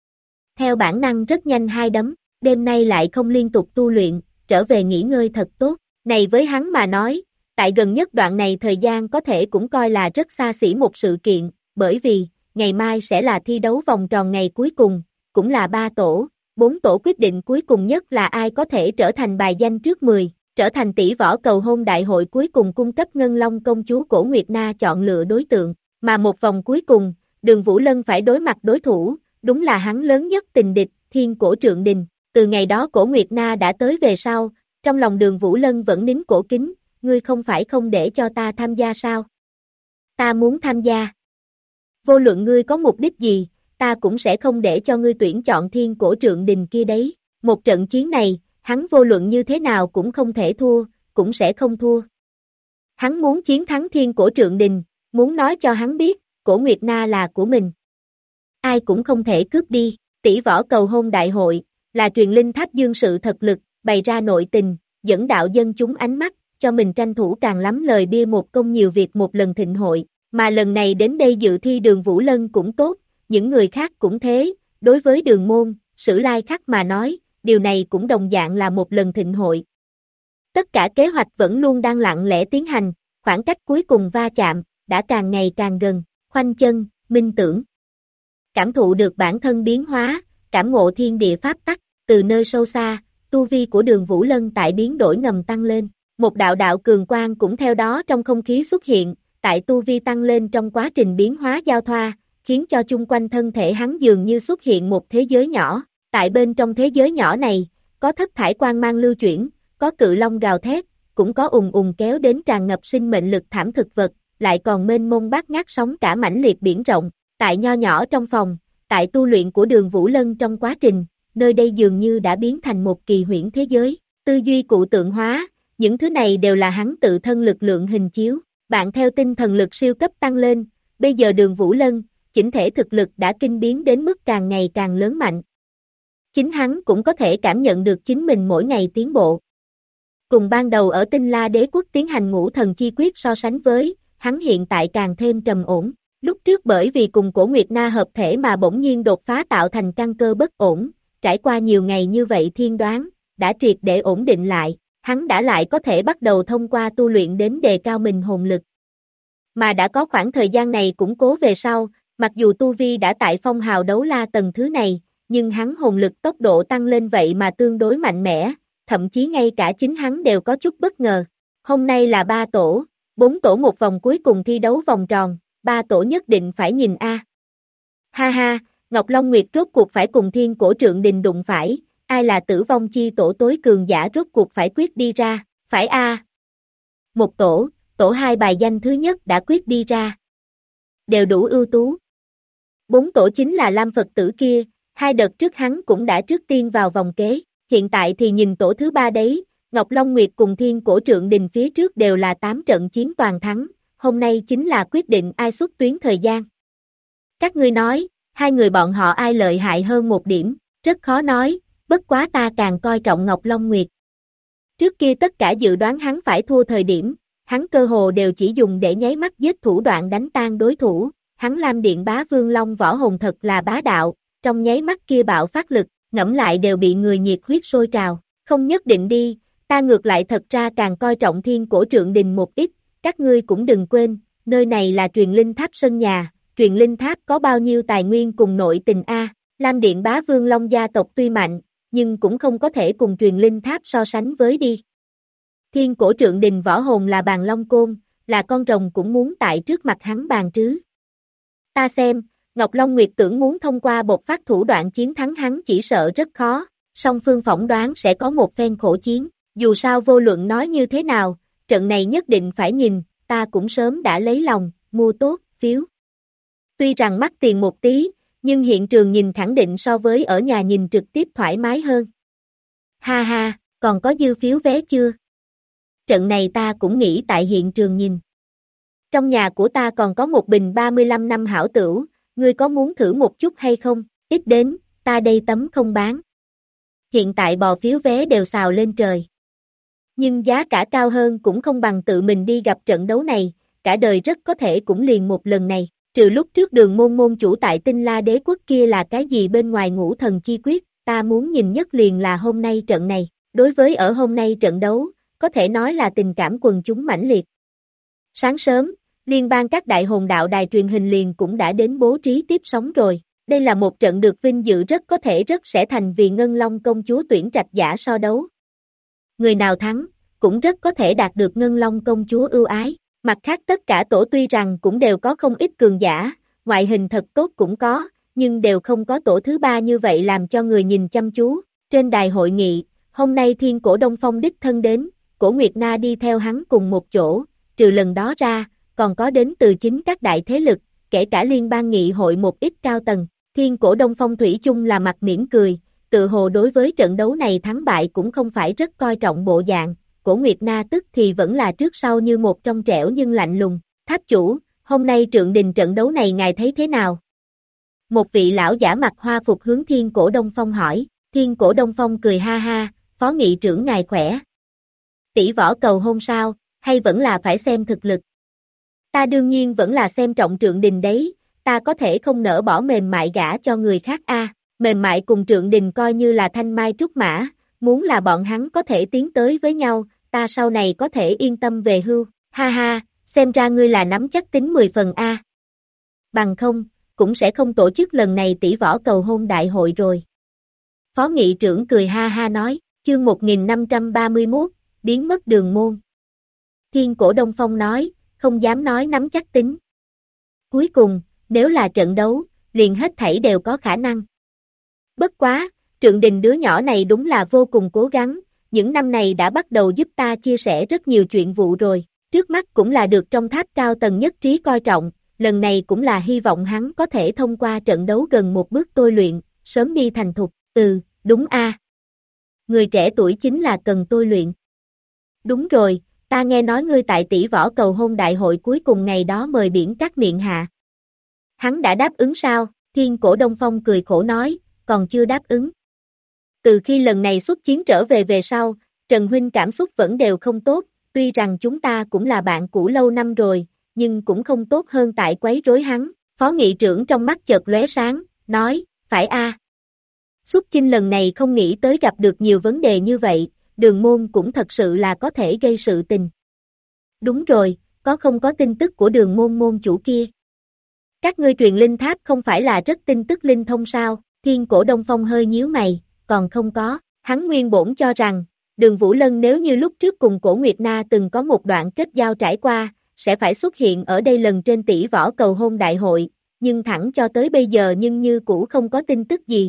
Theo bản năng rất nhanh hai đấm, đêm nay lại không liên tục tu luyện, trở về nghỉ ngơi thật tốt, này với hắn mà nói, tại gần nhất đoạn này thời gian có thể cũng coi là rất xa xỉ một sự kiện, bởi vì, ngày mai sẽ là thi đấu vòng tròn ngày cuối cùng, cũng là 3 tổ, 4 tổ quyết định cuối cùng nhất là ai có thể trở thành bài danh trước 10, trở thành tỷ võ cầu hôn đại hội cuối cùng cung cấp Ngân Long công chúa Cổ Nguyệt Na chọn lựa đối tượng, mà một vòng cuối cùng, Đường Vũ Lân phải đối mặt đối thủ, đúng là hắn lớn nhất tình địch, Thiên Cổ Trượng Đình, từ ngày đó Cổ Nguyệt Na đã tới về sau, trong lòng Đường Vũ Lân vẫn nín cổ kính, ngươi không phải không để cho ta tham gia sao? Ta muốn tham gia. Vô luận ngươi có mục đích gì, ta cũng sẽ không để cho ngươi tuyển chọn Thiên Cổ Trượng Đình kia đấy. Một trận chiến này, hắn vô luận như thế nào cũng không thể thua, cũng sẽ không thua. Hắn muốn chiến thắng Thiên Cổ Trượng Đình, muốn nói cho hắn biết, Cổ Nguyệt Na là của mình. Ai cũng không thể cướp đi, tỷ võ cầu hôn đại hội, là truyền linh tháp dương sự thật lực, bày ra nội tình, dẫn đạo dân chúng ánh mắt, cho mình tranh thủ càng lắm lời bia một công nhiều việc một lần thịnh hội. Mà lần này đến đây dự thi Đường Vũ Lân cũng tốt, những người khác cũng thế, đối với Đường Môn, Sử Lai Khắc mà nói, điều này cũng đồng dạng là một lần thịnh hội. Tất cả kế hoạch vẫn luôn đang lặng lẽ tiến hành, khoảng cách cuối cùng va chạm, đã càng ngày càng gần, khoanh chân, minh tưởng. Cảm thụ được bản thân biến hóa, cảm ngộ thiên địa pháp tắc, từ nơi sâu xa, tu vi của Đường Vũ Lân tại biến đổi ngầm tăng lên. Một đạo đạo cường quang cũng theo đó trong không khí xuất hiện, tại tu vi tăng lên trong quá trình biến hóa giao thoa, khiến cho chung quanh thân thể hắn dường như xuất hiện một thế giới nhỏ. Tại bên trong thế giới nhỏ này, có thất thải quang mang lưu chuyển, có cự long gào thét, cũng có ùng ùng kéo đến tràn ngập sinh mệnh lực thảm thực vật, lại còn mênh mông bát ngát sóng cả mãnh liệt biển rộng. Tại nho nhỏ trong phòng, tại tu luyện của Đường Vũ Lân trong quá trình, nơi đây dường như đã biến thành một kỳ huyễn thế giới, tư duy cụ tượng hóa, những thứ này đều là hắn tự thân lực lượng hình chiếu. Bạn theo tinh thần lực siêu cấp tăng lên, bây giờ Đường Vũ Lân, chỉnh thể thực lực đã kinh biến đến mức càng ngày càng lớn mạnh. Chính hắn cũng có thể cảm nhận được chính mình mỗi ngày tiến bộ. Cùng ban đầu ở Tinh La Đế Quốc tiến hành ngũ thần chi quyết so sánh với, hắn hiện tại càng thêm trầm ổn. Lúc trước bởi vì cùng Cổ Nguyệt Na hợp thể mà bỗng nhiên đột phá tạo thành căn cơ bất ổn, trải qua nhiều ngày như vậy thiên đoán, đã triệt để ổn định lại, hắn đã lại có thể bắt đầu thông qua tu luyện đến đề cao mình hồn lực. Mà đã có khoảng thời gian này củng cố về sau, mặc dù tu vi đã tại phong hào đấu la tầng thứ này, nhưng hắn hồn lực tốc độ tăng lên vậy mà tương đối mạnh mẽ, thậm chí ngay cả chính hắn đều có chút bất ngờ. Hôm nay là 3 tổ, 4 tổ một vòng cuối cùng thi đấu vòng tròn, 3 tổ nhất định phải nhìn a. Ha ha, Ngọc Long Nguyệt rốt cuộc phải cùng Thiên Cổ Trượng Đình đụng phải, ai là tử vong chi tổ tối cường giả rốt cuộc phải quyết đi ra, phải a. Một tổ, tổ 2 bài danh thứ nhất đã quyết đi ra. Đều đủ ưu tú. 4 tổ chính là Lam Phật tử kia, 2 đợt trước hắn cũng đã trước tiên vào vòng kế, hiện tại thì nhìn tổ thứ 3 đấy, Ngọc Long Nguyệt cùng Thiên Cổ Trượng Đình phía trước đều là 8 trận chiến toàn thắng, hôm nay chính là quyết định ai xuất tuyến thời gian. Các ngươi nói, 2 người bọn họ ai lợi hại hơn một điểm, rất khó nói, bất quá ta càng coi trọng Ngọc Long Nguyệt. Trước kia tất cả dự đoán hắn phải thua thời điểm, hắn cơ hồ đều chỉ dùng để nháy mắt giết thủ đoạn đánh tan đối thủ, hắn Lam Điện Bá Vương Long võ hồn thật là bá đạo, trong nháy mắt kia bạo phát lực, ngẫm lại đều bị người nhiệt huyết sôi trào, không nhất định đi, ta ngược lại thật ra càng coi trọng Thiên Cổ Trượng Đình một ít, các ngươi cũng đừng quên, nơi này là truyền linh tháp sân nhà, truyền linh tháp có bao nhiêu tài nguyên cùng nội tình a. Lam Điện Bá Vương Long gia tộc tuy mạnh, nhưng cũng không có thể cùng truyền linh tháp so sánh với đi. Thiên Cổ Trượng Đình võ hồn là bàn long côn, là con rồng cũng muốn tại trước mặt hắn bàn trứ. Ta xem, Ngọc Long Nguyệt tưởng muốn thông qua bộc phát thủ đoạn chiến thắng hắn chỉ sợ rất khó, song phương phỏng đoán sẽ có một phen khổ chiến, dù sao vô luận nói như thế nào, trận này nhất định phải nhìn, ta cũng sớm đã lấy lòng, mua tốt, phiếu. Tuy rằng mắc tiền một tí, nhưng hiện trường nhìn khẳng định so với ở nhà nhìn trực tiếp thoải mái hơn. Ha ha, còn có dư phiếu vé chưa? Trận này ta cũng nghĩ tại hiện trường nhìn. Trong nhà của ta còn có một bình 35 năm hảo tửu, ngươi có muốn thử một chút hay không? Ít đến, ta đây tấm không bán. Hiện tại bò phiếu vé đều xào lên trời. Nhưng giá cả cao hơn cũng không bằng tự mình đi gặp trận đấu này, cả đời rất có thể cũng liền một lần này. Trừ lúc trước Đường môn môn chủ tại Tinh La Đế Quốc kia là cái gì bên ngoài ngũ thần chi quyết, ta muốn nhìn nhất liền là hôm nay trận này. Đối với ở hôm nay trận đấu, có thể nói là tình cảm quần chúng mãnh liệt. Sáng sớm, liên bang các đại hồn đạo đài truyền hình liền cũng đã đến bố trí tiếp sóng rồi. Đây là một trận được vinh dự rất có thể rất sẽ thành vì Ngân Long công chúa tuyển trạch giả so đấu. Người nào thắng, cũng rất có thể đạt được Ngân Long công chúa ưu ái. Mặt khác tất cả tổ tuy rằng cũng đều có không ít cường giả, ngoại hình thật tốt cũng có, nhưng đều không có tổ thứ 3 như vậy làm cho người nhìn chăm chú. Trên đài hội nghị, hôm nay Thiên Cổ Đông Phong đích thân đến, Cổ Nguyệt Na đi theo hắn cùng một chỗ, trừ lần đó ra, còn có đến từ chính các đại thế lực, kể cả liên bang nghị hội một ít cao tầng. Thiên Cổ Đông Phong thủy chung là mặt mỉm cười, tự hồ đối với trận đấu này thắng bại cũng không phải rất coi trọng bộ dạng. Cổ Nguyệt Na tức thì vẫn là trước sau như một trong trẻo nhưng lạnh lùng. Tháp chủ, hôm nay Trượng Đình trận đấu này ngài thấy thế nào? Một vị lão giả mặc hoa phục hướng Thiên Cổ Đông Phong hỏi. Thiên Cổ Đông Phong cười ha ha, phó nghị trưởng ngài khỏe. Tỷ võ cầu hôn sao, hay vẫn là phải xem thực lực? Ta đương nhiên vẫn là xem trọng Trượng Đình đấy, ta có thể không nỡ bỏ mềm mại gả cho người khác a. Mềm mại cùng Trượng Đình coi như là thanh mai trúc mã, muốn là bọn hắn có thể tiến tới với nhau, ta sau này có thể yên tâm về hưu, ha ha, xem ra ngươi là nắm chắc tính 10 phần A. Bằng không, cũng sẽ không tổ chức lần này tỷ võ cầu hôn đại hội rồi. Phó nghị trưởng cười ha ha nói, chương 1531, biến mất Đường Môn. Thiên Cổ Đông Phong nói, không dám nói nắm chắc tính. Cuối cùng, nếu là trận đấu, liền hết thảy đều có khả năng. Bất quá, Trượng Đình đứa nhỏ này đúng là vô cùng cố gắng, những năm này đã bắt đầu giúp ta chia sẻ rất nhiều chuyện vụ rồi, trước mắt cũng là được trong tháp cao tầng nhất trí coi trọng, lần này cũng là hy vọng hắn có thể thông qua trận đấu gần một bước tôi luyện, sớm đi thành thục, đúng a. Người trẻ tuổi chính là cần tôi luyện. Đúng rồi, ta nghe nói ngươi tại tỷ võ cầu hôn đại hội cuối cùng ngày đó mời biển cắt miệng hạ. Hắn đã đáp ứng sao? Thiên Cổ Đông Phong cười khổ nói, còn chưa đáp ứng. Từ khi lần này xuất chiến trở về sau, Trần Huynh cảm xúc vẫn đều không tốt, tuy rằng chúng ta cũng là bạn cũ lâu năm rồi, nhưng cũng không tốt hơn tại quấy rối hắn. Phó nghị trưởng trong mắt chợt lóe sáng, nói, phải a. Xuất chinh lần này không nghĩ tới gặp được nhiều vấn đề như vậy, Đường Môn cũng thật sự là có thể gây sự tình. Đúng rồi, không có tin tức của Đường Môn môn chủ kia. Các ngươi truyền linh tháp không phải là rất tin tức linh thông sao? Thiên Cổ Đông Phong hơi nhíu mày, còn không có. Hắn nguyên bổn cho rằng, Đường Vũ Lân nếu như lúc trước cùng Cổ Nguyệt Na từng có một đoạn kết giao trải qua, sẽ phải xuất hiện ở đây lần trên tỷ võ cầu hôn đại hội, nhưng thẳng cho tới bây giờ nhưng như cũ không có tin tức gì.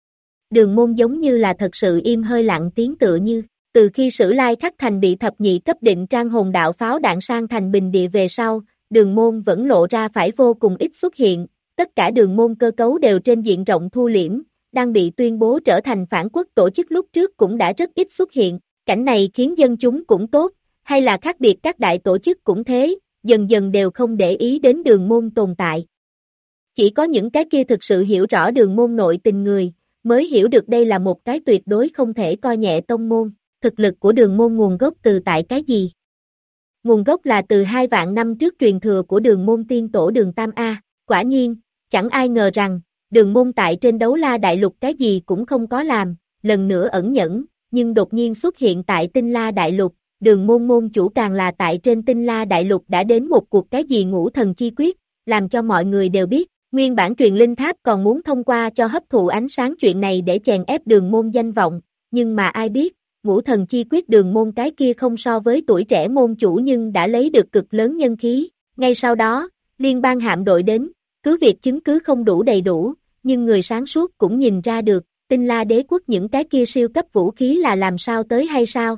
Đường Môn giống như là thật sự im hơi lặng tiếng tựa như, từ khi Sử Lai Khắc Thành bị thập nhị cấp định trang hồn đạo pháo đạn sang thành bình địa về sau, Đường Môn vẫn lộ ra phải vô cùng ít xuất hiện, tất cả Đường Môn cơ cấu đều trên diện rộng thu liễm, đang bị tuyên bố trở thành phản quốc tổ chức lúc trước cũng đã rất ít xuất hiện, cảnh này khiến dân chúng cũng tốt, hay là khác biệt các đại tổ chức cũng thế, dần dần đều không để ý đến Đường Môn tồn tại. Chỉ có những cái kia thực sự hiểu rõ Đường Môn nội tình người, mới hiểu được đây là một cái tuyệt đối không thể coi nhẹ tông môn, thực lực của Đường Môn nguồn gốc từ tại cái gì? Nguồn gốc là từ 2 vạn năm trước truyền thừa của Đường Môn tiên tổ Đường Tam A, quả nhiên, chẳng ai ngờ rằng, Đường Môn tại trên Đấu La Đại Lục cái gì cũng không có làm, lần nữa ẩn nhẫn, nhưng đột nhiên xuất hiện tại Tinh La Đại Lục, Đường Môn môn chủ càng là tại trên Tinh La Đại Lục đã đến một cuộc cái gì ngũ thần chi quyết, làm cho mọi người đều biết, nguyên bản truyền linh tháp còn muốn thông qua cho hấp thụ ánh sáng chuyện này để chèn ép Đường Môn danh vọng, nhưng mà ai biết, ngũ thần chi quyết Đường Môn cái kia không so với tuổi trẻ môn chủ nhưng đã lấy được cực lớn nhân khí, ngay sau đó, liên bang hạm đội đến, cứ việc chứng cứ không đủ đầy đủ, nhưng người sáng suốt cũng nhìn ra được, Tinh La Đế Quốc những cái kia siêu cấp vũ khí là làm sao tới hay sao?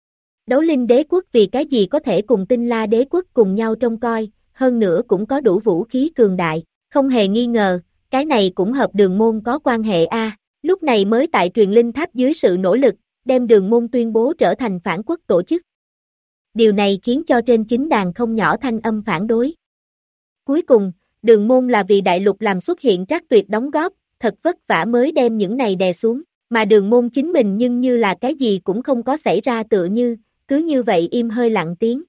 Đấu Linh Đế Quốc vì cái gì có thể cùng Tinh La Đế Quốc cùng nhau trông coi, hơn nữa cũng có đủ vũ khí cường đại, không hề nghi ngờ, cái này cũng hợp Đường Môn có quan hệ a. Lúc này mới tại truyền linh tháp dưới sự nỗ lực, đem Đường Môn tuyên bố trở thành phản quốc tổ chức. Điều này khiến cho trên chính đàn không nhỏ thanh âm phản đối. Cuối cùng, Đường Môn là vì đại lục làm xuất hiện Trác Tuyệt đóng góp, thật vất vả mới đem những này đè xuống, mà Đường Môn chính mình nhưng như là cái gì cũng không có xảy ra tựa như, cứ như vậy im hơi lặng tiếng.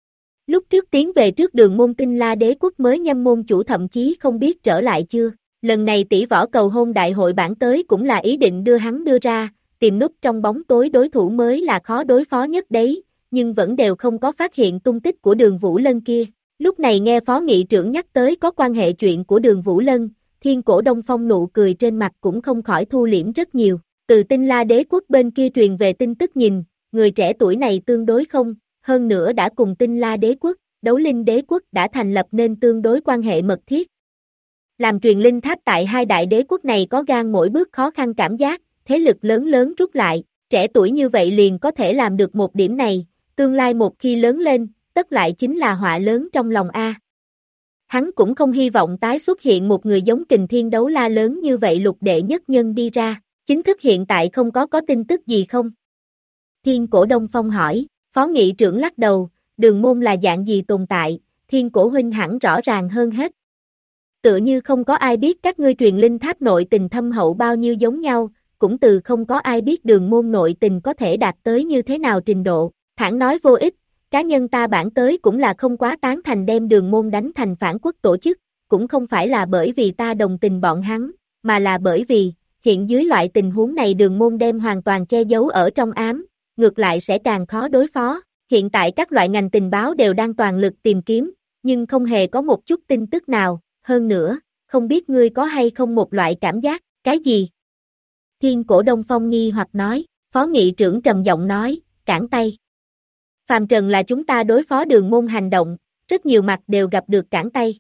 Lúc trước tiến về trước Đường Môn Tinh La Đế Quốc mới nhâm môn chủ thậm chí không biết trở lại chưa, lần này tỷ võ cầu hôn đại hội bản tới cũng là ý định đưa hắn đưa ra, tìm núp trong bóng tối đối thủ mới là khó đối phó nhất đấy, nhưng vẫn đều không có phát hiện tung tích của Đường Vũ Lân kia. Lúc này nghe Phó Nghị trưởng nhắc tới có quan hệ chuyện của Đường Vũ Lân, Thiên Cổ Đông Phong nụ cười trên mặt cũng không khỏi thu liễm rất nhiều, từ Tinh La Đế Quốc bên kia truyền về tin tức nhìn, người trẻ tuổi này tương đối không, hơn nữa đã cùng Tinh La Đế Quốc, Đấu Linh Đế Quốc đã thành lập nên tương đối quan hệ mật thiết. Làm truyền linh tháp tại 2 đại đế quốc này có gan mỗi bước khó khăn cảm giác, thế lực lớn lớn rút lại, trẻ tuổi như vậy liền có thể làm được một điểm này, tương lai một khi lớn lên, tất lại chính là họa lớn trong lòng A. Hắn cũng không hy vọng tái xuất hiện một người giống Kình Thiên Đấu La lớn như vậy lục đệ nhất nhân đi ra, chính thức hiện tại không có tin tức gì không? Thiên Cổ Đông Phong hỏi, Phó Nghị trưởng lắc đầu, Đường Môn là dạng gì tồn tại, Thiên Cổ huynh hẳn rõ ràng hơn hết. Tựa như không có ai biết các ngươi truyền linh tháp nội tình thâm hậu bao nhiêu giống nhau, cũng từ không có ai biết Đường Môn nội tình có thể đạt tới như thế nào trình độ, thẳng nói vô ích, cá nhân ta bản tới cũng là không quá tán thành đem Đường Môn đánh thành phản quốc tổ chức, cũng không phải là bởi vì ta đồng tình bọn hắn, mà là bởi vì, hiện dưới loại tình huống này Đường Môn đem hoàn toàn che giấu ở trong ám, ngược lại sẽ càng khó đối phó. Hiện tại các loại ngành tình báo đều đang toàn lực tìm kiếm, nhưng không hề có một chút tin tức nào, hơn nữa, không biết ngươi có hay không một loại cảm giác, cái gì? Thiên Cổ Đông Phong nghi hoặc nói, Phó Nghị trưởng trầm giọng nói, cản tay. Phàm trần là chúng ta đối phó Đường Môn hành động, rất nhiều mặt đều gặp được cản tay.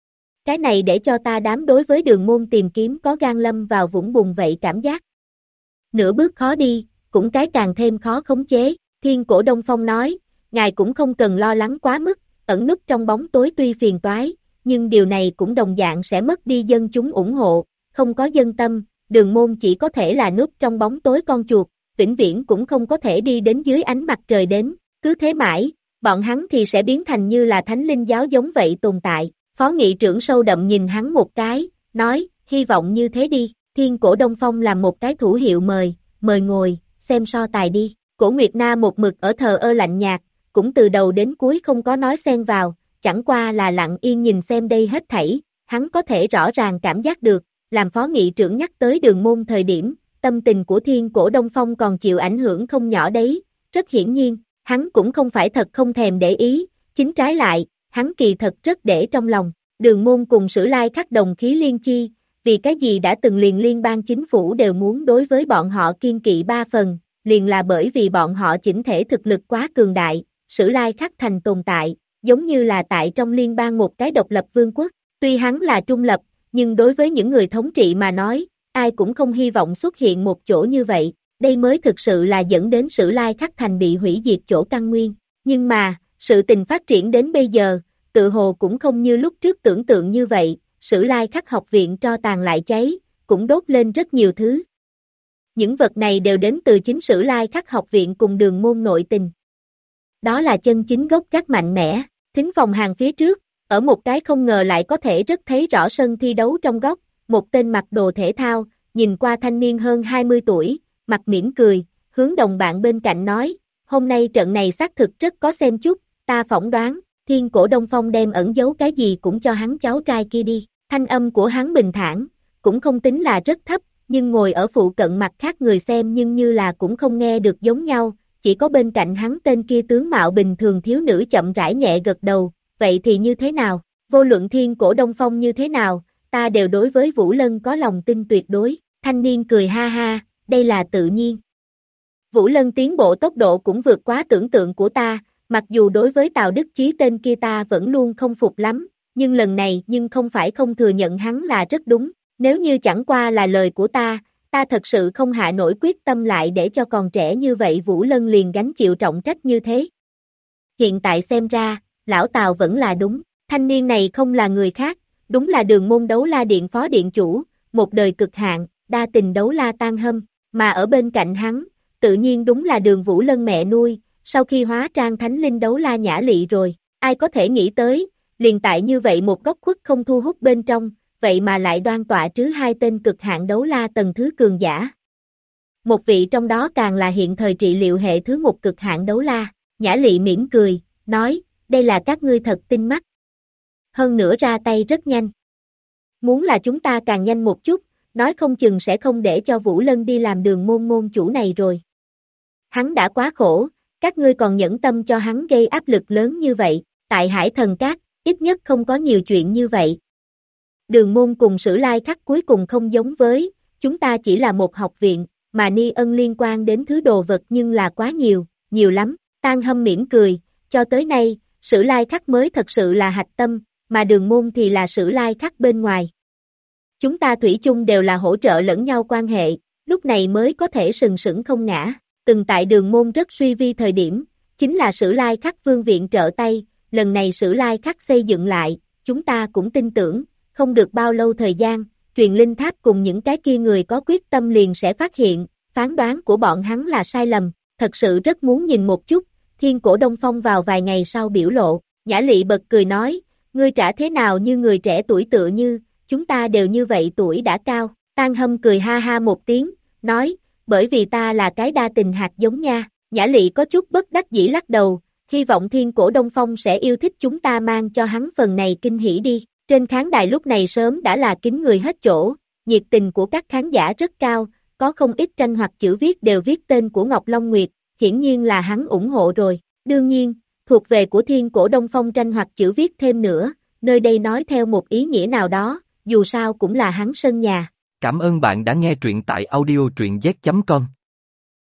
Cái này để cho ta đám đối với Đường Môn tìm kiếm có gan lâm vào vũng bùn vậy cảm giác. Nửa bước khó đi, cũng cái càng thêm khó khống chế, Thiên Cổ Đông Phong nói, ngài cũng không cần lo lắng quá mức, ẩn núp trong bóng tối tuy phiền toái, nhưng điều này cũng đồng dạng sẽ mất đi dân chúng ủng hộ, không có dân tâm, Đường Môn chỉ có thể là núp trong bóng tối con chuột, vĩnh viễn cũng không có thể đi đến dưới ánh mặt trời đến, cứ thế mãi, bọn hắn thì sẽ biến thành như là thánh linh giáo giống vậy tồn tại. Phó Nghị trưởng sâu đậm nhìn hắn một cái, nói, hy vọng như thế đi, Thiên Cổ Đông Phong làm một cái thủ hiệu mời ngồi, xem so tài đi. Cổ Nguyệt Na một mực ở thờ ơ lạnh nhạt, cũng từ đầu đến cuối không có nói xen vào, chẳng qua là lặng yên nhìn xem đây hết thảy, hắn có thể rõ ràng cảm giác được, làm Phó Nghị trưởng nhắc tới Đường Môn thời điểm, tâm tình của Thiên Cổ Đông Phong còn chịu ảnh hưởng không nhỏ đấy, rất hiển nhiên, hắn cũng không phải thật không thèm để ý, chính trái lại, hắn kỳ thật rất để trong lòng. Đường Môn cùng Sử Lai Khắc đồng khí liên chi, vì cái gì đã từng liền liên bang chính phủ đều muốn đối với bọn họ kiên kỵ 3 phần, liền là bởi vì bọn họ chỉnh thể thực lực quá cường đại, Sử Lai Khắc thành tồn tại, giống như là tại trong liên bang một cái độc lập vương quốc, tuy hắn là trung lập, nhưng đối với những người thống trị mà nói, ai cũng không hy vọng xuất hiện một chỗ như vậy, đây mới thực sự là dẫn đến Sử Lai Khắc thành bị hủy diệt chỗ căn nguyên, nhưng mà, sự tình phát triển đến bây giờ, tự hồ cũng không như lúc trước tưởng tượng như vậy, Sử Lai Khắc học viện tro tàn lại cháy, cũng đốt lên rất nhiều thứ. Những vật này đều đến từ chính Sử Lai Khắc học viện cùng Đường Môn nội tình. Đó là chân chính gốc gác mạnh mẽ, thính phòng hàng phía trước, ở một cái không ngờ lại có thể rất thấy rõ sân thi đấu trong góc, một tên mặc đồ thể thao, nhìn qua thanh niên hơn 20 tuổi, mặt mỉm cười, hướng đồng bạn bên cạnh nói, hôm nay trận này xác thực rất có xem chút, ta phỏng đoán. Thiên Cổ Đông Phong đem ẩn giấu cái gì cũng cho hắn cháu trai kia đi, thanh âm của hắn bình thản, cũng không tính là rất thấp, nhưng ngồi ở phụ cận mặt khác người xem nhưng như là cũng không nghe được giống nhau, chỉ có bên cạnh hắn tên kia tướng mạo bình thường thiếu nữ chậm rãi nhẹ gật đầu, vậy thì như thế nào, vô luận Thiên Cổ Đông Phong như thế nào, ta đều đối với Vũ Lân có lòng tin tuyệt đối, thanh niên cười ha ha, đây là tự nhiên. Vũ Lân tiến bộ tốc độ cũng vượt quá tưởng tượng của ta, mặc dù đối với Tào Đức Chí tên kia ta vẫn luôn không phục lắm, nhưng lần này nhưng không phải không thừa nhận hắn là rất đúng, nếu như chẳng qua là lời của ta thật sự không hạ nổi quyết tâm lại để cho còn trẻ như vậy Vũ Lân liền gánh chịu trọng trách như thế. Hiện tại xem ra, lão Tào vẫn là đúng, thanh niên này không là người khác, đúng là Đường Môn Đấu La Điện phó điện chủ, một đời cực hạn, đa tình Đấu La Tan Hâm, mà ở bên cạnh hắn, tự nhiên đúng là Đường Vũ Lân mẹ nuôi. Sau khi hóa trang thánh linh Đấu La Nhã Lị rồi, ai có thể nghĩ tới, liền tại như vậy một góc khuất không thu hút bên trong, vậy mà lại đoan tọa trứ 2 tên cực hạn Đấu La tầng thứ cường giả. Một vị trong đó càng là hiện thời trị liệu hệ thứ 1 cực hạn Đấu La, Nhã Lị mỉm cười, nói, đây là các ngươi thật tinh mắt. Hơn nữa ra tay rất nhanh. Muốn là chúng ta càng nhanh một chút, nói không chừng sẽ không để cho Vũ Lân đi làm Đường Môn môn chủ này rồi. Hắn đã quá khổ. Các ngươi còn nhẫn tâm cho hắn gây áp lực lớn như vậy, tại Hải Thần Các, ít nhất không có nhiều chuyện như vậy. Đường Môn cùng Sử Lai Khắc cuối cùng không giống với, chúng ta chỉ là một học viện, mà Ni Ân liên quan đến thứ đồ vật nhưng là quá nhiều lắm, Tan Hâm mỉm cười, cho tới nay, Sử Lai Khắc mới thật sự là hạch tâm, mà Đường Môn thì là Sử Lai Khắc bên ngoài. Chúng ta thủy chung đều là hỗ trợ lẫn nhau quan hệ, lúc này mới có thể sừng sững không ngã. Từng tại Đường Môn rất suy vi thời điểm, chính là Sử Lai Khắc vương viện trợ tay, lần này Sử Lai Khắc xây dựng lại, chúng ta cũng tin tưởng, không được bao lâu thời gian, truyền linh tháp cùng những cái kia người có quyết tâm liền sẽ phát hiện, phán đoán của bọn hắn là sai lầm, thật sự rất muốn nhìn một chút, Thiên Cổ Đông Phong vào vài ngày sau biểu lộ, Nhã Lị bật cười nói, ngươi trả thế nào như người trẻ tuổi tựa như, chúng ta đều như vậy tuổi đã cao, Tan Hâm cười ha ha một tiếng, nói, bởi vì ta là cái đa tình hạt giống nha, Nhã Lị có chút bất đắc dĩ lắc đầu, hy vọng Thiên Cổ Đông Phong sẽ yêu thích chúng ta mang cho hắn phần này kinh hỉ đi, trên khán đài lúc này sớm đã là kín người hết chỗ, nhiệt tình của các khán giả rất cao, có không ít tranh hoặc chữ viết đều viết tên của Ngọc Long Nguyệt, hiển nhiên là hắn ủng hộ rồi. Đương nhiên, thuộc về của Thiên Cổ Đông Phong tranh hoặc chữ viết thêm nữa, nơi đây nói theo một ý nghĩa nào đó, dù sao cũng là hắn sân nhà. Cảm ơn bạn đã nghe truyện tại audio truyện z.com.